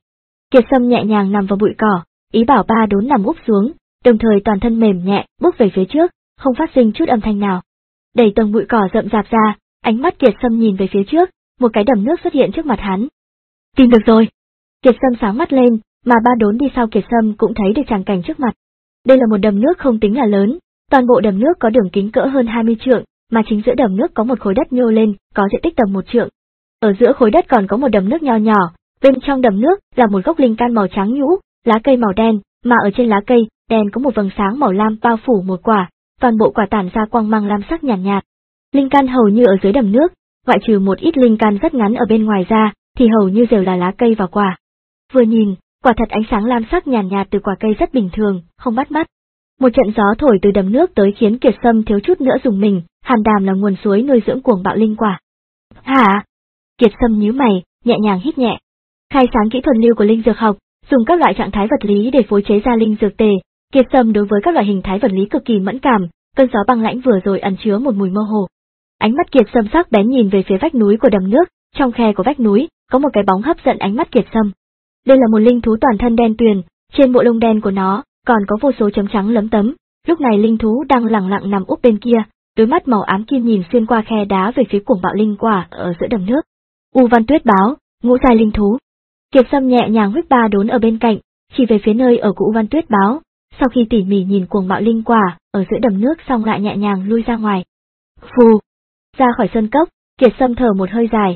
Speaker 1: Kiệt Sâm nhẹ nhàng nằm vào bụi cỏ, ý bảo Ba Đốn nằm úp xuống, đồng thời toàn thân mềm nhẹ, bước về phía trước, không phát sinh chút âm thanh nào. Đẩy tầng bụi cỏ rậm rạp ra, ánh mắt Kiệt Sâm nhìn về phía trước, một cái đầm nước xuất hiện trước mặt hắn. Tìm được rồi. Kiệt Sâm sáng mắt lên, mà Ba Đốn đi sau Kiệt Sâm cũng thấy được tràng cảnh trước mặt. Đây là một đầm nước không tính là lớn, toàn bộ đầm nước có đường kính cỡ hơn hai mươi trượng, mà chính giữa đầm nước có một khối đất nhô lên, có diện tích tầm một trượng. Ở giữa khối đất còn có một đầm nước nho nhỏ, bên trong đầm nước là một gốc linh can màu trắng nhũ, lá cây màu đen, mà ở trên lá cây đen có một vầng sáng màu lam bao phủ một quả, toàn bộ quả tản ra quang mang lam sắc nhàn nhạt, nhạt. Linh can hầu như ở dưới đầm nước, ngoại trừ một ít linh can rất ngắn ở bên ngoài ra, thì hầu như đều là lá cây và quả. Vừa nhìn, quả thật ánh sáng lam sắc nhàn nhạt, nhạt từ quả cây rất bình thường, không bắt mắt. Một trận gió thổi từ đầm nước tới khiến Kiệt Sâm thiếu chút nữa dùng mình, hàn đàm là nguồn suối nuôi dưỡng cuồng bạo linh quả. Hả? Kiệt Sâm nhíu mày, nhẹ nhàng hít nhẹ. Khai sáng kỹ thuật lưu của linh dược học, dùng các loại trạng thái vật lý để phối chế ra linh dược tề. Kiệt Sâm đối với các loại hình thái vật lý cực kỳ mẫn cảm, cơn gió băng lãnh vừa rồi ẩn chứa một mùi mơ hồ. Ánh mắt Kiệt Sâm sắc bén nhìn về phía vách núi của đầm nước, trong khe của vách núi có một cái bóng hấp dẫn ánh mắt Kiệt Sâm. Đây là một linh thú toàn thân đen tuyền, trên bộ lông đen của nó còn có vô số chấm trắng lấm tấm. Lúc này linh thú đang lẳng lặng nằm úp bên kia, đôi mắt màu ám kim nhìn xuyên qua khe đá về phía cuồng bạo linh quả ở giữa đầm nước. U Văn Tuyết báo, ngũ giai linh thú. Kiệt Sâm nhẹ nhàng huých Ba Đốn ở bên cạnh, chỉ về phía nơi ở của U Văn Tuyết báo. Sau khi tỉ mỉ nhìn cuồng bạo linh quả ở giữa đầm nước xong lại nhẹ nhàng lui ra ngoài. Phù, ra khỏi sơn cốc, Kiệt Sâm thở một hơi dài.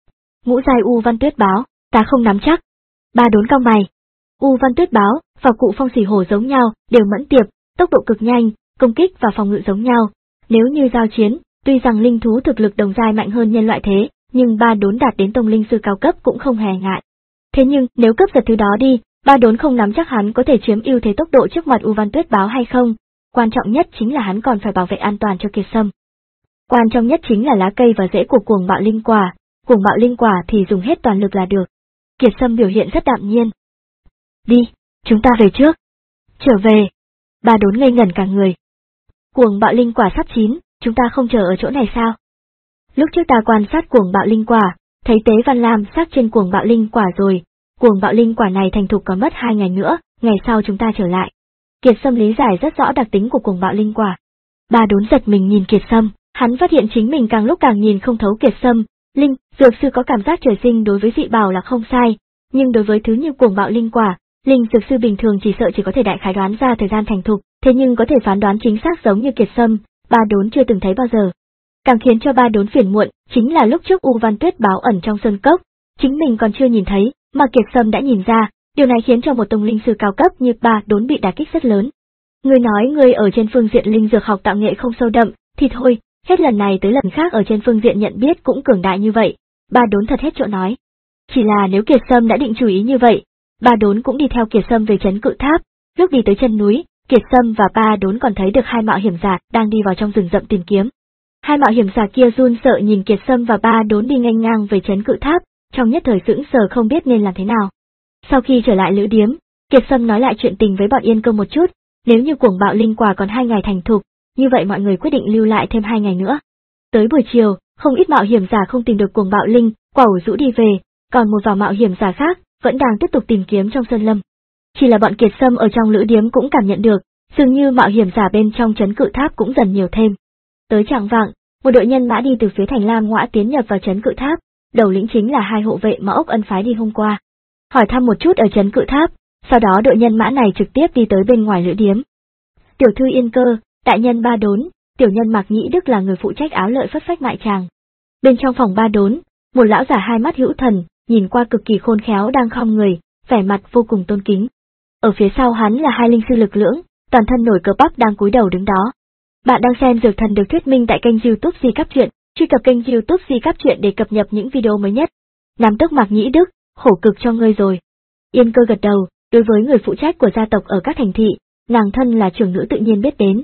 Speaker 1: Ngũ giai U Văn Tuyết báo, ta không nắm chắc. Ba Đốn cau mày. U Văn Tuyết báo và cụ phong xỉ hổ giống nhau, đều mẫn tiệp, tốc độ cực nhanh, công kích và phòng ngự giống nhau. Nếu như giao chiến, tuy rằng linh thú thực lực đồng giai mạnh hơn nhân loại thế, nhưng Ba Đốn đạt đến tông linh sư cao cấp cũng không hề ngại. Thế nhưng, nếu cướp giật thứ đó đi, Ba Đốn không nắm chắc hắn có thể chiếm ưu thế tốc độ trước mặt U Văn Tuyết báo hay không. Quan trọng nhất chính là hắn còn phải bảo vệ an toàn cho Kiệt Sâm. Quan trọng nhất chính là lá cây và rễ của cuồng bạo linh quả, cuồng bạo linh quả thì dùng hết toàn lực là được. Kiệt Sâm biểu hiện rất đạm nhiên. Đi, chúng ta về trước. Trở về. Ba Đốn ngây ngẩn cả người. Cuồng bạo linh quả sắp chín, chúng ta không chờ ở chỗ này sao? Lúc trước ta quan sát cuồng bạo linh quả, thấy Tế Văn Lam xác trên cuồng bạo linh quả rồi, cuồng bạo linh quả này thành thục còn mất hai ngày nữa, ngày sau chúng ta trở lại. Kiệt Sâm lý giải rất rõ đặc tính của cuồng bạo linh quả. Ba Đốn giật mình nhìn Kiệt Sâm, hắn phát hiện chính mình càng lúc càng nhìn không thấu Kiệt Sâm. Linh, dược sư có cảm giác trời sinh đối với dị bảo là không sai, nhưng đối với thứ như cuồng bạo linh quả, linh dược sư bình thường chỉ sợ chỉ có thể đại khái đoán ra thời gian thành thục, thế nhưng có thể phán đoán chính xác giống như Kiệt Sâm, Ba Đốn chưa từng thấy bao giờ. Càng khiến cho Ba Đốn phiền muộn, chính là lúc trước U Văn Tuyết báo ẩn trong sơn cốc, chính mình còn chưa nhìn thấy, mà Kiệt Sâm đã nhìn ra, điều này khiến cho một tông linh sư cao cấp như Ba Đốn bị đả kích rất lớn. Ngươi nói ngươi ở trên phương diện linh dược học tạo nghệ không sâu đậm, thì thôi, hết lần này tới lần khác ở trên phương diện nhận biết cũng cường đại như vậy, Ba Đốn thật hết chỗ nói. Chỉ là nếu Kiệt Sâm đã định chú ý như vậy, Ba Đốn cũng đi theo Kiệt Sâm về trấn Cự Tháp. Lúc đi tới chân núi, Kiệt Sâm và Ba Đốn còn thấy được hai mạo hiểm giả đang đi vào trong rừng rậm tìm kiếm. Hai mạo hiểm giả kia run sợ nhìn Kiệt Sâm và Ba Đốn đi nghênh ngang về trấn Cự Tháp, trong nhất thời sững sờ không biết nên làm thế nào. Sau khi trở lại lữ điếm, Kiệt Sâm nói lại chuyện tình với bọn Yên Cơ một chút, nếu như cuồng bạo linh quả còn hai ngày thành thục, như vậy mọi người quyết định lưu lại thêm hai ngày nữa. Tới buổi chiều, không ít mạo hiểm giả không tìm được cuồng bạo linh quả ủ rũ đi về, còn một vài mạo hiểm giả khác vẫn đang tiếp tục tìm kiếm trong sơn lâm. Chỉ là bọn Kiệt Sâm ở trong lữ điếm cũng cảm nhận được, dường như mạo hiểm giả bên trong trấn Cự Tháp cũng dần nhiều thêm. Tới chạng vạng, một đội nhân mã đi từ phía thành Lam Ngõa tiến nhập vào trấn Cự Tháp, đầu lĩnh chính là hai hộ vệ mà Ốc Ân phái đi hôm qua. Hỏi thăm một chút ở trấn Cự Tháp, sau đó đội nhân mã này trực tiếp đi tới bên ngoài lữ điếm. Tiểu thư Yên Cơ, đại nhân Ba Đốn, tiểu nhân Mạc Nhĩ Đức là người phụ trách áo lợi phất phách mại tràng. Bên trong phòng Ba Đốn, một lão giả hai mắt hữu thần, nhìn qua cực kỳ khôn khéo đang khom người, vẻ mặt vô cùng tôn kính. Ở phía sau hắn là hai linh sư lực lưỡng, toàn thân nổi cờ bắc đang cúi đầu đứng đó. Bạn đang xem Dược Thần được thuyết minh tại kênh YouTube Di Cáp Truyện, truy cập kênh YouTube Di Cáp Truyện để cập nhật những video mới nhất. Nam tước Mạc Nhĩ Đức, khổ cực cho ngươi rồi. Yên Cơ gật đầu, đối với người phụ trách của gia tộc ở các thành thị, nàng thân là trưởng nữ tự nhiên biết đến.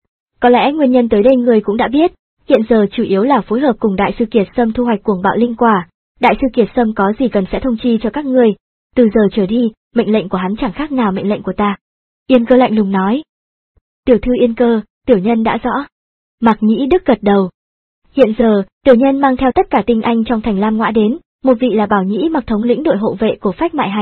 Speaker 1: Có lẽ nguyên nhân tới đây người cũng đã biết, hiện giờ chủ yếu là phối hợp cùng Đại sư Kiệt Sâm thu hoạch cuồng bạo linh quả. Đại sư Kiệt Sâm có gì cần sẽ thông chi cho các người, từ giờ trở đi, mệnh lệnh của hắn chẳng khác nào mệnh lệnh của ta. Yên Cơ lạnh lùng nói. Tiểu thư Yên Cơ, tiểu nhân đã rõ. Mạc Nhĩ Đức gật đầu. Hiện giờ, tiểu nhân mang theo tất cả tinh anh trong thành Lam Ngõa đến, một vị là Bảo Nhĩ Mặc thống lĩnh đội hộ vệ của Phách Mại Hành,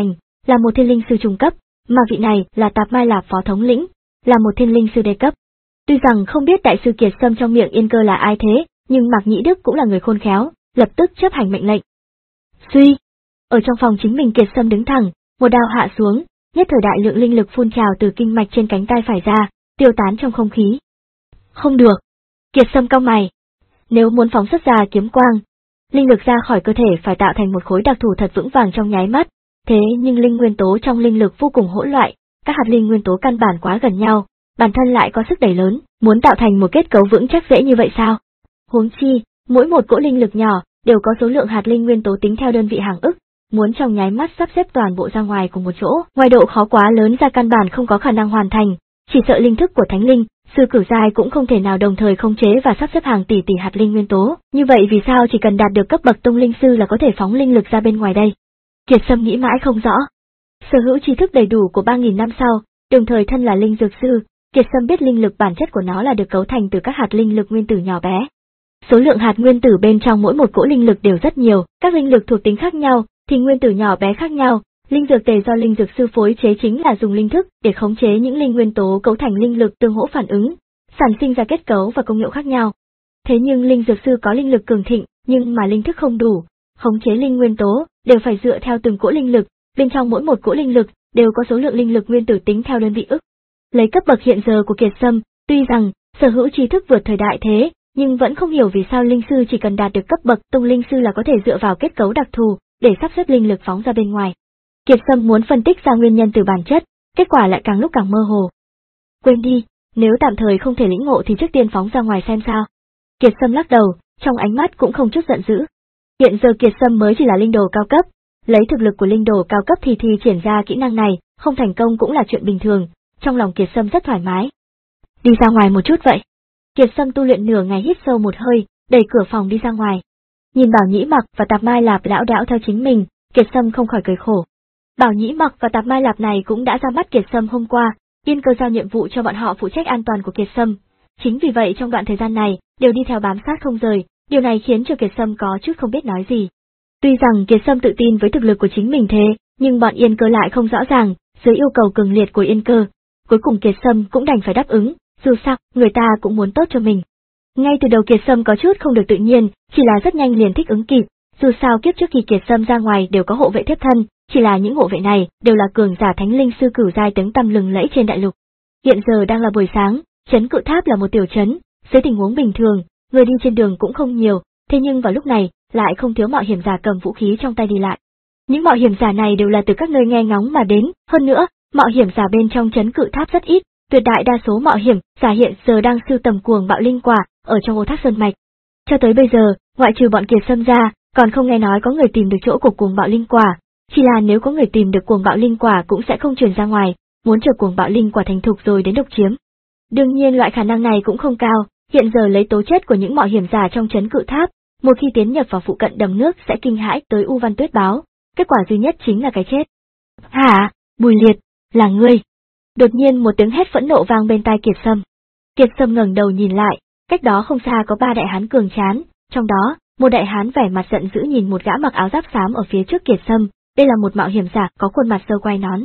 Speaker 1: là một thiên linh sư trung cấp, mà vị này là Tạp Mai Lạp phó thống lĩnh, là một thiên linh sư đê cấp. Tuy rằng không biết đại sư Kiệt Sâm trong miệng Yên Cơ là ai thế, nhưng Mạc Nhĩ Đức cũng là người khôn khéo, lập tức chấp hành mệnh lệnh. Suy, ở trong phòng chính mình Kiệt Sâm đứng thẳng, một đao hạ xuống, nhất thời đại lượng linh lực phun trào từ kinh mạch trên cánh tay phải ra, tiêu tán trong không khí. Không được. Kiệt Sâm cau mày. Nếu muốn phóng xuất ra kiếm quang, linh lực ra khỏi cơ thể phải tạo thành một khối đặc thù thật vững vàng trong nháy mắt, thế nhưng linh nguyên tố trong linh lực vô cùng hỗn loạn, các hạt linh nguyên tố căn bản quá gần nhau, bản thân lại có sức đẩy lớn, muốn tạo thành một kết cấu vững chắc dễ như vậy sao? Huống chi, mỗi một cỗ linh lực nhỏ đều có số lượng hạt linh nguyên tố tính theo đơn vị hàng ức, muốn trong nháy mắt sắp xếp toàn bộ ra ngoài cùng một chỗ, ngoài độ khó quá lớn ra căn bản không có khả năng hoàn thành, chỉ sợ linh thức của thánh linh, sư cửu giai cũng không thể nào đồng thời khống chế và sắp xếp hàng tỷ tỷ hạt linh nguyên tố, như vậy vì sao chỉ cần đạt được cấp bậc tông linh sư là có thể phóng linh lực ra bên ngoài đây? Kiệt Sâm nghĩ mãi không rõ. Sở hữu tri thức đầy đủ của ba nghìn năm sau, đồng thời thân là linh dược sư, Kiệt Sâm biết linh lực bản chất của nó là được cấu thành từ các hạt linh lực nguyên tử nhỏ bé. Số lượng hạt nguyên tử bên trong mỗi một cỗ linh lực đều rất nhiều, các linh lực thuộc tính khác nhau, thì nguyên tử nhỏ bé khác nhau. Linh dược tề do linh dược sư phối chế chính là dùng linh thức để khống chế những linh nguyên tố cấu thành linh lực tương hỗ phản ứng, sản sinh ra kết cấu và công hiệu khác nhau. Thế nhưng linh dược sư có linh lực cường thịnh, nhưng mà linh thức không đủ, khống chế linh nguyên tố đều phải dựa theo từng cỗ linh lực, bên trong mỗi một cỗ linh lực đều có số lượng linh lực nguyên tử tính theo đơn vị ức. Lấy cấp bậc hiện giờ của Kiệt Sâm, tuy rằng sở hữu trí thức vượt thời đại thế, nhưng vẫn không hiểu vì sao linh sư chỉ cần đạt được cấp bậc tông linh sư là có thể dựa vào kết cấu đặc thù để sắp xếp linh lực phóng ra bên ngoài. Kiệt Sâm muốn phân tích ra nguyên nhân từ bản chất, kết quả lại càng lúc càng mơ hồ. Quên đi, nếu tạm thời không thể lĩnh ngộ thì trước tiên phóng ra ngoài xem sao. Kiệt Sâm lắc đầu, trong ánh mắt cũng không chút giận dữ. Hiện giờ Kiệt Sâm mới chỉ là linh đồ cao cấp, lấy thực lực của linh đồ cao cấp thì thi triển ra kỹ năng này, không thành công cũng là chuyện bình thường, trong lòng Kiệt Sâm rất thoải mái. Đi ra ngoài một chút vậy. Kiệt Sâm tu luyện nửa ngày hít sâu một hơi, đẩy cửa phòng đi ra ngoài. Nhìn Bảo Nhĩ Mặc và Tạp Mai Lạp lão đảo theo chính mình, Kiệt Sâm không khỏi cười khổ. Bảo Nhĩ Mặc và Tạp Mai Lạp này cũng đã ra mắt Kiệt Sâm hôm qua, Yên Cơ giao nhiệm vụ cho bọn họ phụ trách an toàn của Kiệt Sâm. Chính vì vậy trong đoạn thời gian này, đều đi theo bám sát không rời, điều này khiến cho Kiệt Sâm có chút không biết nói gì. Tuy rằng Kiệt Sâm tự tin với thực lực của chính mình thế, nhưng bọn Yên Cơ lại không rõ ràng, dưới yêu cầu cường liệt của Yên Cơ, cuối cùng Kiệt Sâm cũng đành phải đáp ứng, dù sao, người ta cũng muốn tốt cho mình. Ngay từ đầu Kiệt Sâm có chút không được tự nhiên, chỉ là rất nhanh liền thích ứng kịp, dù sao kiếp trước khi Kiệt Sâm ra ngoài đều có hộ vệ thiếp thân, chỉ là những hộ vệ này đều là cường giả thánh linh sư cửu giai tiếng tăm lừng lẫy trên đại lục. Hiện giờ đang là buổi sáng, trấn Cự Tháp là một tiểu trấn, dưới tình huống bình thường, người đi trên đường cũng không nhiều, thế nhưng vào lúc này, lại không thiếu mạo hiểm giả cầm vũ khí trong tay đi lại. Những mạo hiểm giả này đều là từ các nơi nghe ngóng mà đến, hơn nữa, mạo hiểm giả bên trong trấn Cự Tháp rất ít, tuyệt đại đa số mạo hiểm giả hiện giờ đang sưu tầm cuồng bạo linh quả ở trong Ô Thác Sơn mạch. Cho tới bây giờ, ngoại trừ bọn Kiệt Sâm ra, còn không nghe nói có người tìm được chỗ của cuồng bạo linh quả, chỉ là nếu có người tìm được cuồng bạo linh quả cũng sẽ không truyền ra ngoài, muốn chờ cuồng bạo linh quả thành thục rồi đến độc chiếm. Đương nhiên loại khả năng này cũng không cao, hiện giờ lấy tố chất của những mạo hiểm giả trong trấn Cự Tháp, một khi tiến nhập vào phụ cận đầm nước sẽ kinh hãi tới U Văn Tuyết báo, kết quả duy nhất chính là cái chết. Hả, Bùi Liệt, là ngươi? Đột nhiên một tiếng hét phẫn nộ vang bên tai Kiệt Sâm. Kiệt Sâm ngẩng đầu nhìn lại, cách đó không xa có ba đại hán cường tráng, trong đó, một đại hán vẻ mặt giận dữ nhìn một gã mặc áo giáp xám ở phía trước Kiệt Sâm, đây là một mạo hiểm giả có khuôn mặt sơ quai nón.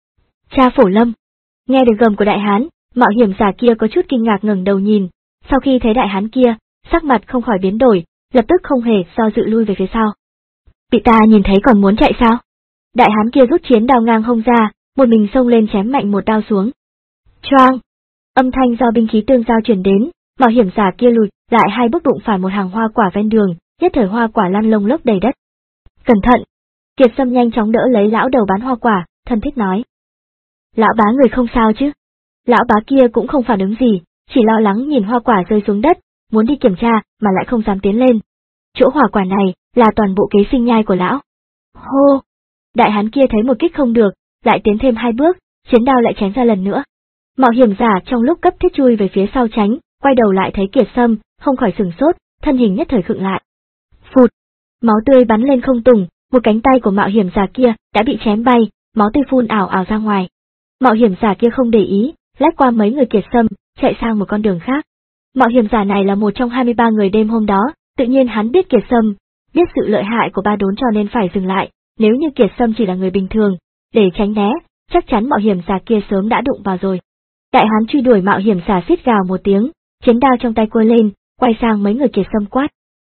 Speaker 1: Cha Phổ Lâm. Nghe được gầm của đại hán, mạo hiểm giả kia có chút kinh ngạc ngẩng đầu nhìn, sau khi thấy đại hán kia, sắc mặt không khỏi biến đổi, lập tức không hề do dự lui về phía sau. Bị ta nhìn thấy còn muốn chạy sao? Đại hán kia rút chiến đao ngang hông ra, một mình xông lên chém mạnh một đao xuống. Choang! Âm thanh do binh khí tương giao truyền đến, mạo hiểm giả kia lùi lại hai bước đụng phải một hàng hoa quả ven đường, nhất thời hoa quả lăn lông lốc đầy đất. Cẩn thận! Kiệt Sâm nhanh chóng đỡ lấy lão đầu bán hoa quả, thân thiết nói. Lão bá người không sao chứ? Lão bá kia cũng không phản ứng gì, chỉ lo lắng nhìn hoa quả rơi xuống đất, muốn đi kiểm tra mà lại không dám tiến lên. Chỗ hoa quả này là toàn bộ kế sinh nhai của lão. Hô! Đại hán kia thấy một kích không được, lại tiến thêm hai bước, chiến đao lại chém ra lần nữa. Mạo hiểm giả trong lúc cấp thiết chui về phía sau tránh, quay đầu lại thấy Kiệt Sâm, không khỏi sửng sốt, thân hình nhất thời khựng lại. Phụt! Máu tươi bắn lên không tùng, một cánh tay của mạo hiểm giả kia đã bị chém bay, máu tươi phun ảo ảo ra ngoài. Mạo hiểm giả kia không để ý, lách qua mấy người Kiệt Sâm, chạy sang một con đường khác. Mạo hiểm giả này là một trong hai mươi ba người đêm hôm đó, tự nhiên hắn biết Kiệt Sâm, biết sự lợi hại của ba đốn cho nên phải dừng lại, nếu như Kiệt Sâm chỉ là người bình thường, để tránh né, chắc chắn mạo hiểm giả kia sớm đã đụng vào rồi. Đại hán truy đuổi mạo hiểm giả xít gào một tiếng, chiến đao trong tay quơ lên, quay sang mấy người Kiệt Sâm quát.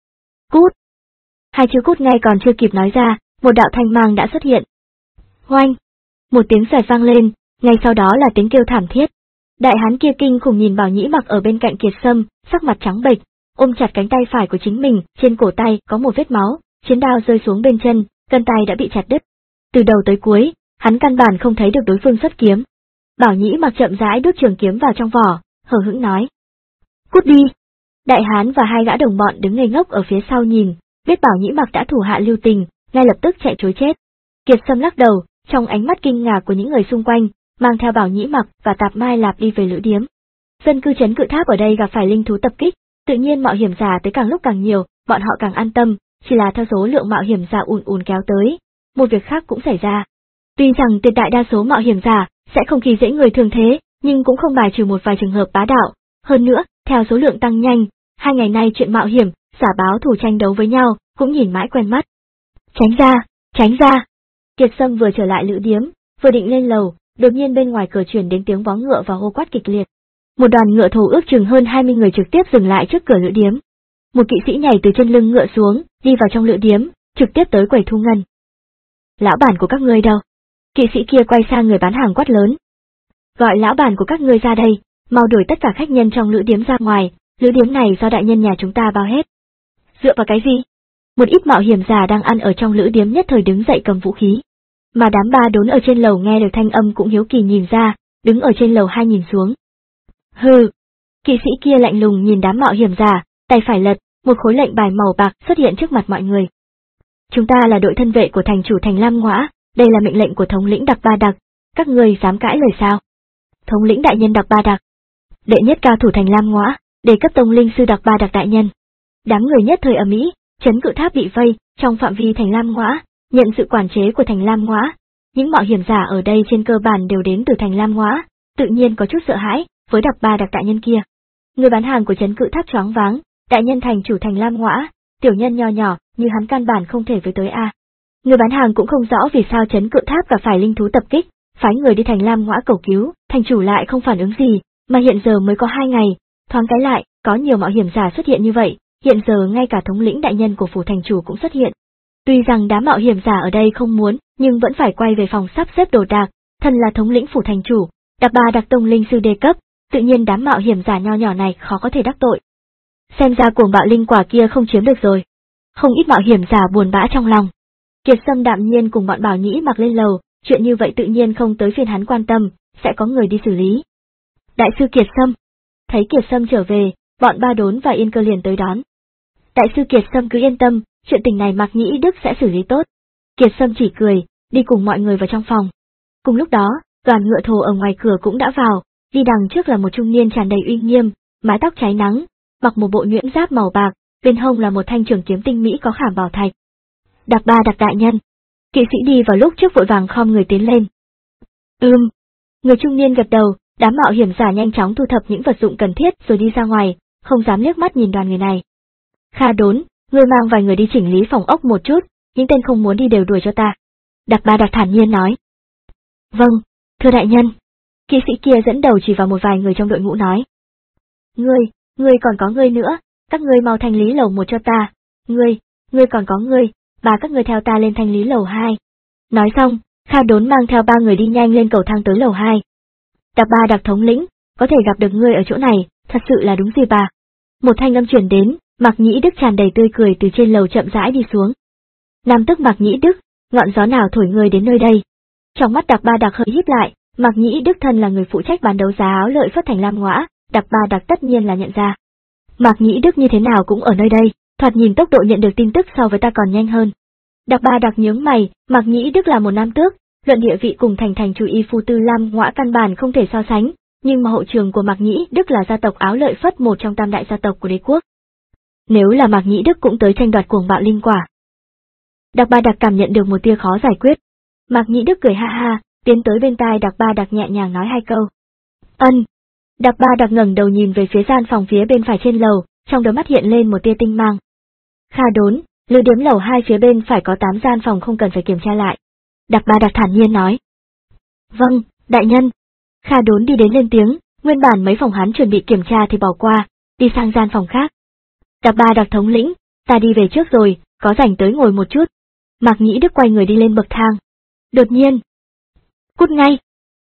Speaker 1: Cút! Hai chữ cút ngay còn chưa kịp nói ra, một đạo thanh mang đã xuất hiện. Oanh! Một tiếng xoẹt vang lên, ngay sau đó là tiếng kêu thảm thiết. Đại hán kia kinh khủng nhìn Bảo Nhĩ Mặc ở bên cạnh Kiệt Sâm, sắc mặt trắng bệch, ôm chặt cánh tay phải của chính mình, trên cổ tay có một vết máu, chiến đao rơi xuống bên chân, cân tay đã bị chặt đứt. Từ đầu tới cuối, hắn căn bản không thấy được đối phương xuất kiếm. Bảo Nhĩ Mặc chậm rãi đút trường kiếm vào trong vỏ, hờ hững nói. Cút đi! Đại hán và hai gã đồng bọn đứng ngây ngốc ở phía sau nhìn, biết Bảo Nhĩ Mặc đã thủ hạ lưu tình, ngay lập tức chạy trối chết. Kiệt Sâm lắc đầu, trong ánh mắt kinh ngạc của những người xung quanh, mang theo Bảo Nhĩ Mặc và Tạp Mai Lạp đi về lữ điếm. Dân cư trấn Cự Tháp ở đây gặp phải linh thú tập kích, tự nhiên mạo hiểm giả tới càng lúc càng nhiều, bọn họ càng an tâm, chỉ là theo số lượng mạo hiểm giả ùn ùn kéo tới, một việc khác cũng xảy ra. Tuy rằng tuyệt đại đa số mạo hiểm giả sẽ không khi dễ người thường thế, nhưng cũng không bài trừ một vài trường hợp bá đạo. Hơn nữa, theo số lượng tăng nhanh, hai ngày nay chuyện mạo hiểm, giả báo thù tranh đấu với nhau, cũng nhìn mãi quen mắt. Tránh ra, tránh ra! Kiệt Sâm vừa trở lại lữ điếm, vừa định lên lầu, đột nhiên bên ngoài cửa truyền đến tiếng vó ngựa và hô quát kịch liệt. Một đoàn ngựa thổ ước chừng hơn hai mươi người trực tiếp dừng lại trước cửa lữ điếm. Một kỵ sĩ nhảy từ trên lưng ngựa xuống, đi vào trong lữ điếm, trực tiếp tới quầy thu ngân. Lão bản của các ngươi đâu? Kỵ sĩ kia quay sang người bán hàng quát lớn. Gọi lão bản của các ngươi ra đây, mau đuổi tất cả khách nhân trong lữ điếm ra ngoài, lữ điếm này do đại nhân nhà chúng ta bao hết. Dựa vào cái gì? Một ít mạo hiểm giả đang ăn ở trong lữ điếm nhất thời đứng dậy cầm vũ khí. Mà đám ba đốn ở trên lầu nghe được thanh âm cũng hiếu kỳ nhìn ra, đứng ở trên lầu hai nhìn xuống. Hừ! Kỵ sĩ kia lạnh lùng nhìn đám mạo hiểm giả, tay phải lật, một khối lệnh bài màu bạc xuất hiện trước mặt mọi người. Chúng ta là đội thân vệ của thành chủ thành Lam Ngõa, đây là mệnh lệnh của thống lĩnh Đặc Ba Đặc, các ngươi dám cãi lời sao? Thống lĩnh đại nhân Đặc Ba Đặc. Đệ nhất cao thủ thành Lam Ngõa, đề cấp tông linh sư Đặc Ba Đặc đại nhân. Đám người nhất thời ầm ĩ, trấn Cự Tháp bị vây, trong phạm vi thành Lam Ngõa, nhận sự quản chế của thành Lam Ngõa. Những mạo hiểm giả ở đây trên cơ bản đều đến từ thành Lam Ngõa, tự nhiên có chút sợ hãi với Đặc Ba Đặc đại nhân kia. Người bán hàng của trấn Cự Tháp choáng váng, đại nhân thành chủ thành Lam Ngõa, tiểu nhân nho nhỏ như hắn căn bản không thể với tới a. Người bán hàng cũng không rõ vì sao trấn Cự Tháp gặp phải linh thú tập kích, phái người đi thành Lam Ngõa cầu cứu, thành chủ lại không phản ứng gì, mà hiện giờ mới có hai ngày, thoáng cái lại, có nhiều mạo hiểm giả xuất hiện như vậy, hiện giờ ngay cả thống lĩnh đại nhân của phủ thành chủ cũng xuất hiện. Tuy rằng đám mạo hiểm giả ở đây không muốn, nhưng vẫn phải quay về phòng sắp xếp đồ đạc, thân là thống lĩnh phủ thành chủ, Đặc Ba Đặc tông linh sư đề cấp, tự nhiên đám mạo hiểm giả nho nhỏ này khó có thể đắc tội. Xem ra cuồng bạo linh quả kia không chiếm được rồi. Không ít mạo hiểm giả buồn bã trong lòng. Kiệt Sâm đạm nhiên cùng bọn Bảo Nhĩ Mặc lên lầu, chuyện như vậy tự nhiên không tới phiên hắn quan tâm, sẽ có người đi xử lý. Đại sư Kiệt Sâm. Thấy Kiệt Sâm trở về, bọn Ba Đốn và Yên Cơ liền tới đón. Đại sư Kiệt Sâm cứ yên tâm, chuyện tình này Mạc Nhĩ Đức sẽ xử lý tốt. Kiệt Sâm chỉ cười, đi cùng mọi người vào trong phòng. Cùng lúc đó, đoàn ngựa thồ ở ngoài cửa cũng đã vào, đi đằng trước là một trung niên tràn đầy uy nghiêm, mái tóc cháy nắng, mặc một bộ nhuyễn giáp màu bạc, bên hông là một thanh trường kiếm tinh mỹ có khảm bảo thạch. Đặc Ba Đặc đại nhân. Kỵ sĩ đi vào lúc trước vội vàng khom người tiến lên. Ừm. Người trung niên gật đầu, đám mạo hiểm giả nhanh chóng thu thập những vật dụng cần thiết rồi đi ra ngoài, không dám liếc mắt nhìn đoàn người này. Kha Đốn, ngươi mang vài người đi chỉnh lý phòng ốc một chút, những tên không muốn đi đều đuổi cho ta. Đặc Ba Đặc thản nhiên nói. Vâng, thưa đại nhân. Kỵ sĩ kia dẫn đầu chỉ vào một vài người trong đội ngũ nói. Ngươi, ngươi còn có ngươi nữa, các ngươi mau thanh lý lầu một cho ta. Ngươi, ngươi còn có ngươi, ba các ngươi theo ta lên thanh lý lầu hai. Nói xong, Kha Đốn mang theo ba người đi nhanh lên cầu thang tới lầu hai. Đặc Ba Đặc thống lĩnh, có thể gặp được ngươi ở chỗ này, thật sự là đúng gì bà. Một thanh âm truyền đến, Mạc Nhĩ Đức tràn đầy tươi cười từ trên lầu chậm rãi đi xuống. Nam tức Mạc Nhĩ Đức, ngọn gió nào thổi ngươi đến nơi đây? Trong mắt Đặc Ba Đặc hơi híp lại, Mạc Nhĩ Đức thân là người phụ trách bán đấu giá áo lợi phất thành Lam Ngõa, Đặc Ba Đặc tất nhiên là nhận ra. Mạc Nhĩ Đức như thế nào cũng ở nơi đây, thoạt nhìn tốc độ nhận được tin tức so với ta còn nhanh hơn. Đặc Ba Đặc nhướng mày, Mạc Nhĩ Đức là một nam tước, luận địa vị cùng thành thành chủ y phu tư Lam Ngõa căn bản không thể so sánh, nhưng mà hậu trường của Mạc Nhĩ Đức là gia tộc áo lợi phất một trong tam đại gia tộc của đế quốc. Nếu là Mạc Nhĩ Đức cũng tới tranh đoạt cuồng bạo linh quả. Đặc Ba Đặc cảm nhận được một tia khó giải quyết. Mạc Nhĩ Đức cười ha ha, tiến tới bên tai Đặc Ba Đặc nhẹ nhàng nói hai câu. Ân. Đặc Ba Đặc ngẩng đầu nhìn về phía gian phòng phía bên phải trên lầu, trong đôi mắt hiện lên một tia tinh mang. Kha Đốn, lữ điếm lầu hai phía bên phải có tám gian phòng không cần phải kiểm tra lại. Đặc Ba Đặc thản nhiên nói. Vâng, đại nhân. Kha Đốn đi đến lên tiếng, nguyên bản mấy phòng hắn chuẩn bị kiểm tra thì bỏ qua, đi sang gian phòng khác. Đặc Ba Đặc thống lĩnh, ta đi về trước rồi, có rảnh tới ngồi một chút. Mạc Nhĩ Đức quay người đi lên bậc thang. Đột nhiên, cút ngay.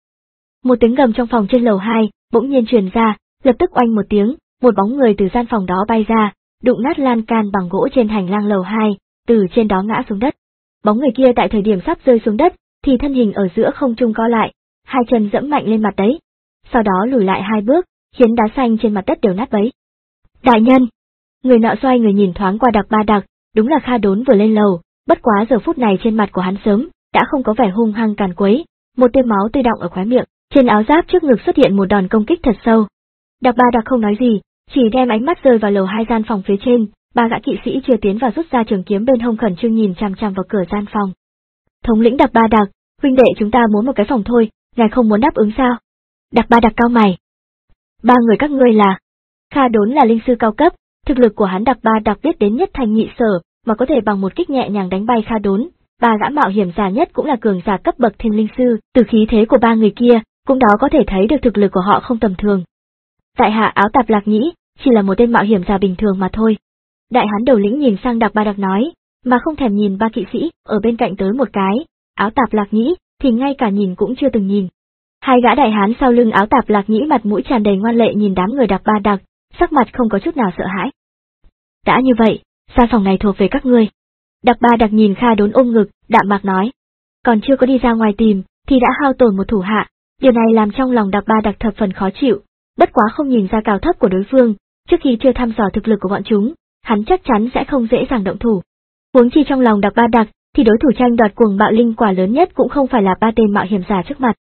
Speaker 1: Một tiếng gầm trong phòng trên lầu hai, bỗng nhiên truyền ra, lập tức oanh một tiếng, một bóng người từ gian phòng đó bay ra, đụng nát lan can bằng gỗ trên hành lang lầu hai, từ trên đó ngã xuống đất. Bóng người kia tại thời điểm sắp rơi xuống đất, thì thân hình ở giữa không trung co lại, hai chân dẫm mạnh lên mặt đấy. Sau đó lùi lại hai bước, khiến đá xanh trên mặt đất đều nát bấy. Đại nhân! Người nọ xoay người nhìn thoáng qua Đặc Ba Đặc, đúng là Kha Đốn vừa lên lầu, bất quá giờ phút này trên mặt của hắn sớm đã không có vẻ hung hăng càn quấy, một tia máu tươi đọng ở khóe miệng, trên áo giáp trước ngực xuất hiện một đòn công kích thật sâu. Đặc Ba Đặc không nói gì, chỉ đem ánh mắt rơi vào lầu hai gian phòng phía trên, ba gã kỵ sĩ chưa tiến vào rút ra trường kiếm bên hông khẩn trương nhìn chằm chằm vào cửa gian phòng. Thống lĩnh Đặc Ba Đặc, huynh đệ chúng ta muốn một cái phòng thôi, ngài không muốn đáp ứng sao? Đặc Ba Đặc cau mày. Ba người các ngươi là? Kha Đốn là linh sư cao cấp, thực lực của hắn Đặc Ba Đặc biết đến nhất thành nhị sở, mà có thể bằng một kích nhẹ nhàng đánh bay Kha Đốn. Ba gã mạo hiểm giả nhất cũng là cường giả cấp bậc thiên linh sư, từ khí thế của ba người kia, cũng đó có thể thấy được thực lực của họ không tầm thường. Tại hạ Áo Tạp Lạc Nhĩ, chỉ là một tên mạo hiểm giả bình thường mà thôi. Đại hán đầu lĩnh nhìn sang Đặc Ba Đặc nói, mà không thèm nhìn ba kỵ sĩ ở bên cạnh tới một cái. Áo Tạp Lạc Nhĩ thì ngay cả nhìn cũng chưa từng nhìn. Hai gã đại hán sau lưng Áo Tạp Lạc Nhĩ mặt mũi tràn đầy ngoan lệ nhìn đám người Đặc Ba Đặc, sắc mặt không có chút nào sợ hãi. Đã như vậy, gian phòng này thuộc về các ngươi. Đặc Ba Đặc nhìn Kha Đốn ôm ngực, đạm mạc nói. Còn chưa có đi ra ngoài tìm, thì đã hao tổn một thủ hạ, điều này làm trong lòng Đặc Ba Đặc thập phần khó chịu, bất quá không nhìn ra cao thấp của đối phương, trước khi chưa thăm dò thực lực của bọn chúng, hắn chắc chắn sẽ không dễ dàng động thủ. Huống chi trong lòng Đặc Ba Đặc, thì đối thủ tranh đoạt cuồng bạo linh quả lớn nhất cũng không phải là ba tên mạo hiểm giả trước mặt.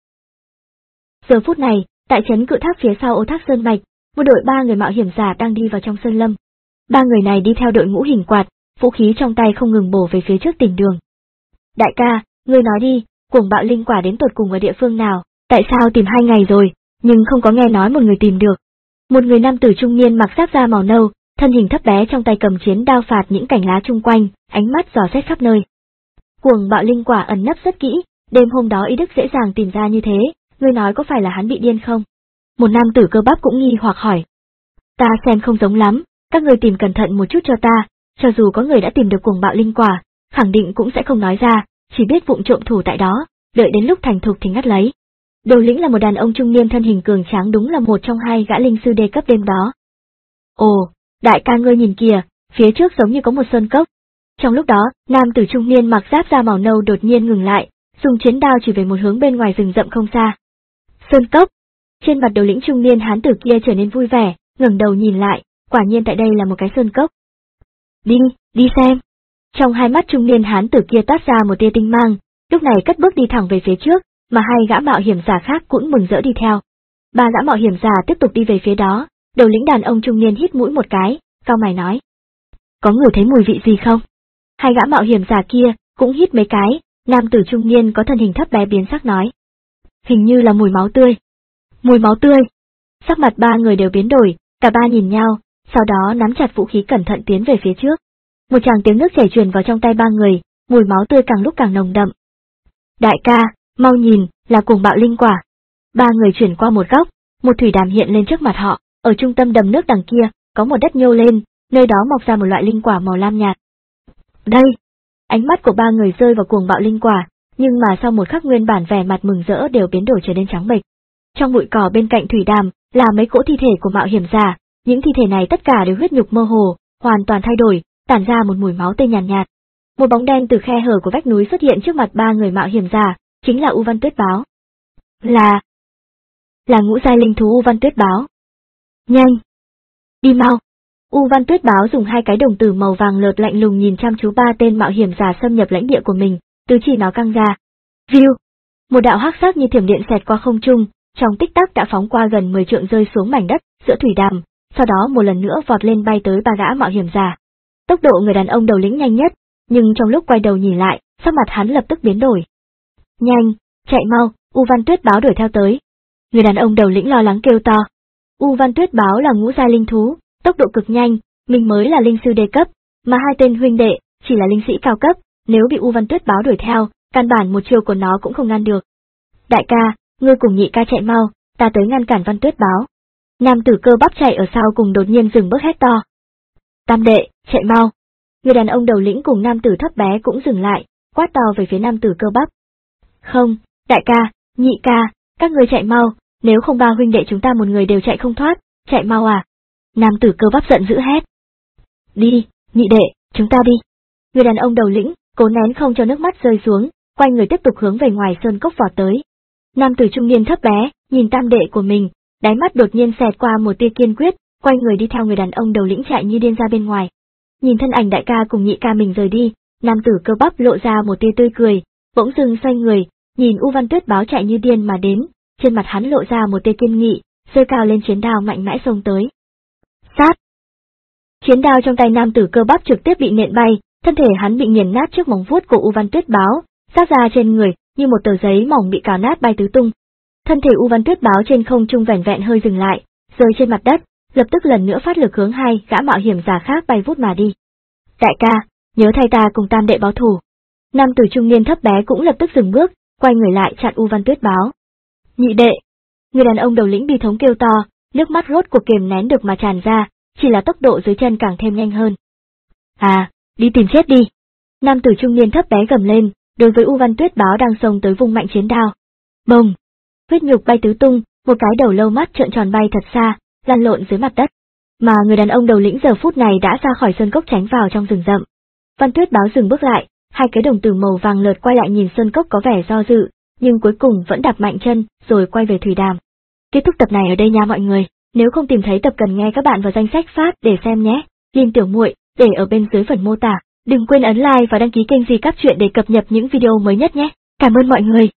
Speaker 1: Giờ phút này, tại trấn Cự Tháp phía sau Ô Thác Sơn Mạch, một đội ba người mạo hiểm giả đang đi vào trong sơn lâm. Ba người này đi theo đội ngũ hình quạt, vũ khí trong tay không ngừng bổ về phía trước tìm đường. Đại ca, ngươi nói đi, cuồng bạo linh quả đến tột cùng ở địa phương nào, tại sao tìm hai ngày rồi, nhưng không có nghe nói một người tìm được. Một người nam tử trung niên mặc giáp da màu nâu, thân hình thấp bé trong tay cầm chiến đao phạt những cành lá chung quanh, ánh mắt dò xét khắp nơi. Cuồng bạo linh quả ẩn nấp rất kỹ, đêm hôm đó y đức dễ dàng tìm ra như thế, ngươi nói có phải là hắn bị điên không? Một nam tử cơ bắp cũng nghi hoặc hỏi. Ta xem không giống lắm, các ngươi tìm cẩn thận một chút cho ta, cho dù có người đã tìm được cuồng bạo linh quả, khẳng định cũng sẽ không nói ra, chỉ biết vụng trộm thủ tại đó, đợi đến lúc thành thục thì ngắt lấy. Đầu lĩnh là một đàn ông trung niên thân hình cường tráng, đúng là một trong hai gã linh sư đề cấp đêm đó. Ồ, đại ca ngươi nhìn kìa, phía trước giống như có một sơn cốc. Trong lúc đó, nam tử trung niên mặc giáp da màu nâu đột nhiên ngừng lại, dùng chiến đao chỉ về một hướng bên ngoài rừng rậm không xa. Sơn cốc. Trên mặt đầu lĩnh trung niên hán tử kia trở nên vui vẻ, ngẩng đầu nhìn lại, quả nhiên tại đây là một cái sơn cốc. Đi, đi xem. Trong hai mắt trung niên hán tử kia toát ra một tia tinh mang, lúc này cất bước đi thẳng về phía trước, mà hai gã mạo hiểm giả khác cũng mừng rỡ đi theo. Ba gã mạo hiểm giả tiếp tục đi về phía đó, đầu lĩnh đàn ông trung niên hít mũi một cái, cau mày nói. Có người thấy mùi vị gì không? Hai gã mạo hiểm giả kia cũng hít mấy cái, nam tử trung niên có thân hình thấp bé biến sắc nói. Hình như là mùi máu tươi. Mùi máu tươi. Sắc mặt ba người đều biến đổi, cả ba nhìn nhau, sau đó nắm chặt vũ khí cẩn thận tiến về phía trước. Một tràng tiếng nước chảy truyền vào trong tay ba người, mùi máu tươi càng lúc càng nồng đậm. Đại ca, mau nhìn, là cuồng bạo linh quả. Ba người chuyển qua một góc, một thủy đàm hiện lên trước mặt họ, ở trung tâm đầm nước đằng kia, có một đất nhô lên, nơi đó mọc ra một loại linh quả màu lam nhạt. Đây! Ánh mắt của ba người rơi vào cuồng bạo linh quả, nhưng mà sau một khắc nguyên bản vẻ mặt mừng rỡ đều biến đổi trở nên trắng bệch. Trong bụi cỏ bên cạnh thủy đàm, là mấy cỗ thi thể của mạo hiểm giả, những thi thể này tất cả đều huyết nhục mơ hồ, hoàn toàn thay đổi, tản ra một mùi máu tươi nhàn nhạt, nhạt. Một bóng đen từ khe hở của vách núi xuất hiện trước mặt ba người mạo hiểm giả, chính là U Văn Tuyết Báo. Là... là ngũ giai linh thú U Văn Tuyết Báo. Nhanh! Đi mau! U Văn Tuyết Báo dùng hai cái đồng tử màu vàng lợt lạnh lùng nhìn chăm chú ba tên mạo hiểm giả xâm nhập lãnh địa của mình, tứ chỉ nó căng ra. View! Một đạo hắc sắc như thiểm điện xẹt qua không trung, trong tích tắc đã phóng qua gần mười trượng rơi xuống mảnh đất giữa thủy đàm, sau đó một lần nữa vọt lên bay tới ba gã mạo hiểm giả. Tốc độ người đàn ông đầu lĩnh nhanh nhất, nhưng trong lúc quay đầu nhìn lại, sắc mặt hắn lập tức biến đổi. Nhanh, chạy mau! U Văn Tuyết Báo đuổi theo tới. Người đàn ông đầu lĩnh lo lắng kêu to. U Văn Tuyết Báo là ngũ giai linh thú, tốc độ cực nhanh, mình mới là linh sư đề cấp, mà hai tên huynh đệ chỉ là linh sĩ cao cấp, nếu bị U Văn Tuyết Báo đuổi theo, căn bản một chiều của nó cũng không ngăn được. Đại ca, ngươi cùng nhị ca chạy mau, ta tới ngăn cản Văn Tuyết báo. Nam tử cơ bắp chạy ở sau cùng đột nhiên dừng bước hét to. Tam đệ, chạy mau. Người đàn ông đầu lĩnh cùng nam tử thấp bé cũng dừng lại, quát to về phía nam tử cơ bắp. Không, đại ca, nhị ca, các ngươi chạy mau, nếu không ba huynh đệ chúng ta một người đều chạy không thoát, chạy mau à. Nam tử cơ bắp giận dữ hét. Đi, nhị đệ, chúng ta đi. Người đàn ông đầu lĩnh, cố nén không cho nước mắt rơi xuống, quay người tiếp tục hướng về ngoài sơn cốc vọt tới. Nam tử trung niên thấp bé, nhìn tam đệ của mình, đáy mắt đột nhiên xẹt qua một tia kiên quyết, quay người đi theo người đàn ông đầu lĩnh chạy như điên ra bên ngoài. Nhìn thân ảnh đại ca cùng nhị ca mình rời đi, nam tử cơ bắp lộ ra một tia tươi cười, bỗng dưng xoay người, nhìn U Văn Tuyết báo chạy như điên mà đến, trên mặt hắn lộ ra một tia kiên nghị, giơ cao lên chiến đao mạnh mẽ xông tới. Sát! Chiến đao trong tay nam tử cơ bắp trực tiếp bị nện bay, thân thể hắn bị nghiền nát trước móng vuốt của U Văn Tuyết báo, sát ra trên người, như một tờ giấy mỏng bị cào nát bay tứ tung. Thân thể U Văn Tuyết báo trên không trung vẻn vẹn hơi dừng lại, rơi trên mặt đất, lập tức lần nữa phát lực hướng hai gã mạo hiểm giả khác bay vút mà đi. Đại ca, nhớ thay ta cùng tam đệ báo thù. Nam tử trung niên thấp bé cũng lập tức dừng bước, quay người lại chặn U Văn Tuyết báo. Nhị đệ! Người đàn ông đầu lĩnh bi thống kêu to, nước mắt rốt cuộc kiềm nén được mà tràn ra, chỉ là tốc độ dưới chân càng thêm nhanh hơn. À, đi tìm chết đi! Nam tử trung niên thấp bé gầm lên, đối với U Văn Tuyết báo đang xông tới vung mạnh chiến đao. Bồng! Huyết nhục bay tứ tung, một cái đầu lâu mắt trợn tròn bay thật xa, lăn lộn dưới mặt đất. Mà người đàn ông đầu lĩnh giờ phút này đã ra khỏi sơn cốc tránh vào trong rừng rậm. Văn Tuyết báo dừng bước lại, hai cái đồng tử màu vàng lợt quay lại nhìn sơn cốc có vẻ do dự, nhưng cuối cùng vẫn đạp mạnh chân, rồi quay về thủy đàm. Kết thúc tập này ở đây nha mọi người, nếu không tìm thấy tập cần nghe các bạn vào danh sách phát để xem nhé. Link tiểu muội để ở bên dưới phần mô tả. Đừng quên ấn like và đăng ký kênh Di Cáp Truyện để cập nhật những video mới nhất nhé. Cảm ơn mọi người.